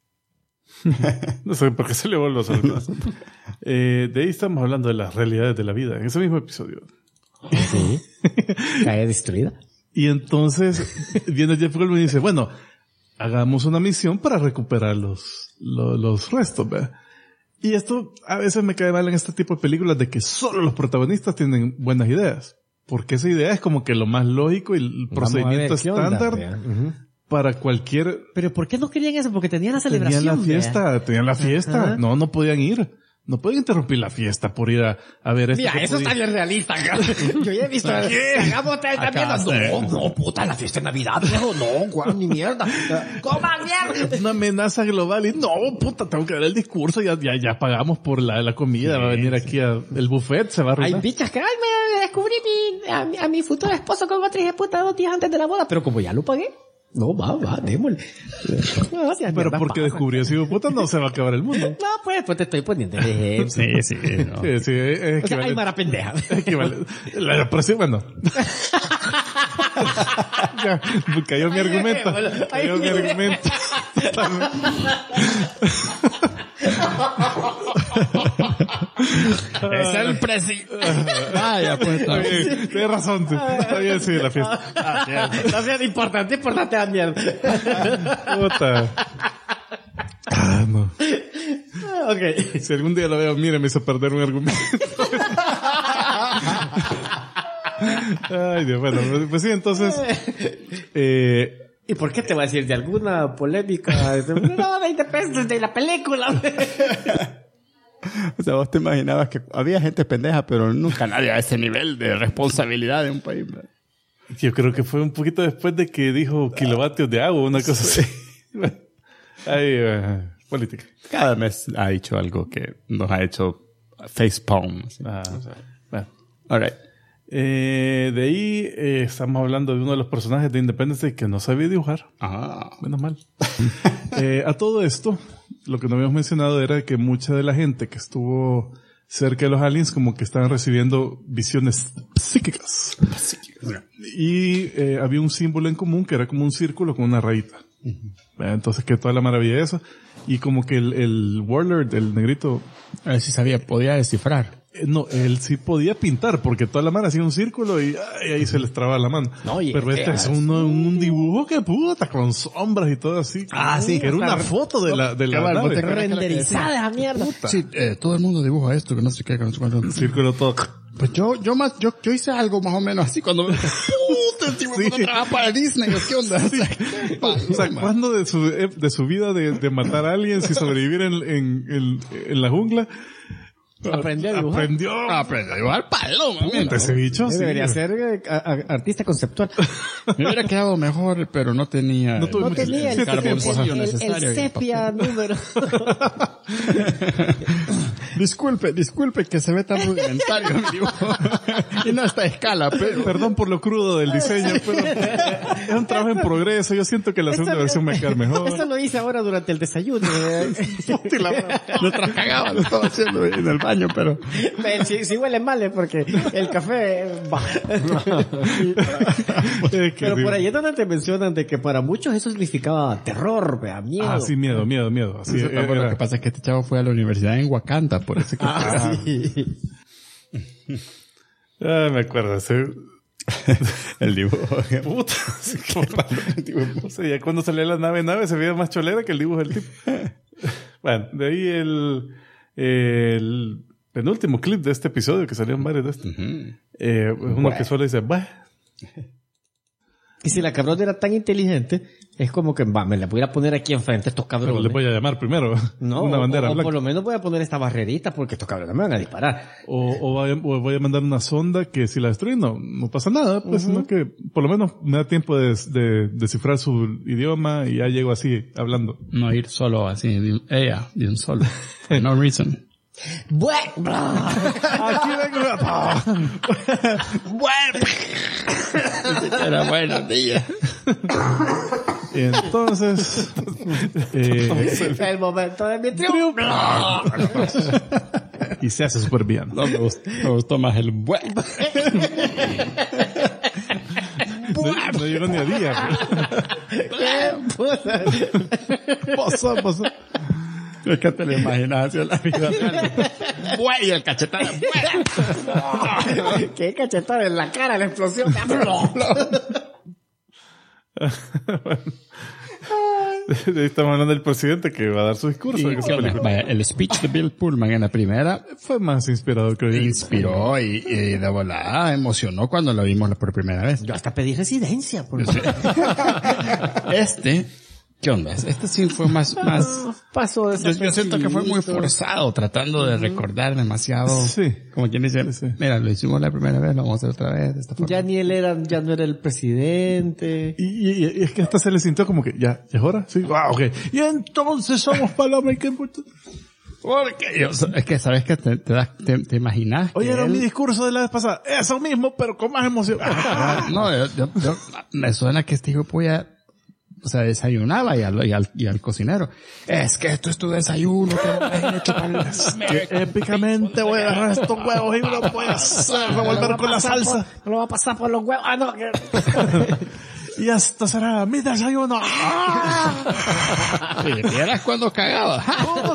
No sé por qué se le Bulbasaur. De ahí estamos hablando de las realidades de la vida, en ese mismo episodio. Sí. Cae destruida. Y entonces viene Jeff Goldblum y dice, bueno, hagamos una misión para recuperar los restos, ¿verdad? Y esto a veces me cae mal en este tipo de películas de que solo los protagonistas tienen buenas ideas. Porque esa idea es como que lo más lógico y el procedimiento estándar para cualquier... Pero ¿por qué no querían eso? Porque tenían la celebración. Tenían la fiesta. No podían ir. No pueden interrumpir la fiesta por ir a ver esto. Mira, eso está bien realista, cabrón. Yo ya he visto. Hagamos No, puta, la fiesta de Navidad, viejo. No, guau, ni mierda. ¡Coman mierda! Una amenaza global y no, puta, tengo que dar el discurso. Ya pagamos por la comida. Va a venir aquí el buffet, se va a arruinar. Hay bichas que, me descubrí a mi futuro esposo con otra hija de puta 2 días antes de la boda. Pero como ya lo pagué. No, va, démosle. No, pero porque descubrió ese puta no se va a acabar el mundo. No, pues te estoy poniendo el ejemplo. Sí, no. Sí, es o sea, hay mara pendeja. La próxima, bueno. Ya, cayó mi argumento. Cayó mi argumento. Es el presidente. Ya, pues está bien. Tienes razón. Está bien, sí, la fiesta. No sea importante la mierda. Puta. No. Ok. Si algún día lo veo, mire, me hizo perder un argumento. Ay, Dios, bueno, pues sí, entonces... ¿Y por qué te va a decir de alguna polémica? No, 20 pesos de la película. O sea, vos te imaginabas que había gente pendeja, pero nunca nadie a ese nivel de responsabilidad de un país. Yo creo que fue un poquito después de que dijo kilovatios de agua, una cosa así. Política. Cada mes ha dicho algo que nos ha hecho facepalm. All right. De ahí estamos hablando de uno de los personajes de Independence Day que no sabía dibujar. Menos mal. A todo esto, lo que no habíamos mencionado era que mucha de la gente que estuvo cerca de los aliens como que estaban recibiendo visiones psíquicas. Y había un símbolo en común que era como un círculo con una rayita. Entonces que toda la maravilla de eso. Y como que el Warlord, el negrito... A ver si sabía, podía descifrar. No, él sí podía pintar, porque toda la mano hacía un círculo y ahí se les traba la mano. No, pero este es un dibujo que puta, con sombras y todo así. Sí. Que era una foto de la nave. Renderizada esa mierda. Sí, todo el mundo dibuja esto, que no sé qué, que no sé cuánto. Un círculo todo. Pues yo hice algo más o menos así cuando puta, tipo, cuando trabajaba para Disney, ¿qué onda? O sea, ¿cuándo de su vida de matar a alguien y sobrevivir en la jungla? Aprendió a dibujar. Aprendió a dibujar paloma. Ese bicho, sí. Debería ser artista conceptual. Me hubiera quedado mejor, pero no tenía... No tenía el sepia número. Disculpe que se ve tan rudimentario mi dibujo. Y no a esta escala, pero... Perdón por lo crudo del diseño, pero es un trabajo en progreso. Yo siento que la segunda versión me queda mejor. Esto lo hice ahora durante el desayuno. Nuestras cagadas lo estaba haciendo en el baño, pero... Si huele mal es porque el café... Pero por ahí es donde te mencionan de que para muchos eso significaba terror, miedo. Ah, sí, miedo. Así Lo que pasa es que este chavo fue a la universidad en Wakanda, por eso que... sí. Me acuerdo, el dibujo. Puta, o sea, ya cuando salía la nave se veía más cholera que el dibujo del tipo. Bueno, de ahí el penúltimo clip de este episodio, que salieron varios de estos. Uno que solo dice, bah. Y si la cabrona era tan inteligente, es como que, me la voy a poner aquí enfrente a estos cabrones. Pero le voy a llamar primero. No, una bandera o blanca. por lo menos voy a poner esta barrerita porque estos cabrones me van a disparar. O voy a mandar una sonda que si la destruyen no pasa nada, pues, sino que por lo menos me da tiempo de descifrar su idioma y ya llego así, hablando. No ir solo así, de un solo. For no reason. Aquí vengo. Era buenos días. Entonces, el momento de mi triunfo. Y se hace súper bien. No, me gustó más el no llegó ni a día. Pasó. Es que te lo imaginas hacia la vida real. Y el cachetada. Qué cachetada en la cara, la explosión. Estamos hablando del presidente que va a dar su discurso. Vaya, el speech de Bill Pullman en la primera fue más inspirador que inspiró y de volada emocionó cuando lo vimos por primera vez. Yo hasta pedí residencia. ¿Qué onda? Este sí fue más pasó de yo siento que fue muy forzado, tratando de recordar demasiado. Sí. Como quien dice, mira, lo hicimos la primera vez, lo vamos a hacer otra vez de esta forma. Ya no era el presidente. Y es que hasta se le sintió como que, ya es hora. Sí, ok. Y entonces somos Paloma y qué importa. Porque es que sabes que te imaginas. Oye, era mi discurso de la vez pasada. Eso mismo, pero con más emoción. No, yo me suena que este hijo puya, o sea, desayunaba y al cocinero. Es que esto es tu desayuno, que épicamente voy a agarrar estos huevos y me los voy a hacer revolver con la salsa. Me lo va a pasar por los huevos. No. Y esto será mi desayuno. Si vieras cuando cagaba.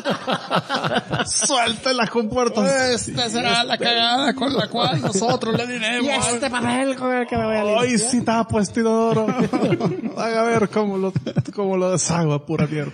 Suelten las compuertas. Esta será la cagada con la cual nosotros le diremos. Y este papel con el que me voy a limpiar. Hoy sí tapo este inodoro. Van a ver cómo lo deshago a pura mierda.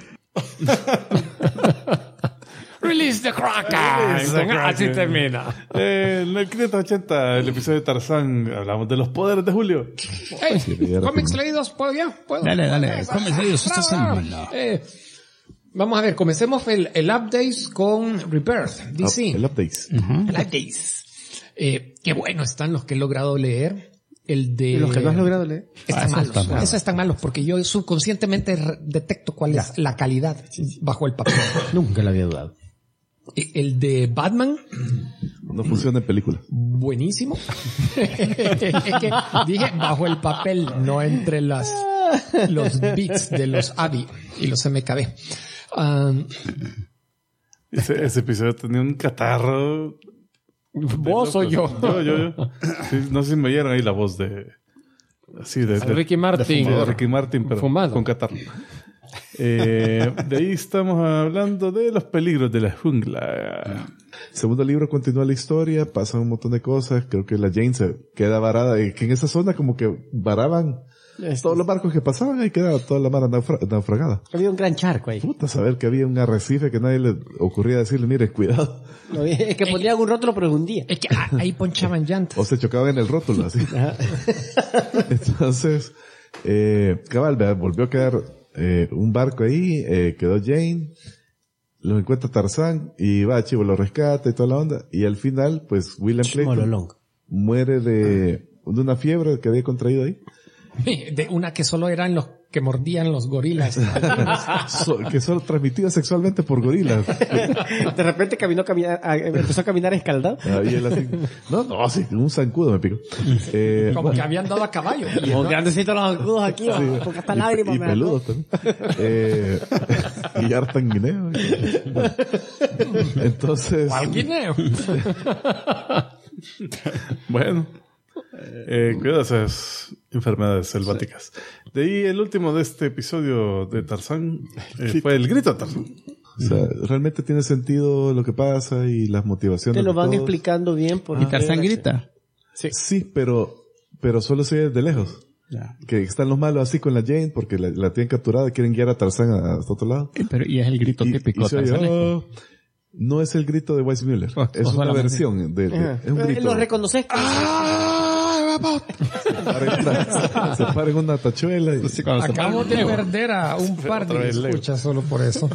Release the Kraken. Así termina. En el 580, el episodio de Tarzán, hablamos de los poderes de Julio. Cómics leídos, ¿puedo ya? ¿Puedo? Dale. Cómics leídos esta semana. Vamos a ver, comencemos el updates con Rebirth, DC. El updates. El updates. Qué bueno están los que he logrado leer. El de... ¿Y los que no has logrado leer? Están malos. Esos están malos porque yo subconscientemente detecto cuál es la calidad bajo el papel. Nunca lo había dudado. El de Batman. No funciona en película. Buenísimo. Es que dije bajo el papel, no entre los bits de los AVI y los MKB. Ese episodio tenía un catarro. ¿Vos o yo? Yo. Sí, no sé si me oyeron ahí la voz de Ricky Martin. De Ricky Martin, pero fumado. Con catarro. De ahí estamos hablando de los peligros de la jungla. Segundo libro continúa la historia, pasan un montón de cosas. Creo que la Jane se queda varada, que en esa zona como que varaban todos los barcos que pasaban, ahí quedaba toda la mar naufragada. Había un gran charco ahí. Puta, saber que había un arrecife que nadie le ocurría decirle, mire, cuidado. No, es que ponían un rótulo pero hundía. Es que ahí ponchaban llantas. O se chocaban en el rótulo, así. Entonces, cabal, volvió a quedar un barco ahí, quedó Jane. Lo encuentra Tarzán y va, Chivo lo rescata y toda la onda. Y al final, pues, William Clayton muere de una fiebre que había contraído ahí. De una que solo eran los que mordían los gorilas. Que solo transmitida sexualmente por gorilas. De repente empezó a caminar escaldado. Y él así, sí, un zancudo me picó. Como que habían dado a caballo. Como que necesito los zancudos aquí, porque hasta lágrimas y me peludos también. Y hartan guineo. Entonces... ¿Cuál guineo? Bueno. Cuidado esas enfermedades selváticas. De ahí el último de este episodio de Tarzán fue el grito de Tarzán. O sea, realmente tiene sentido lo que pasa y las motivaciones. Te lo van de todos. explicando bien. ¿Y Tarzán grita? Sí, pero solo se ve de lejos. Ya. Que están los malos así con la Jane porque la tienen capturada y quieren guiar a Tarzán hasta otro lado. Y es el grito típico tarzánico. No es el grito de Weissmuller. Es una versión de es un grito. ¿Lo reconoces? Se para en una tachuela. Acabo de perder a un par de escuchas solo por eso.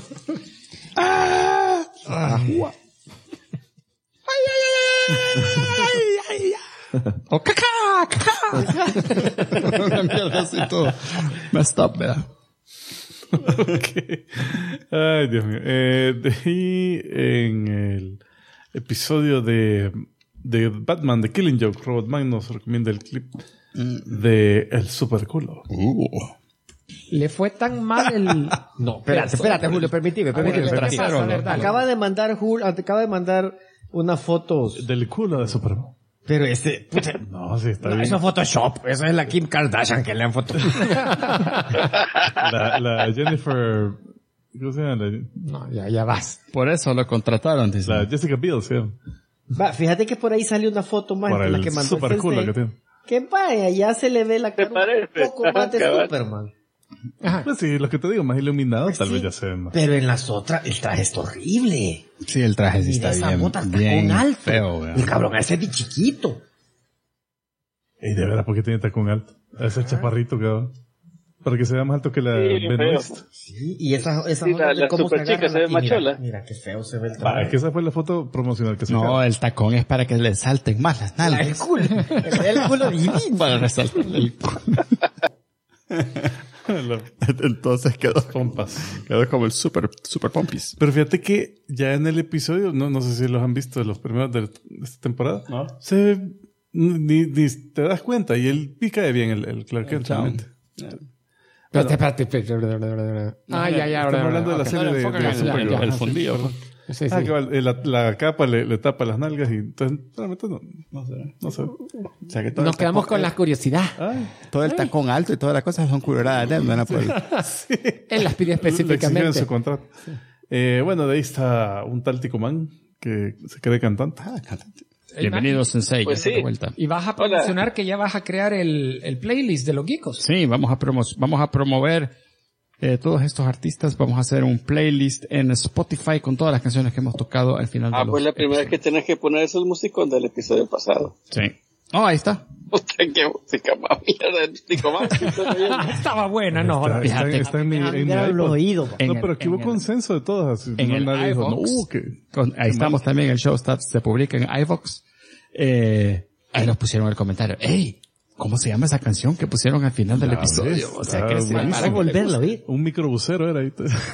¡Oh, caca! Una mierda así todo. Messed up, ¿verdad? Okay. Ay, Dios mío. De ahí en el episodio de Batman, de Killing Joke, Robot Man nos recomienda el clip de El Super Culo. Le fue tan mal el... No, espérate, Julio, permíteme. Acaba de mandar unas fotos del culo de Superman. Pero no, sí, está bien. Eso es Photoshop. Eso es la Kim Kardashian que le han fotografiado. la Jennifer... ¿Cómo se llama? No, ya vas. Por eso lo contrataron, dice. La Jessica Biel, sí. Fíjate que por ahí salió una foto más que la que mandó super culo que tiene. Que vaya, ya se le ve la cara un poco más de Superman. Ajá. Pues sí, lo que te digo, más iluminado, pues tal vez ya se ve más. Pero en las otras, el traje es horrible. Sí, el traje sí está bien alto. Feo, el cabrón ese es de chiquito. Y de verdad, ¿por qué tiene tacón alto? Ese chaparrito, cabrón. Para que se vea más alto que la Benoist. Sí, y esa la super chica se ve machola. Mira qué feo se ve el traje. Es que esa fue la foto promocional que se No, el tacón es para que le salten más las nalgas. El culo divino. Para resaltar el culo. Entonces quedó como el super pompis. Pero fíjate que ya en el episodio, no sé si los han visto, los primeros de esta temporada, ¿no? Ni te das cuenta y él pica de bien el Clark Kent realmente. Espérate. Ya. Estamos hablando de la serie de Supergirl. El fondillo. Sí. La capa le tapa las nalgas y entonces realmente no sé. O sea que nos quedamos con la curiosidad. Todo el tacón alto y todas las cosas son curadas de él, ¿no? Sí. Él las pidió específicamente. En su contrato. Bueno, de ahí está un tal Ticoman que se cree cantante. Bienvenido, Sensei. Pues sí. De vuelta. Y vas a promocionar que ya vas a crear el playlist de los geekos. Sí, vamos a promover todos estos artistas. Vamos a hacer un playlist en Spotify con todas las canciones que hemos tocado al final de los pues la primera vez que tenés que poner esos musicón del episodio pasado. Sí. Ahí está. Puta, qué música más mierda del Ticoman. Estaba buena, no. Está en mi oído. No, pero aquí hubo consenso de todas. En el iVox. Ahí estamos también, el Showstats se publica en iVox. Ahí nos pusieron el comentario. ¡Ey! ¿Cómo se llama esa canción que pusieron al final del episodio? O sea, que para volverla a oír. Un microbusero era ahí.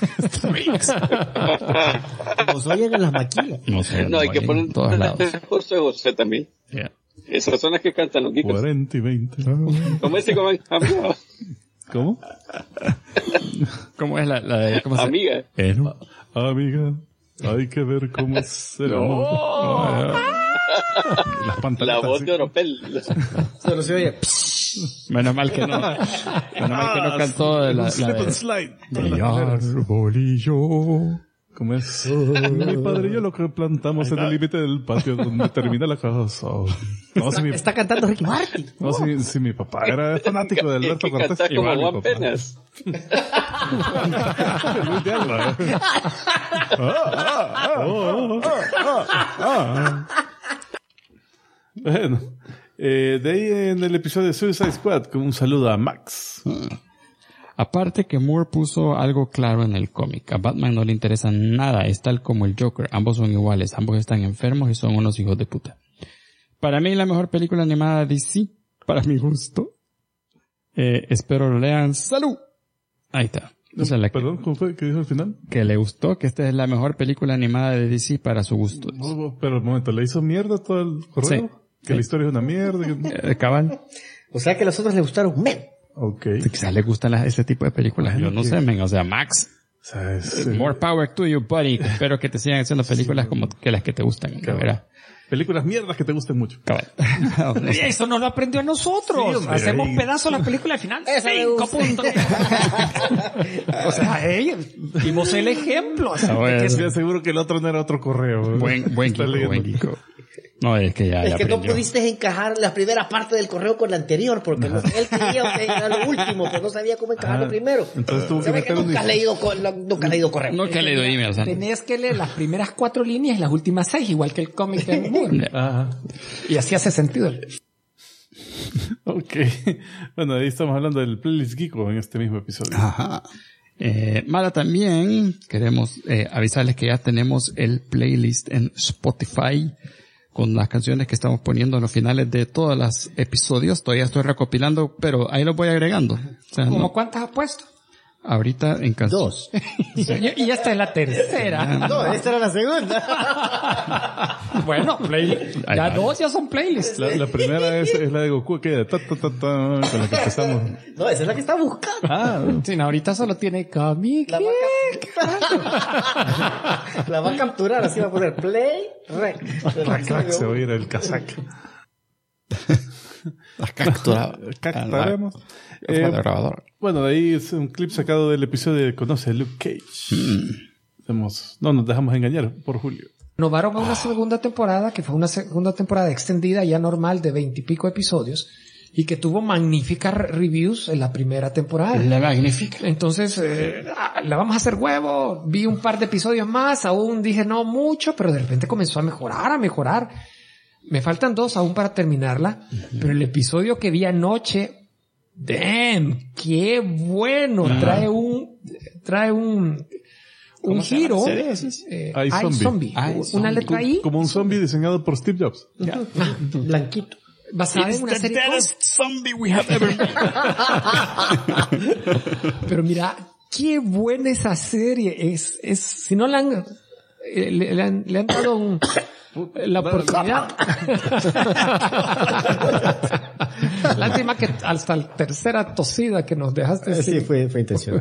Nos oyen en las maquilas. No, hay que poner todos lados. José también. Yeah. Esas son las que cantan los geekos. 40 y 20. ¿Cómo es Ticoman? Amiga. ¿Cómo? ¿Cómo es la de... ¿cómo Amiga. Amiga, hay que ver cómo es el amor. Las la voz de Oropel. Solo se oye. Menos mal que no cantó la slide. Mi arbolillo. ¿Cómo es? Mi padre y yo lo que plantamos en el límite del patio donde termina la casa. No, Está cantando Ricky Martin. No, si mi papá era fanático de Alberto Cortés. Canta como Juan Penas. Luis de Alba. Bueno, de ahí en el episodio de Suicide Squad, con un saludo a Max. Aparte que Moore puso algo claro en el cómic. A Batman no le interesa nada, es tal como el Joker. Ambos son iguales, ambos están enfermos y son unos hijos de puta. Para mí la mejor película animada de DC, para mi gusto. Espero lo lean. ¡Salud! Ahí está. Esa es la Perdón, ¿cómo fue? ¿Qué dijo al final? que le gustó, que esta es la mejor película animada de DC para su gusto. Pero un momento, ¿le hizo mierda todo el correo? Sí. Que la historia es una mierda. Cabal. O sea que a los otros le gustaron men. Ok. Quizás le gustan ese tipo de películas. Yo no sé, men. O sea, Max. O sea, More power to you, buddy. Espero que te sigan haciendo películas como que las que te gustan. ¿Verdad? Películas mierdas que te gusten mucho. Cabal. Eso no lo aprendió a nosotros. Sí, hombre, hacemos ahí. pedazos a la película al final. Esa me 5 gusta. puntos. O sea, dimos el ejemplo. O sea, bueno. que Estoy seguro que el otro no era otro correo. Buen Está Kiko, leyendo. buen Kiko. No, es que ya Es que no aprendió. pudiste encajar la primera parte del correo con la anterior, porque él quería encajar lo último, pero no sabía cómo encajarlo primero. Entonces tuvo que Se ve que meter un... nunca has leído correo. No que he leído emails. ¿sabes? tenías que leer las primeras 4 líneas y las últimas 6, igual que el cómic de Moore. Ajá. Y así hace sentido. Ok. Bueno, ahí estamos hablando del playlist Geeko en este mismo episodio. Ajá. Mara, también queremos avisarles que ya tenemos el playlist en Spotify con las canciones que estamos poniendo en los finales de todos los episodios. Todavía estoy recopilando, pero ahí los voy agregando. O sea, ¿Cómo no- cuántas has puesto? ahorita en canción. 2. Y esta es la tercera. No, esta era la segunda. Bueno, Ahí ya va. 2 ya son playlists. La primera es la de Goku, que de ta, ta, ta, ta, con la que empezamos. No, esa es la que está buscando. Ah, Sí, no, ahorita solo tiene cómic. La va a capturar, así va a poner play, rec. Kazak, se va a ir el Kazak. La captura. Capturamos. grabador. Bueno, de ahí es un clip sacado del episodio de Conoce a Luke Cage. No nos dejamos engañar por Julio. Renovaron a una segunda temporada, que fue una segunda temporada extendida, ya normal, de 20 y pico episodios, y que tuvo magníficas reviews en la primera temporada. La magnífica. Entonces, la vamos a hacer huevo. Vi un par de episodios más, aún dije no mucho, pero de repente comenzó a mejorar. Me faltan 2 aún para terminarla, pero el episodio que vi anoche, damn, qué bueno. Trae un giro. iZombie. Una letra I. Como un zombie diseñado por Steve Jobs. Blanquito. Basada en una serie zombie we have ever made. Pero mira, qué buena esa serie. Es si no la han, le han dado la oportunidad. Lástima que hasta la tercera tosida que nos dejaste. Sí, fue intención.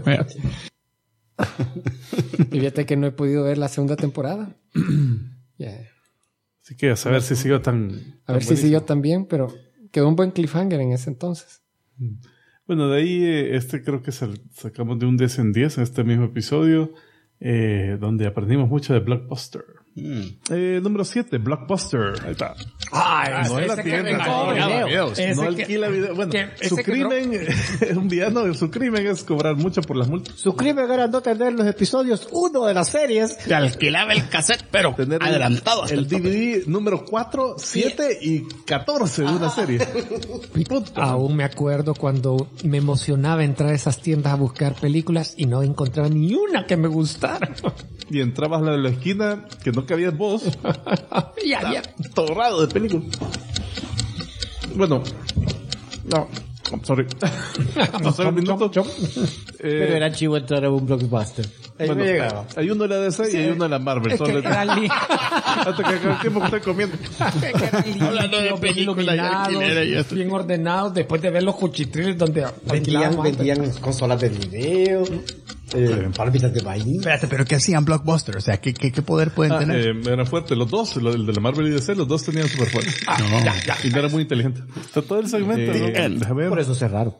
Y fíjate que no he podido ver la segunda temporada. Yeah. Así que a saber si siguió tan... A ver si siguió también, pero quedó un buen cliffhanger en ese entonces. Bueno, de ahí creo que sacamos de un 10 en 10 en este mismo episodio, donde aprendimos mucho de Blockbuster. Número 7, Blockbuster. Ahí está. Ay, No es la tienda, no alquila video. Bueno, su crimen es un villano, su crimen es cobrar mucho por las multas. Su crimen era no tener los episodios 1 de las series. Te alquilaba el cassette, pero Tener adelantado. el DVD número 4, 7 y 14 de una serie. Aún me acuerdo cuando me emocionaba entrar a esas tiendas a buscar películas y no encontraba ni una que me gustara. Y entrabas a la esquina que no cabía vos. Y había Torrado de películas. Bueno. No. Sorry. Pasó un minuto. Pero era chivo entrar a un blockbuster. Ahí Bueno, me llegaba. hay uno de la DC y hay uno de la Marvel. Es que Solo- era hasta que acaba el tiempo que estoy comiendo. Hablando de películas y alquiler y esto. bien ordenados, después de ver los cuchitriles donde Vendían consolas de video, pálpitas de baile. Espérate, pero ¿qué hacían Blockbuster? O sea, ¿qué poder pueden tener? Era fuerte. Los dos, el de la Marvel y DC, los dos tenían super fuerte. Y no era muy inteligente. Está todo el segmento. ¿no? Déjame ver. Por eso cerraron.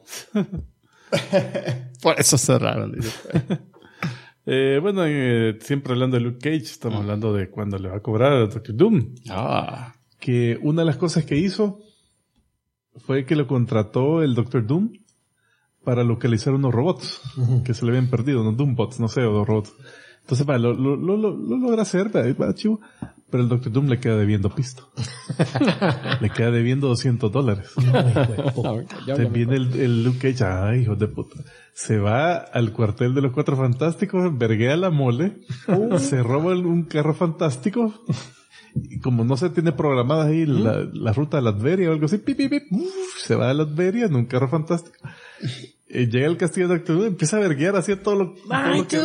Por eso cerraron. dice. Bueno, siempre hablando de Luke Cage, estamos hablando de cuando le va a cobrar a Doctor Doom. Que una de las cosas que hizo fue que lo contrató el Doctor Doom para localizar unos robots que se le habían perdido, unos Doombots, no sé, o robots. Entonces, lo logra hacer, va chivo, Pero el Doctor Doom le queda debiendo pisto. Le queda debiendo $200. Se viene el Luke Cage. Ay, hijo de puta. Se va al cuartel de los Cuatro Fantásticos, verguea la mole, se roba un carro fantástico. Y como no se tiene programada ahí la ruta de Latveria o algo así, se va a Latveria en un carro fantástico. Llega al castillo de Doctor Doom, empieza a verguear así todo lo que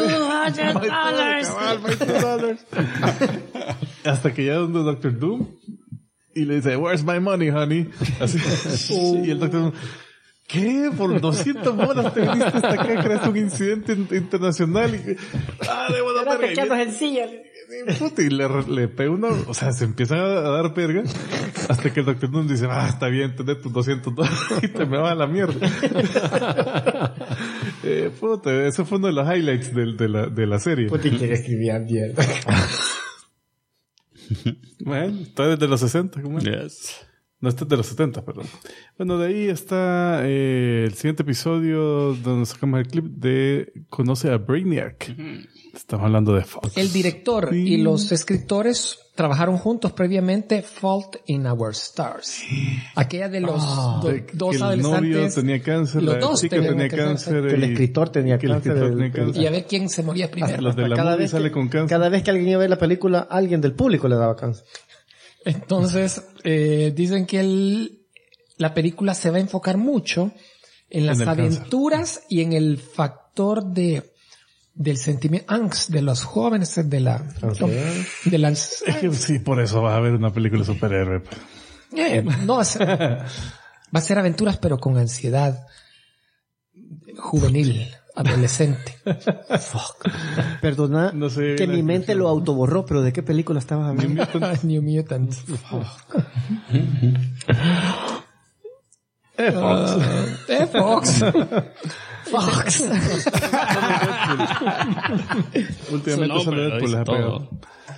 $200. Hasta que llega donde Doctor Doom y le dice, "Where's my money, honey?" Así. Y el Doctor Doom, ¿qué? Por $200 te viniste hasta acá, creaste un incidente internacional. Y, debo dar verga. Y le pega uno, o sea, se empiezan a dar verga hasta que el Doctor Doom dice, está bien, tenés tus $200 y te me vas a la mierda. Eso fue uno de los highlights de la serie. Puta, que escribía mierda. Bueno, está desde los 60, ¿cómo es? Yes. No, este es de los 70, perdón. Bueno, de ahí está el siguiente episodio donde sacamos el clip de Conoce a Brainiac. Estamos hablando de Fox. El director y los escritores trabajaron juntos previamente Fault in Our Stars. Aquella de los dos adolescentes. El novio tenía cáncer, los la dos chica tenía cáncer. Que el escritor tenía cáncer. Y a ver quién se moría primero. Los de la movie sale con cáncer. Cada vez que alguien iba a ver la película, alguien del público le daba cáncer. Entonces, dicen que la película se va a enfocar mucho en las aventuras y en el factor del sentimiento, angst de los jóvenes, Es que sí, por eso vas a ver una película de superhéroe. No, va a ser aventuras, pero con ansiedad juvenil, adolescente. Fuck. Perdona, no sé, que mi mente lo autoborró, pero ¿de qué película estabas hablando? New Mutant. Fox. Fox. Últimamente solo Deadpool les ha pegado.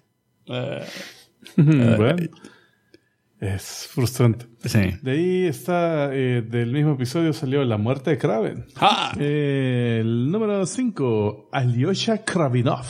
Bueno. Es frustrante. Sí. De ahí está, del mismo episodio salió La muerte de Kraven. El número 5, Alyosha Kravinov.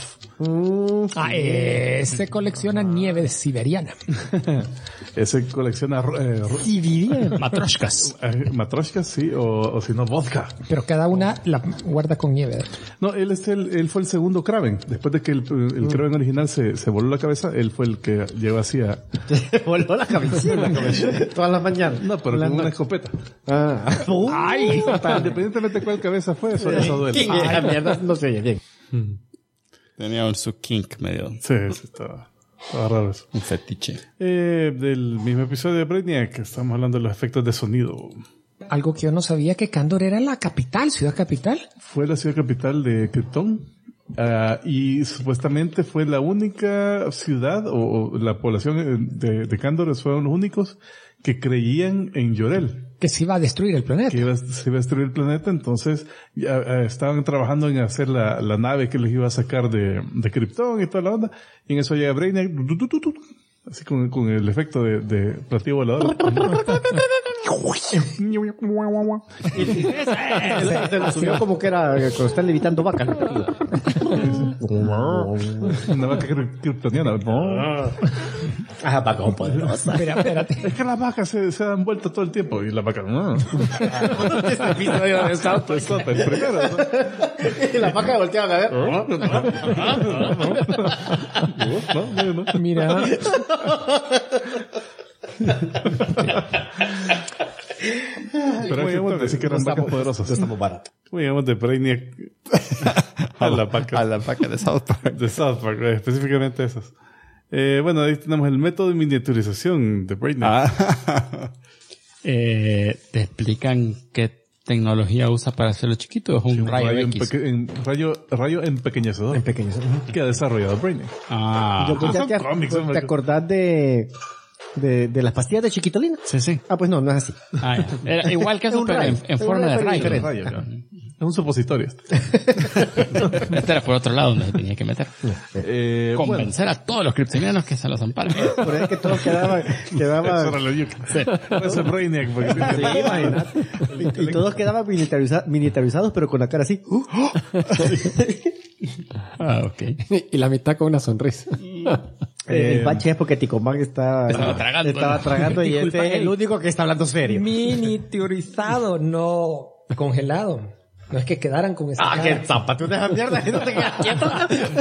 Ese colecciona nieve siberiana. Ese colecciona matroshkas. Matroshkas, sí, o si no, vodka. Pero cada una la guarda con nieve. No, él fue el segundo Kraven. Después de que el Kraven original se voló la cabeza, él fue el que llegó así a... voló la cabeza. Todas las mañanas. No, pero con una escopeta. ¡Ay! Independientemente de cuál cabeza fue, eso duele. La mierda no se oye bien. Tenía su kink medio. Sí, estaba raro eso. Un fetiche. Del mismo episodio de Brainiac, estamos hablando de los efectos de sonido. Algo que yo no sabía, que Kandor era la capital, ciudad capital. Fue la ciudad capital de Krypton. Y supuestamente fue la única ciudad o la población de Kandor fueron los únicos que creían en Jor-El. Que se iba a destruir el planeta. Se iba a destruir el planeta, entonces estaban trabajando en hacer la nave que les iba a sacar de Krypton y toda la onda. Y en eso llega Brainiac, así con el efecto de platillo volador. Se lo subió como que era cuando están levitando vacas. Una vaca kryptoniana. Vaca poderosa. Espérate. Es que las vacas se dan vuelta todo el tiempo y la vaca Este episodio de South Park. El primero, ¿no? Y las vacas volteaban a ver. No. Mira. Pero digamos decir que eran vacas poderosas. Estamos baratos. Digamos de Brainiac a la vaca de South Park. De South Park, específicamente esas. Bueno, ahí tenemos el método de miniaturización de Brainiac. ¿Te explican qué tecnología usa para hacerlo chiquito? ¿Es un rayo X? Rayo empequeñecedor. Que ha desarrollado Brainiac. ¿Te acordás de las pastillas de Chiquitolina? Sí. Pues no es así. Era igual que eso, pero en forma de rayo. Es un supositorio. Este era por otro lado donde se tenía que meter. Convencer a todos los kryptonianos que se los amparan. Por eso es que todos quedaban... Eso era lo yuca. Eso es Brainiac. Sí, imagínate. Y todos quedaban miniaturizados, pero con la cara así. Ok. Y la mitad con una sonrisa. El bache es porque Ticomán estaba tragando y este es el único que está hablando serio. Miniaturizado, no congelado. No es que quedaran con esa cara. Que zapate una mierda y no te quedas quieto.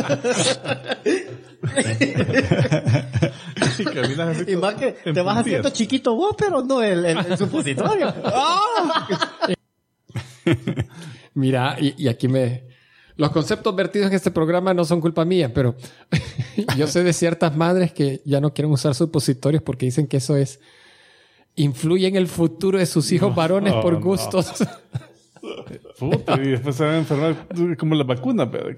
Y más que te vas haciendo chiquito vos, pero no el supositorio. Mira, y aquí los conceptos vertidos en este programa no son culpa mía, pero yo sé de ciertas madres que ya no quieren usar supositorios porque dicen que eso influye en el futuro de sus hijos varones por gustos. Puta, y después se van a enfermar como la vacuna, pero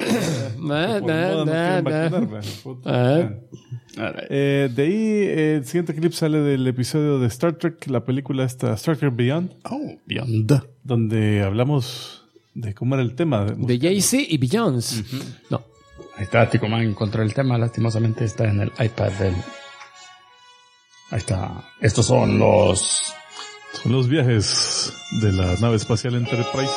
de ahí el siguiente clip sale del episodio de Star Trek, la película esta Star Trek Beyond. Beyond. Donde hablamos de cómo era el tema. De Jay-Z y Beyonds. No. Ahí está, Ticomán encontró el tema, lastimosamente está en el iPad del... Ahí está. Estos son los viajes de la nave espacial Enterprise.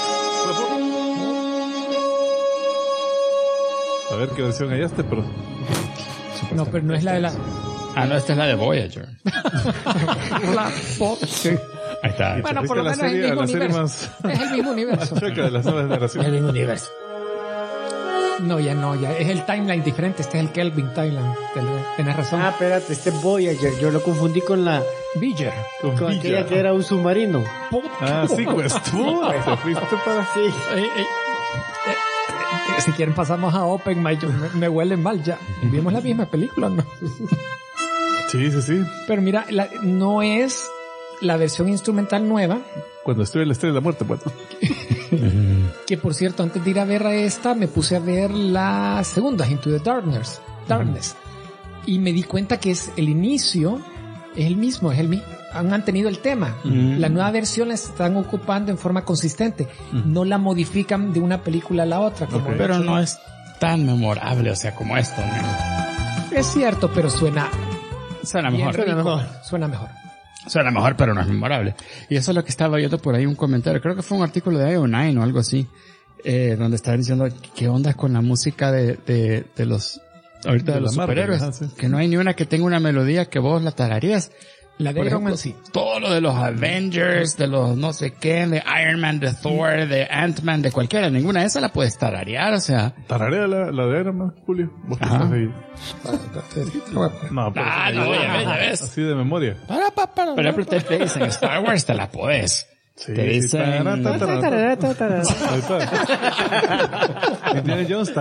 A ver qué versión hallaste, pero... No, pero no es la de la... no, esta es la de Voyager. La pop. Ahí está. Bueno, por lo menos es el mismo universo. Es el mismo universo. De las nuevas generaciones. Es el mismo universo. No, ya. Es el timeline diferente. Este es el Kelvin timeline. Tienes razón. Espérate, este es Voyager. Yo lo confundí con la... Voyager. Con aquella que era un submarino. Sí, pues tú. Te fuiste para... Sí. Si quieren pasamos a Open Mic. Me huele mal ya. Vimos la misma película, ¿no? Sí. Pero mira, no es la versión instrumental nueva. Cuando estuve en la Estrella de la Muerte, pues. Que por cierto, antes de ir a ver a esta, me puse a ver la segunda, Into the Darkness. Y me di cuenta que es el inicio, es el mismo. Han mantenido el tema. La nueva versión la están ocupando en forma consistente. No la modifican de una película a la otra. Pero no es tan memorable, o sea, como esto, ¿no? Es cierto, pero suena mejor. Suena mejor, pero no es memorable. Y eso es lo que estaba viendo por ahí un comentario. Creo que fue un artículo de IO9 o algo así. Donde estaban diciendo qué onda con la música de los... Ahorita de los superhéroes. Que no hay ni una que tenga una melodía que vos la tararías. La de Iron Man sí. Todo lo de los Avengers, de los no sé qué, de Iron Man, de Thor, de Ant-Man, de cualquiera. Ninguna de esas la puedes tararear, o sea. Tararea la de Iron Man, Julio. Vos que estás ahí. No, ya ves. Así de memoria. Por ejemplo, te dicen Star Wars, te la podés. Sí, te dicen... Indiana Jones.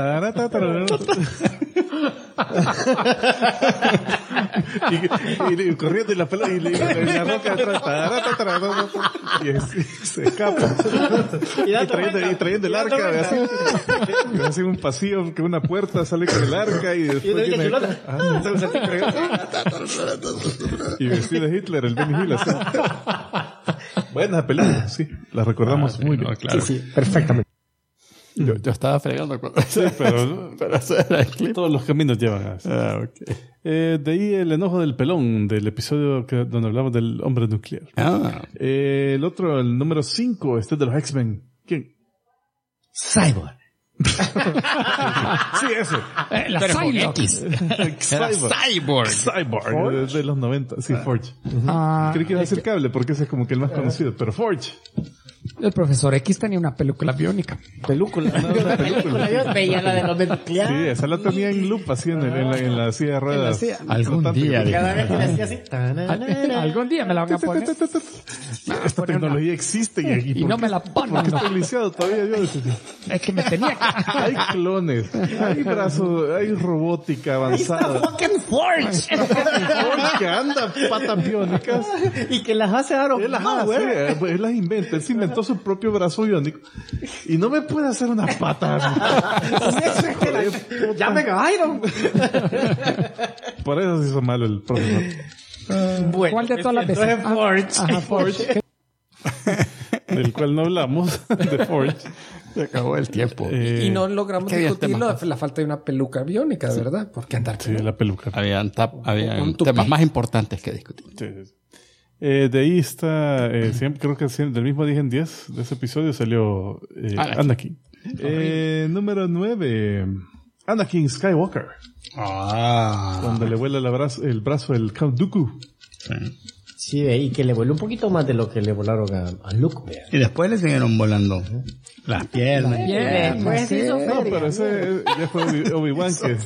Y corriendo y la pelota y la roca detrás. Y se escapa. Y trayendo el arca. Y hacen un pasillo, que una puerta sale con el arca y después viene... Y vestido de Hitler, el Benny Hill. Buena película, sí. La recordamos muy bien. Claro. Sí, perfectamente. Yo estaba fregando. Sí, pero todos los caminos llevan a eso. Okay. De ahí el enojo del pelón, del episodio donde hablamos del hombre nuclear. El otro, el número 5, este es de los X-Men. ¿Quién? Cyborg. Sí, ese. La Cyborg, de los 90. Sí, Forge. Creí que iba a decir Cable, porque ese es como que el más conocido, pero Forge. El profesor X tenía una película biónica. Película. Yo veía la de los nuclear. Sí, esa la tenía en loop, así en la silla de ruedas. Algún día. Cada vez que le hacía así. Algún día me la van a poner. Esta tecnología existe y no me la ponen. ¿Por qué estoy lisiado todavía yo? Es que me tenía que... Hay clones, hay brazos, hay robótica avanzada. Fucking Forge. Forge que anda patas biónicas. Y que las hace Aaron Power. Él las inventa. Él se inventó su propio brazo biónico. Y no me puede hacer una pata. Llamen a Iron. Por eso se hizo malo el profesor. Bueno, ¿cuál de todas las veces? Forge. Del cual no hablamos, de Forge. Se acabó el tiempo. Y no logramos discutir la falta de una peluca biónica, ¿verdad? Porque andar sí, la peluca. Habían temas más importantes que discutir. Sí. De ahí está, siempre, creo que del mismo 10 en 10 de ese episodio salió Anakin. Número 9, Anakin Skywalker. Cuando le vuela el brazo del Count Dooku. Sí, y que le voló un poquito más de lo que le volaron a Luke. Vea. Y después le siguieron volando las piernas. Pues sí, No, pero ese ya fue Obi-Wan que...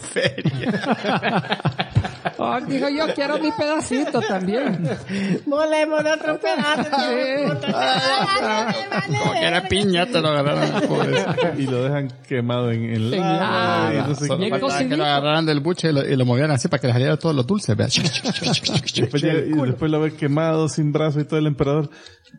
Oh, digo, yo quiero mi pedacito también. Volemos de otro pedazo. Como que era piña, te lo agarraron. Y lo dejan quemado en lava. lava. Y entonces, Bien Para que cocidito. lo agarraran del buche y lo movieran así para que le saliera todo lo dulce. Vea. después lo ve quemado, sin brazo y todo el emperador.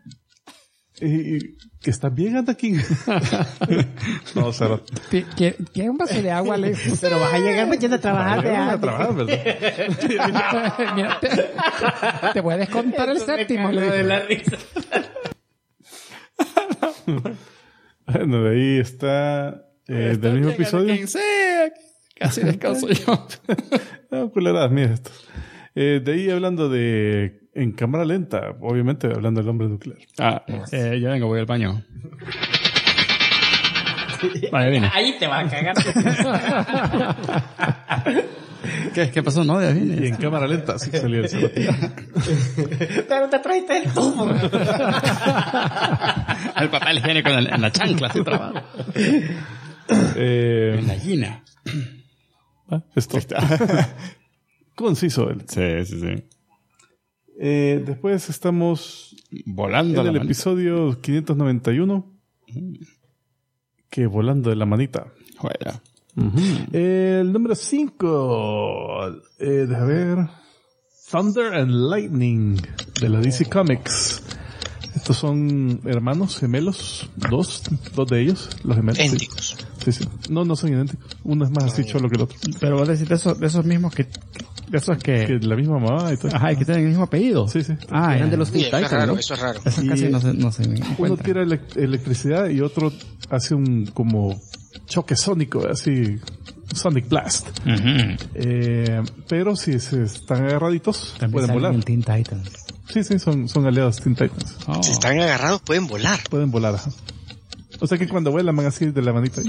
Y que está bien, Anakin. No, cero. ¿Qué un vaso de agua, Alex? Pero vas a llegar mañana a trabajar. Vayan a trabajar, ¿verdad? Mira, te voy a descontar el séptimo. Le de dije. la risa. Bueno, de ahí está del mismo episodio. Casi descanso yo. No, culeradas, mira esto. De ahí hablando de en cámara lenta, obviamente hablando del hombre nuclear. Ya vengo, voy al baño. Vaya, viene. Ahí te vas a cagar. ¿Qué pasó? No, ya vine. Y en cámara lenta sí salió el cerote. Pero te trajiste el tubo. El papel higiénico en la chancla, así trabado. En la gallina. Esto está conciso. Sí. Después estamos Volando en el la manita. episodio 591. Que volando de la manita. Juega. El número 5. Deja ver. Thunder and Lightning de la DC Comics. Estos son hermanos gemelos. Dos de ellos, los gemelos. Idénticos. Sí. No son idénticos. Uno es más así cholo que el otro. Pero vos decís de esos mismos que Que la misma mamá y todo. Ajá, y que tienen el mismo apellido. Sí. Eran de los Sí, Teen eso es Titans, raro, ¿no? eso es raro. Esos Y, casi no se Uno encuentran. tira electricidad y otro hace un como choque sónico, así Sonic Blast. Pero si se están agarraditos, pueden volar. En Teen Titans. Sí, son aliados Teen Titans. Si están agarrados, pueden volar. Pueden volar, ajá. O sea que cuando vuelan van así de la manita.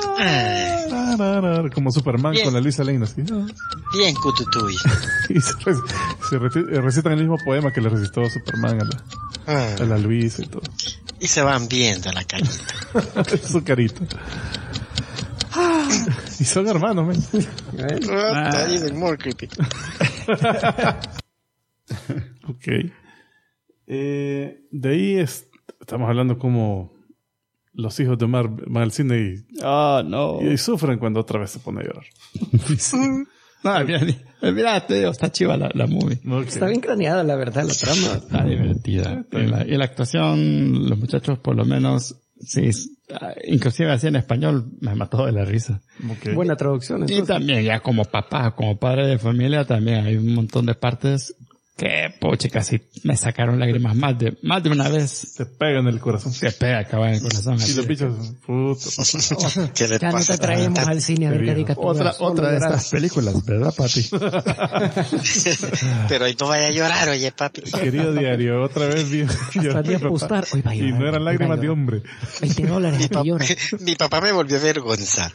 Como Superman Bien. con la Lisa Lane así. Bien, Kututuy. Y recitan el mismo poema que le recitó Superman a la Luisa y todo. Y se van viendo la carita. Su carita. Y son hermanos, men. Está even more creepy. Ok. De ahí estamos hablando como los hijos de Omar van al cine y sufren cuando otra vez se pone a llorar. No, mira, te digo, está chiva la movie. Okay. Está bien craneada, la verdad, la trama. Está divertida. Y la actuación, los muchachos por lo menos, sí, inclusive así en español, me mató de la risa. Okay. Buena traducción. Y Entonces. también ya como papá, como padre de familia, también hay un montón de partes que, poche, casi me sacaron lágrimas más de una vez. Te pega en el corazón. Se pega, acaba en el corazón. Y así. los bichos, puta. ¿Qué le Ya no pasa? te traemos al cine a ver caricaturas. Otra de estas películas, ¿verdad, Pati? Pero hoy no vaya a llorar, oye, papi. Querido diario, otra vez vi. Hasta de apostar. Hoy va a Y llorar, no eran hoy va a lágrimas de llorar. hombre. $20 que llora. Mi papá me volvió a avergonzar.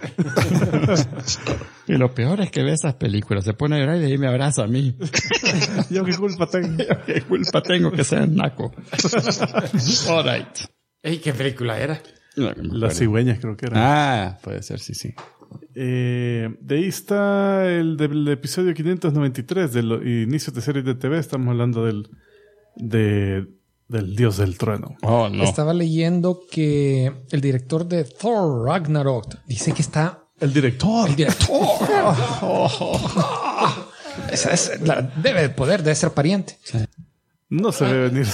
Y lo peor es que ve esas películas, se pone a llorar y de ahí me abraza a mí. Yo qué culpa tengo. ¿Qué culpa tengo que sea naco? All right. Ey, ¿qué película era? Las cigüeñas creo que eran. Puede ser, sí. De ahí está el del episodio 593 del inicio de series de TV. Estamos hablando del dios del trueno. Oh, no. Estaba leyendo que el director de Thor Ragnarok dice que está... El director. Esa es debe poder, debe ser pariente. No se ve venir.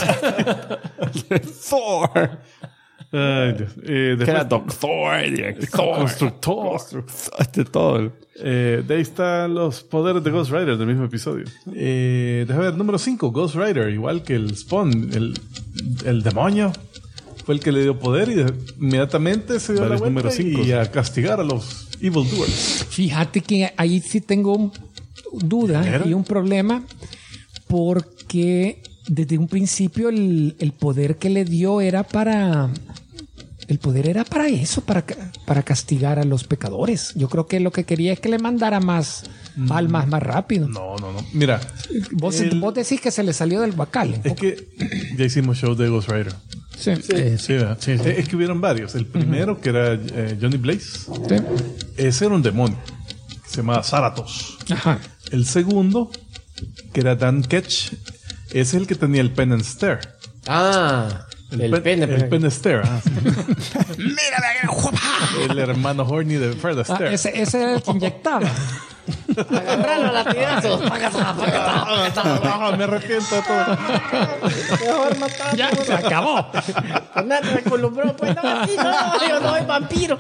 Thor. Ay, Dios. Que era doctor, director, Constructor. de todo. De ahí están los poderes de Ghost Rider del mismo episodio. Déjame ver, número 5, Ghost Rider, igual que el Spawn, el demonio. Fue el que le dio poder y inmediatamente se dio la vuelta número 5, y a castigar a los evildoers. Fíjate que ahí sí tengo duda y un problema porque desde un principio el poder que le dio era para... El poder era para eso, para castigar a los pecadores. Yo creo que lo que quería es que le mandara más Palmas más rápido. No. Mira. Vos decís que se le salió del bacal. Es que ya hicimos show de Ghost Rider. Sí. ¿verdad? Sí. Es que hubieron varios. El primero, que era Johnny Blaze. Sí. Ese era un demonio. Se llamaba Zaratos. Ajá. El segundo, que era Dan Ketch. Ese es el que tenía el Pen and Stare. Ah, el Pen and Stare. Sí. El hermano horny de Fred Astaire. Ese era el que inyectaba. Agarralo a latigazos. Me arrepiento de todo. Mejor matarlo. Ya, se acabó. Fernando me columbró. Pues no, así no, yo soy vampiro.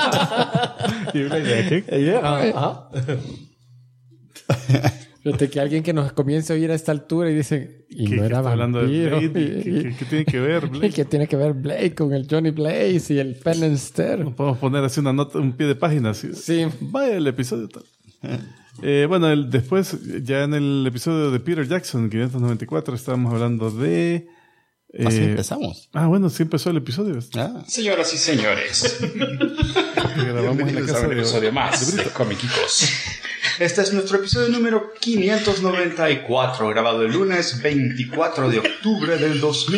Fíjate que alguien que nos comience a oír a esta altura y dice, y no era hablando vampiro. de Blade, ¿qué tiene que ver Blade? ¿Qué tiene que ver Blade con el Johnny Blaze y el Penn and Stare? Podemos poner así una nota, un pie de página. Así. Sí. Vaya el episodio tal. Bueno, después, ya en el episodio de Peter Jackson, 594, estábamos hablando de... Así empezamos. Bueno, sí empezó el episodio. Señoras y señores, grabamos en la casa un episodio más de Comiquicos. Este es nuestro episodio número 594, grabado el lunes 24 de octubre del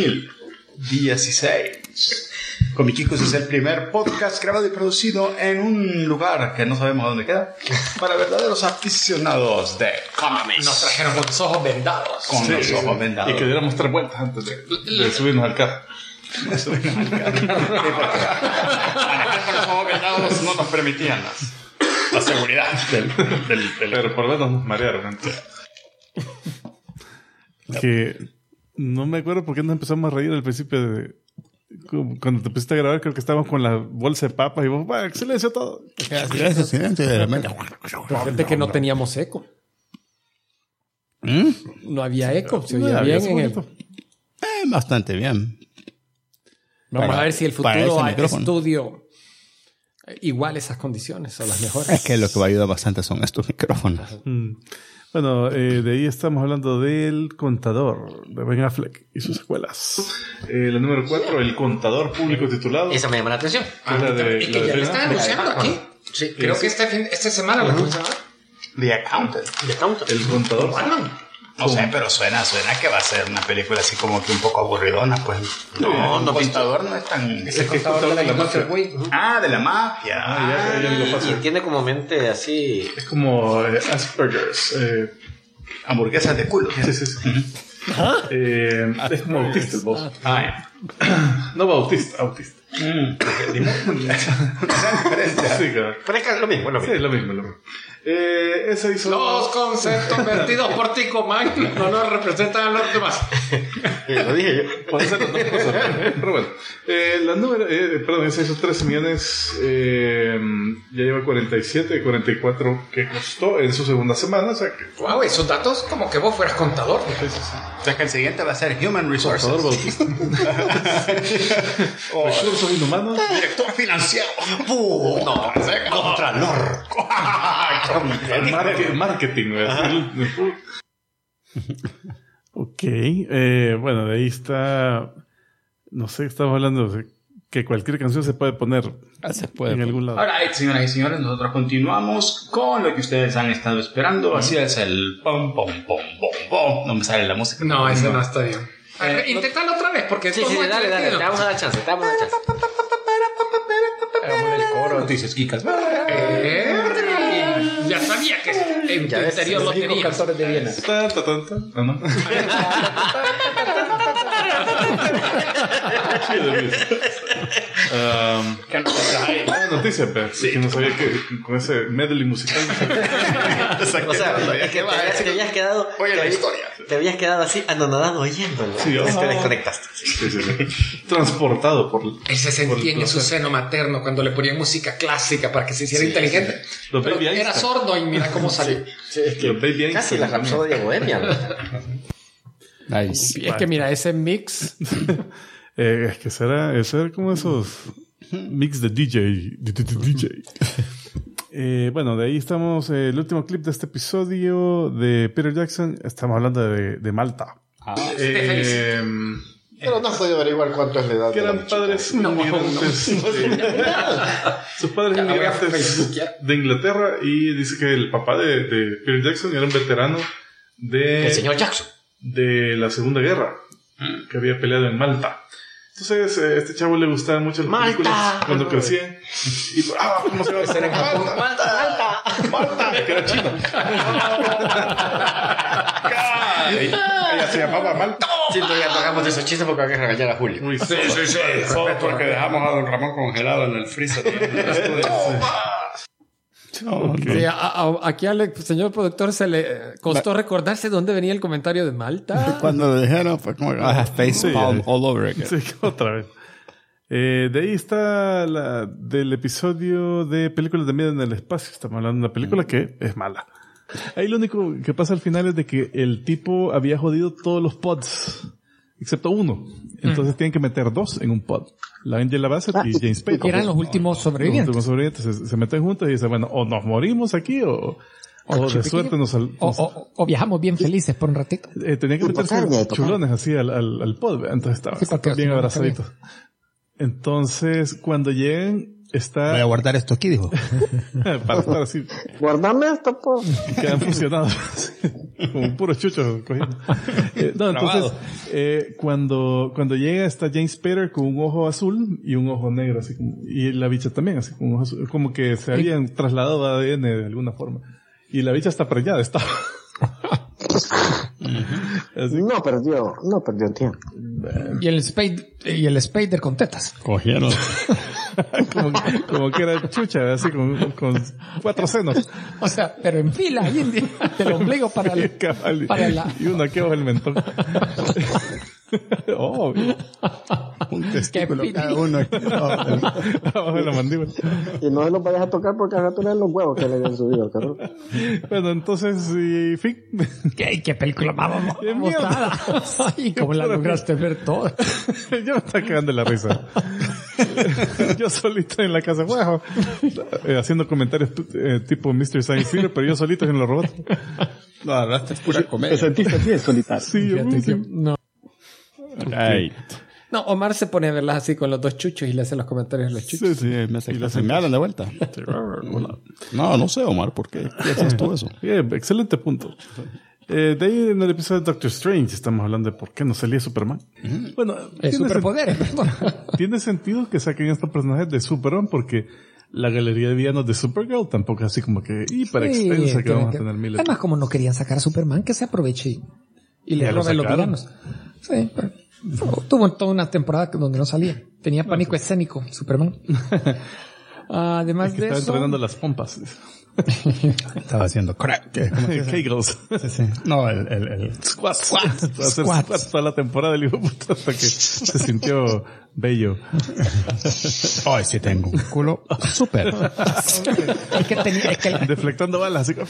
2016. Comiquicos es el primer podcast grabado y producido en un lugar que no sabemos dónde queda, para verdaderos aficionados de cómics. Nos trajeron con los ojos vendados. Con los ojos vendados. Y que diéramos 3 vueltas antes de subirnos al carro. Subirnos al carro. Sí, porque manejar con los ojos vendados no nos permitían la seguridad del Pero por lo menos nos marearon antes. Que no me acuerdo por qué nos empezamos a reír al principio de... Cuando te pusiste a grabar, creo que estábamos con la bolsa de papas y vos, silencio todo. Silencio de repente. Fíjate que no teníamos eco. No había eco. Se oía No, bien en el... Bastante bien. Vamos a ver si el para futuro ese micrófono. estudio igual esas condiciones son las mejores. Es que lo que va a ayudar bastante son estos micrófonos. Bueno, de ahí estamos hablando del Contador, de Ben Affleck y sus secuelas. La número 4, El Contador Público Titulado. Esa me llama la atención. Y que ya le están anunciando aquí. Sí, creo que esta semana la cosa. The Accountant. El Contador. No sé, pero suena que va a ser una película así como que un poco aburridona, pues. No, El Contador no es tan... Es el contador de la mafia. De la mafia. Y tiene como mente así... Es como Asperger's. Hamburguesas de culo. Sí. Es como autista el boss. No, autista. Gran diferencia. Sí, claro. Pero es lo mismo, Sí, lo mismo. Eso hizo... Los conceptos vertidos por Tico Man no nos representan a los demás. Lo dije yo. Puede ser las dos cosas. Pero bueno. La número... perdón, esa hizo 13 millones. Ya lleva 44 que costó en su segunda semana. O sea que... Wow, esos datos como que vos fueras contador. O sea que el siguiente va a ser Human Resources. Contador bautista. Recursos inhumanos. Director financiero. No, Contralor. Marketing. Ok. Bueno, de ahí está... No sé, estamos hablando de que cualquier canción se puede poner en algún lado. Ahora, señoras y señores, nosotros continuamos con lo que ustedes han estado esperando. Así es el pom, pom, pom, pom, pom. No me sale la música. No, ese no está bien. Inténtalo otra vez, porque Sí, dale. Te vamos a dar chance. Hagámosle el coro. Noticias Geekas. Ya sabía que en tu interior lo tenía. de Viena. No. Noticia, pero que no sabía que con ese medley musical. O sea, es que te habías quedado... Oye, la historia. Te habías quedado así anonadado oyéndolo. Sí, te desconectaste. Sí. Transportado por... Él se sentía en su seno materno cuando le ponían música clásica para que se hiciera inteligente. Pero era sordo y mira cómo salió. Casi la Rapsodia Bohemia. Nice. Es que mira, ese mix... es que será como esos mix de DJ. Bueno, de ahí estamos. El último clip de este episodio de Peter Jackson. Estamos hablando de Malta. Pero no has podido averiguar cuánto es la edad. Que eran padres inmigrantes. Sus padres inmigrantes de Inglaterra, y dice que el papá de Peter Jackson era un veterano de... El señor Jackson. De la Segunda Guerra, que había peleado en Malta. Entonces, este chavo le gustaban mucho las películas cuando crecía. Y, ¿cómo se va a hacer en Japón? Malta, que era chino. Ella se llamaba Malta. Sí, todavía hagamos de esos chistes porque hay que regañar a Julio. Sí. Porque dejamos a don Ramón congelado en el freezer. Okay. Sí, aquí al señor productor se le costó recordarse dónde venía el comentario de Malta. Cuando lo dijeron fue como facepalm all over again. Sí, otra vez. De ahí está del episodio de películas de miedo en el espacio. Estamos hablando de una película que es mala. Ahí lo único que pasa al final es de que el tipo había jodido todos los pods, excepto uno. Entonces tienen que meter 2 en un pod. La Angela Bassett y James Spader. Que eran los últimos sobrevivientes. Los últimos sobrevivientes se meten juntos y dicen, bueno, o nos morimos aquí o de suerte o viajamos bien felices por un ratito. Tenían que meterse chulones así al pod. Entonces estaban bien abrazaditos. Entonces, cuando lleguen, voy a guardar esto aquí, dijo. Para estar así. Guardame esto, pues. Quedan fusionados. Como puros chuchos. No, entonces, cuando llega está James Spader con un ojo azul y un ojo negro, así como, y la bicha también, así con un ojo azul, como que se habían trasladado ADN de alguna forma. Y la bicha está preñada, estaba. No perdió tiempo. Y el Spader con tetas. Cogieron. como que era chucha, así con 4 senos. O sea, pero en fila, ahí del ombligo para y uno aquí abajo el mentón. Un testículo cada uno aquí abajo de la mandíbula. Y no se los vayas a tocar porque al rato le dan los huevos que le habían subido al carro. Bueno, entonces, y fin. ¿Qué película más botada? Ay, ¿cómo la lograste ver toda? Yo me estaba cagando de la risa. Yo solito en la casa, wow, haciendo comentarios tipo Mr. Science Theater, pero yo solito en los robots. No, la verdad es pura comedia. ¿Te sentiste bien solitario? Sí, yo no. Right. No, Omar se pone a verlas así con los 2 chuchos y le hace los comentarios a los chuchos. Sí, me hablan de vuelta. No sé, Omar, ¿por qué haces tú eso? Excelente punto. De ahí en el episodio de Doctor Strange estamos hablando de por qué no salía Superman. Bueno, superpoderes, perdón. Tiene sentido que saquen estos personajes de Superman porque la galería de villanos de Supergirl tampoco es así como que hiper extensa que vamos a tener miles. Además, como no querían sacar a Superman, que se aproveche y le roben los villanos. Sí, pero tuvo toda una temporada donde no salía. Tenía pánico escénico, Superman. Además de eso... Estaba entrenando las pompas. Estaba haciendo crack. Kegels. Sí. No, el squat. Squat toda la temporada del hijo puta hasta que se sintió bello. Hoy sí tengo un culo súper. Deflectando balas así.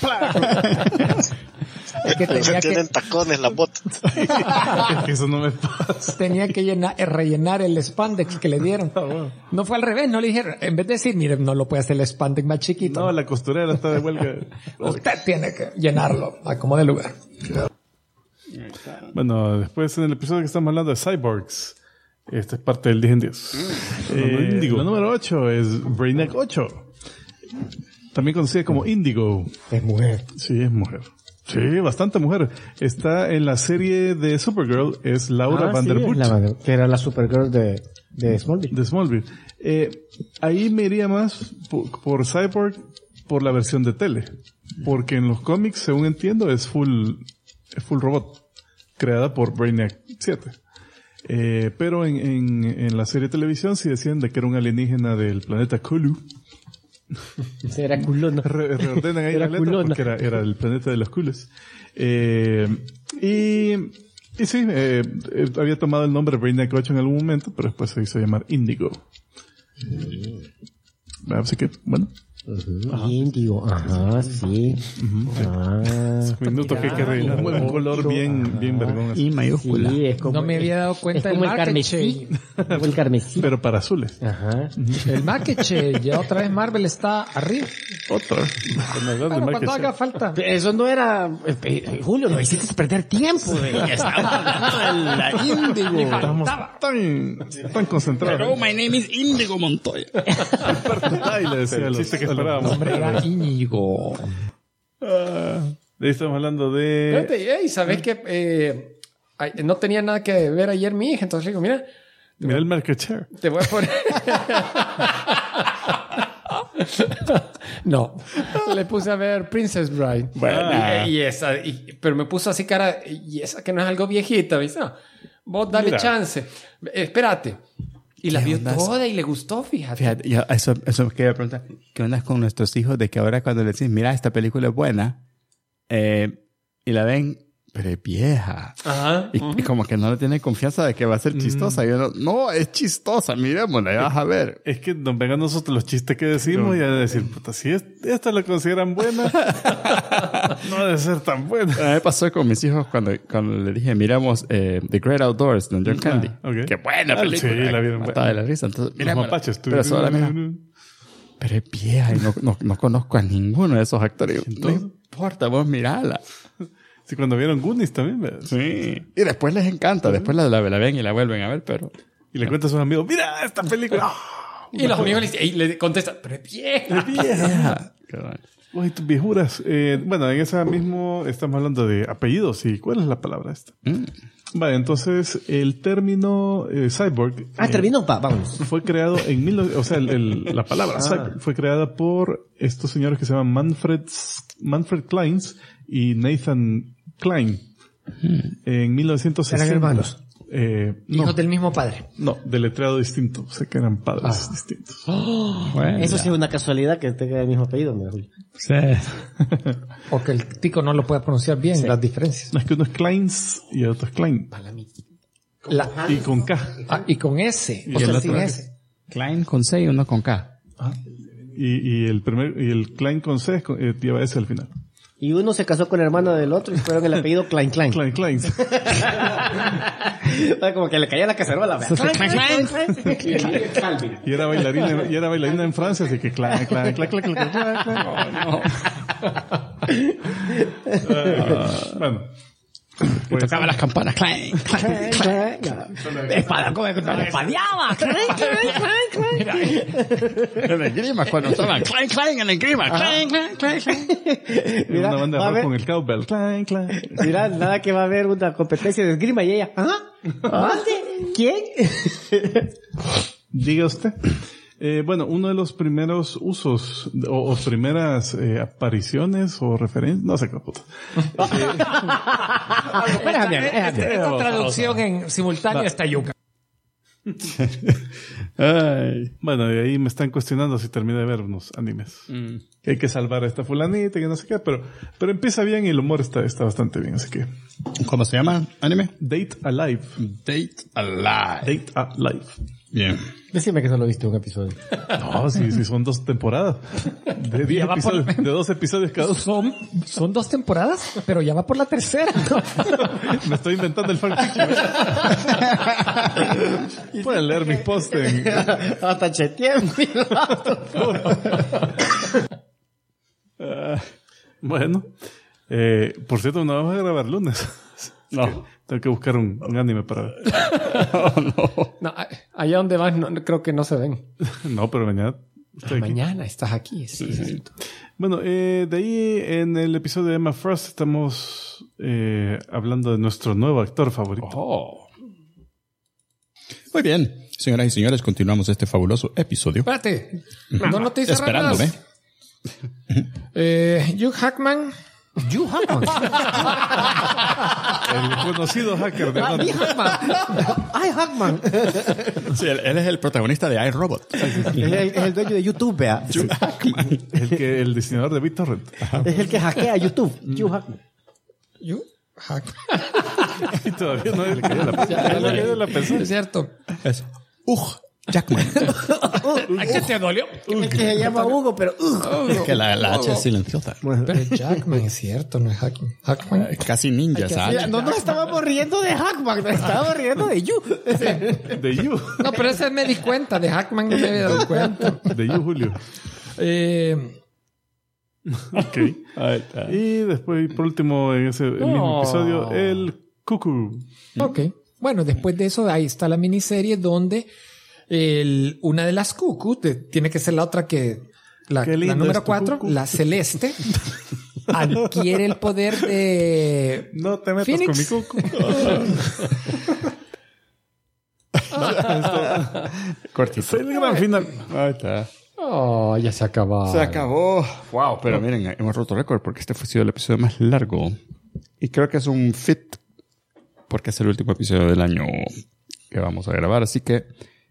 Es que tienen tacones las botas. Eso no me pasa. Tenía que rellenar el spandex que le dieron. No fue al revés, no le dijeron. En vez de decir, mire, no lo puede hacer el spandex más chiquito. No, la costurera está de huelga. Usted tiene que llenarlo a como de lugar. Bueno, después en el episodio que estamos hablando de Cyborgs. Esta es parte del 10 en 10. La número 8 es Brainiac 8. También conocida como Indigo. Es mujer. Sí, es mujer. Sí, bastante mujer. Está en la serie de Supergirl, es Laura Vanderbilt. Que era la Supergirl de Smallville. De Smallville. Ahí me iría más por Cyborg por la versión de tele. Porque en los cómics, según entiendo, es full robot. Creada por Brainiac 7. Pero en la serie de televisión sí decían de que era un alienígena del planeta Kulu. Era culona. Reordenan ahí la letra porque era el planeta de los culos. Y sí, había tomado el nombre Brainiac 8 en algún momento, pero después se hizo llamar Indigo. Así que, bueno, Índigo, ajá, sí. Minuto que hay que rellenar un color bien vergón. Y mayúscula. Sí, es como, No me había dado cuenta es del como el market carmesí. share. Como el carmesí. Pero para azules. Ajá. El market share, ya otra vez Marvel está arriba. Otra. Bueno, cuando haga falta. Eso no era... Julio, no hiciste perder tiempo. La Índigo. Estamos tan concentrados. Pero my name is Índigo Montoya. Ay, le decía el chiste que esperábamos. Hombre, era Íñigo. De ahí estamos hablando de... Espérate, hey, ¿sabes qué? No tenía nada que ver ayer mi hija, entonces le digo, mira, Mira el market share. te voy a poner... No, le puse a ver Princess Bride. Bueno. Pero me puso así cara, y esa que no es algo viejita, ¿viste? No, vos dale Mira. chance. Espérate. Y la vio onda? toda y le gustó, fíjate. Fíjate, yo eso quería preguntar. ¿Qué onda con nuestros hijos de que ahora cuando le decís, mira, esta película es buena, y la ven, pero es vieja? Ajá. Y como que no le tienen confianza de que va a ser chistosa. Y yo no, es chistosa, miremosla, ya vas a ver. Es que nos vengan nosotros los chistes que decimos y a decir, puta, si esta la consideran buena, no debe ser tan buena. A mí me pasó con mis hijos cuando le dije, miramos The Great Outdoors de John Candy. ok. Qué buena película. Sí, la vieron Mataba buena. de la risa. Entonces, Los mira, mapaches. pero solo mira. Pero es vieja y no conozco a ninguno de esos actores. Entonces, no importa, vos mirala. Sí, cuando vieron Goonies también, ¿ves? Sí. Y después les encanta. Después la ven y la vuelven a ver, pero... Y le cuentan a sus amigos, mira esta película. Y los amigos le contestan, pero es vieja. Es vieja. Uy, tus viejuras. Bueno, en esa mismo estamos hablando de apellidos. ¿Y cuál es la palabra esta? Vale, entonces el término cyborg... terminó, vamos. Fue creado en... O sea, la palabra cyborg fue creada por estos señores que se llaman Manfred Kleins y Nathan Klein en 1960. ¿Eran hermanos? Hijos del mismo padre. No, deletreado distinto. Sé que eran padres distintos. Bueno, eso sí es una casualidad que tenga el mismo apellido. Sí. O que el tico no lo pueda pronunciar bien, las diferencias. No, es que uno es Kleins y el otro es Klein. Y con K. Y con S. Y O sea, el sin otro S. Klein con C y uno con K. Y el Klein con C lleva S al final. Y uno se casó con la hermana del otro y fueron el apellido Klein. Klein. Como que le caía la cacerola. Klein. Y era bailarina en Francia, así que Klein. Bueno. Pues, tocaba las campanas. Klein. Espada, como espadeaba. En el grima, cuando estaban Klein en el grima. Klein. Mira, una banda de rock con el cowbell. Klein. Mira, nada que va a haber una competencia de esgrima y ella. ¿Dónde? ¿Quién? Diga usted. Bueno, uno de los primeros usos o primeras apariciones o referencias, no sé qué puta. Esta traducción en simultáneo está yuca. Bueno, de ahí me están cuestionando si terminé de ver unos animes. Que hay que salvar a esta fulanita, que no sé qué, pero empieza bien y el humor está bastante bien, así que... ¿Cómo se llama anime? Date Alive. Bien. Decime que solo viste un episodio. No, sí, son 2 temporadas. De 10 episodios, de 2 episodios cada uno. Son 2 temporadas, pero ya va por la tercera. Me estoy inventando el fanfiction. Pueden leer mis posts en... Hasta cheteé. Bueno. Por cierto, no vamos a grabar lunes. No. Tengo que buscar un anime para ver. No, allá donde vas creo que no se ven. No, pero mañana... Mañana estás aquí. Sí. Bueno, de ahí en el episodio de Emma Frost estamos hablando de nuestro nuevo actor favorito. Muy bien, señoras y señores, continuamos este fabuloso episoso. Espérate. No te hice Esperándome. Hugh Jackman. Hugh Jackman. El conocido hacker de Hackman. Sí, él es el protagonista de iRobot. Es el dueño de YouTube, vea. Hugh Jackman. El diseñador de BitTorrent. Es el que hackea YouTube. Hugh Jackman. Hugh Jackman. Y todavía no le cayó la persona. Es cierto. Es Jackman. ¿Qué te dolió? Que se llama Hugo, pero... Es que la H es silenciosa. Pero Jackman es cierto, no es Hackman. Casi ninja, ¿sabes? No nos estábamos riendo de Hackman, nos estábamos riendo de You. De You. No, pero ese me di cuenta. De Hackman no me había dado cuenta. De You, Julio. Ok. Y después, por último, en ese mismo episodio, el Cuckoo. Ok. Bueno, después de eso, ahí está la miniserie donde una de las Cuckoo, tiene que ser la otra que... La número 4, la Celeste, adquiere el poder de... No te metas Phoenix. con mi Cuckoo. Cortito. El gran final. Ahí está. Oh, ya se acabó. Se acabó. Wow, pero miren, hemos roto récord porque este fue sido el episodio más largo. Y creo que es un fit porque es el último episodio del año que vamos a grabar. Así que,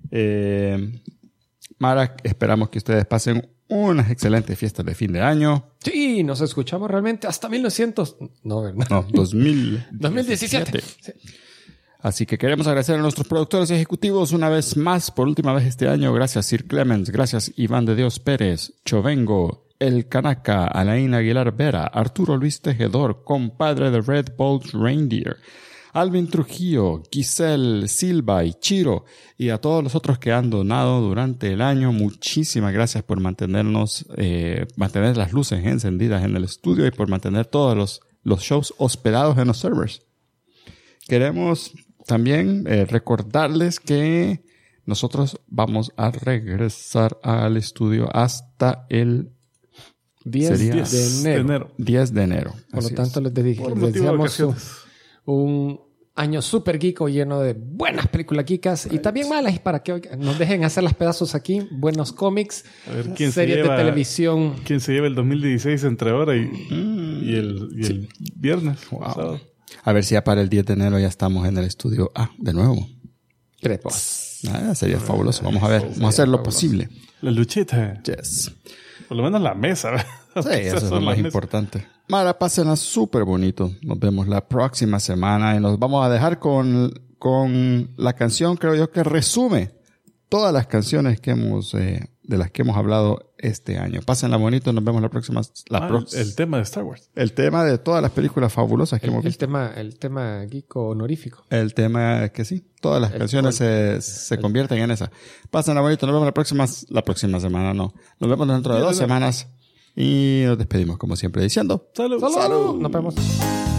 Mara, esperamos que ustedes pasen unas excelentes fiestas de fin de año. Sí, nos escuchamos realmente hasta 1900. No, ¿verdad? No, 2017. Sí. Así que queremos agradecer a nuestros productores ejecutivos una vez más, por última vez este año. Gracias, Sir Clemens. Gracias, Iván de Dios Pérez, Chovengo, El Canaca, Alain Aguilar Vera, Arturo Luis Tejedor, compadre de Red Bolt Reindeer, Alvin Trujillo, Giselle Silva y Chiro, y a todos los otros que han donado durante el año. Muchísimas gracias por mantener las luces encendidas en el estudio y por mantener todos los shows hospedados en los servers. Queremos también recordarles que nosotros vamos a regresar al estudio hasta el 10 de enero. 10 de enero. Por lo tanto, les deseamos un año super geeko lleno de buenas películas geekas y también malas para que nos dejen hacer las pedazos aquí. Buenos cómics, series de televisión. ¿Quién se lleva el 2016 entre ahora y el viernes? Wow. A ver si ya para el 10 de enero ya estamos en el estudio de nuevo. Sería fabuloso. Vamos a ver. Vamos a hacer lo posible. La luchita. Yes. Por lo menos la mesa. Sí, eso es lo más importante. Mara, pásenla súper bonito. Nos vemos la próxima semana y nos vamos a dejar con la canción, creo yo, que resume todas las canciones que de las que hemos hablado este año. Pásenla bonito, nos vemos la próxima. El tema de Star Wars. El tema de todas las películas fabulosas que hemos visto. El tema geeko honorífico. El tema que sí, todas las canciones se convierten en esa. Pásenla bonito, nos vemos la próxima semana, no. Nos vemos dentro de 2 semanas y nos despedimos como siempre diciendo. ¡Salud! Nos vemos.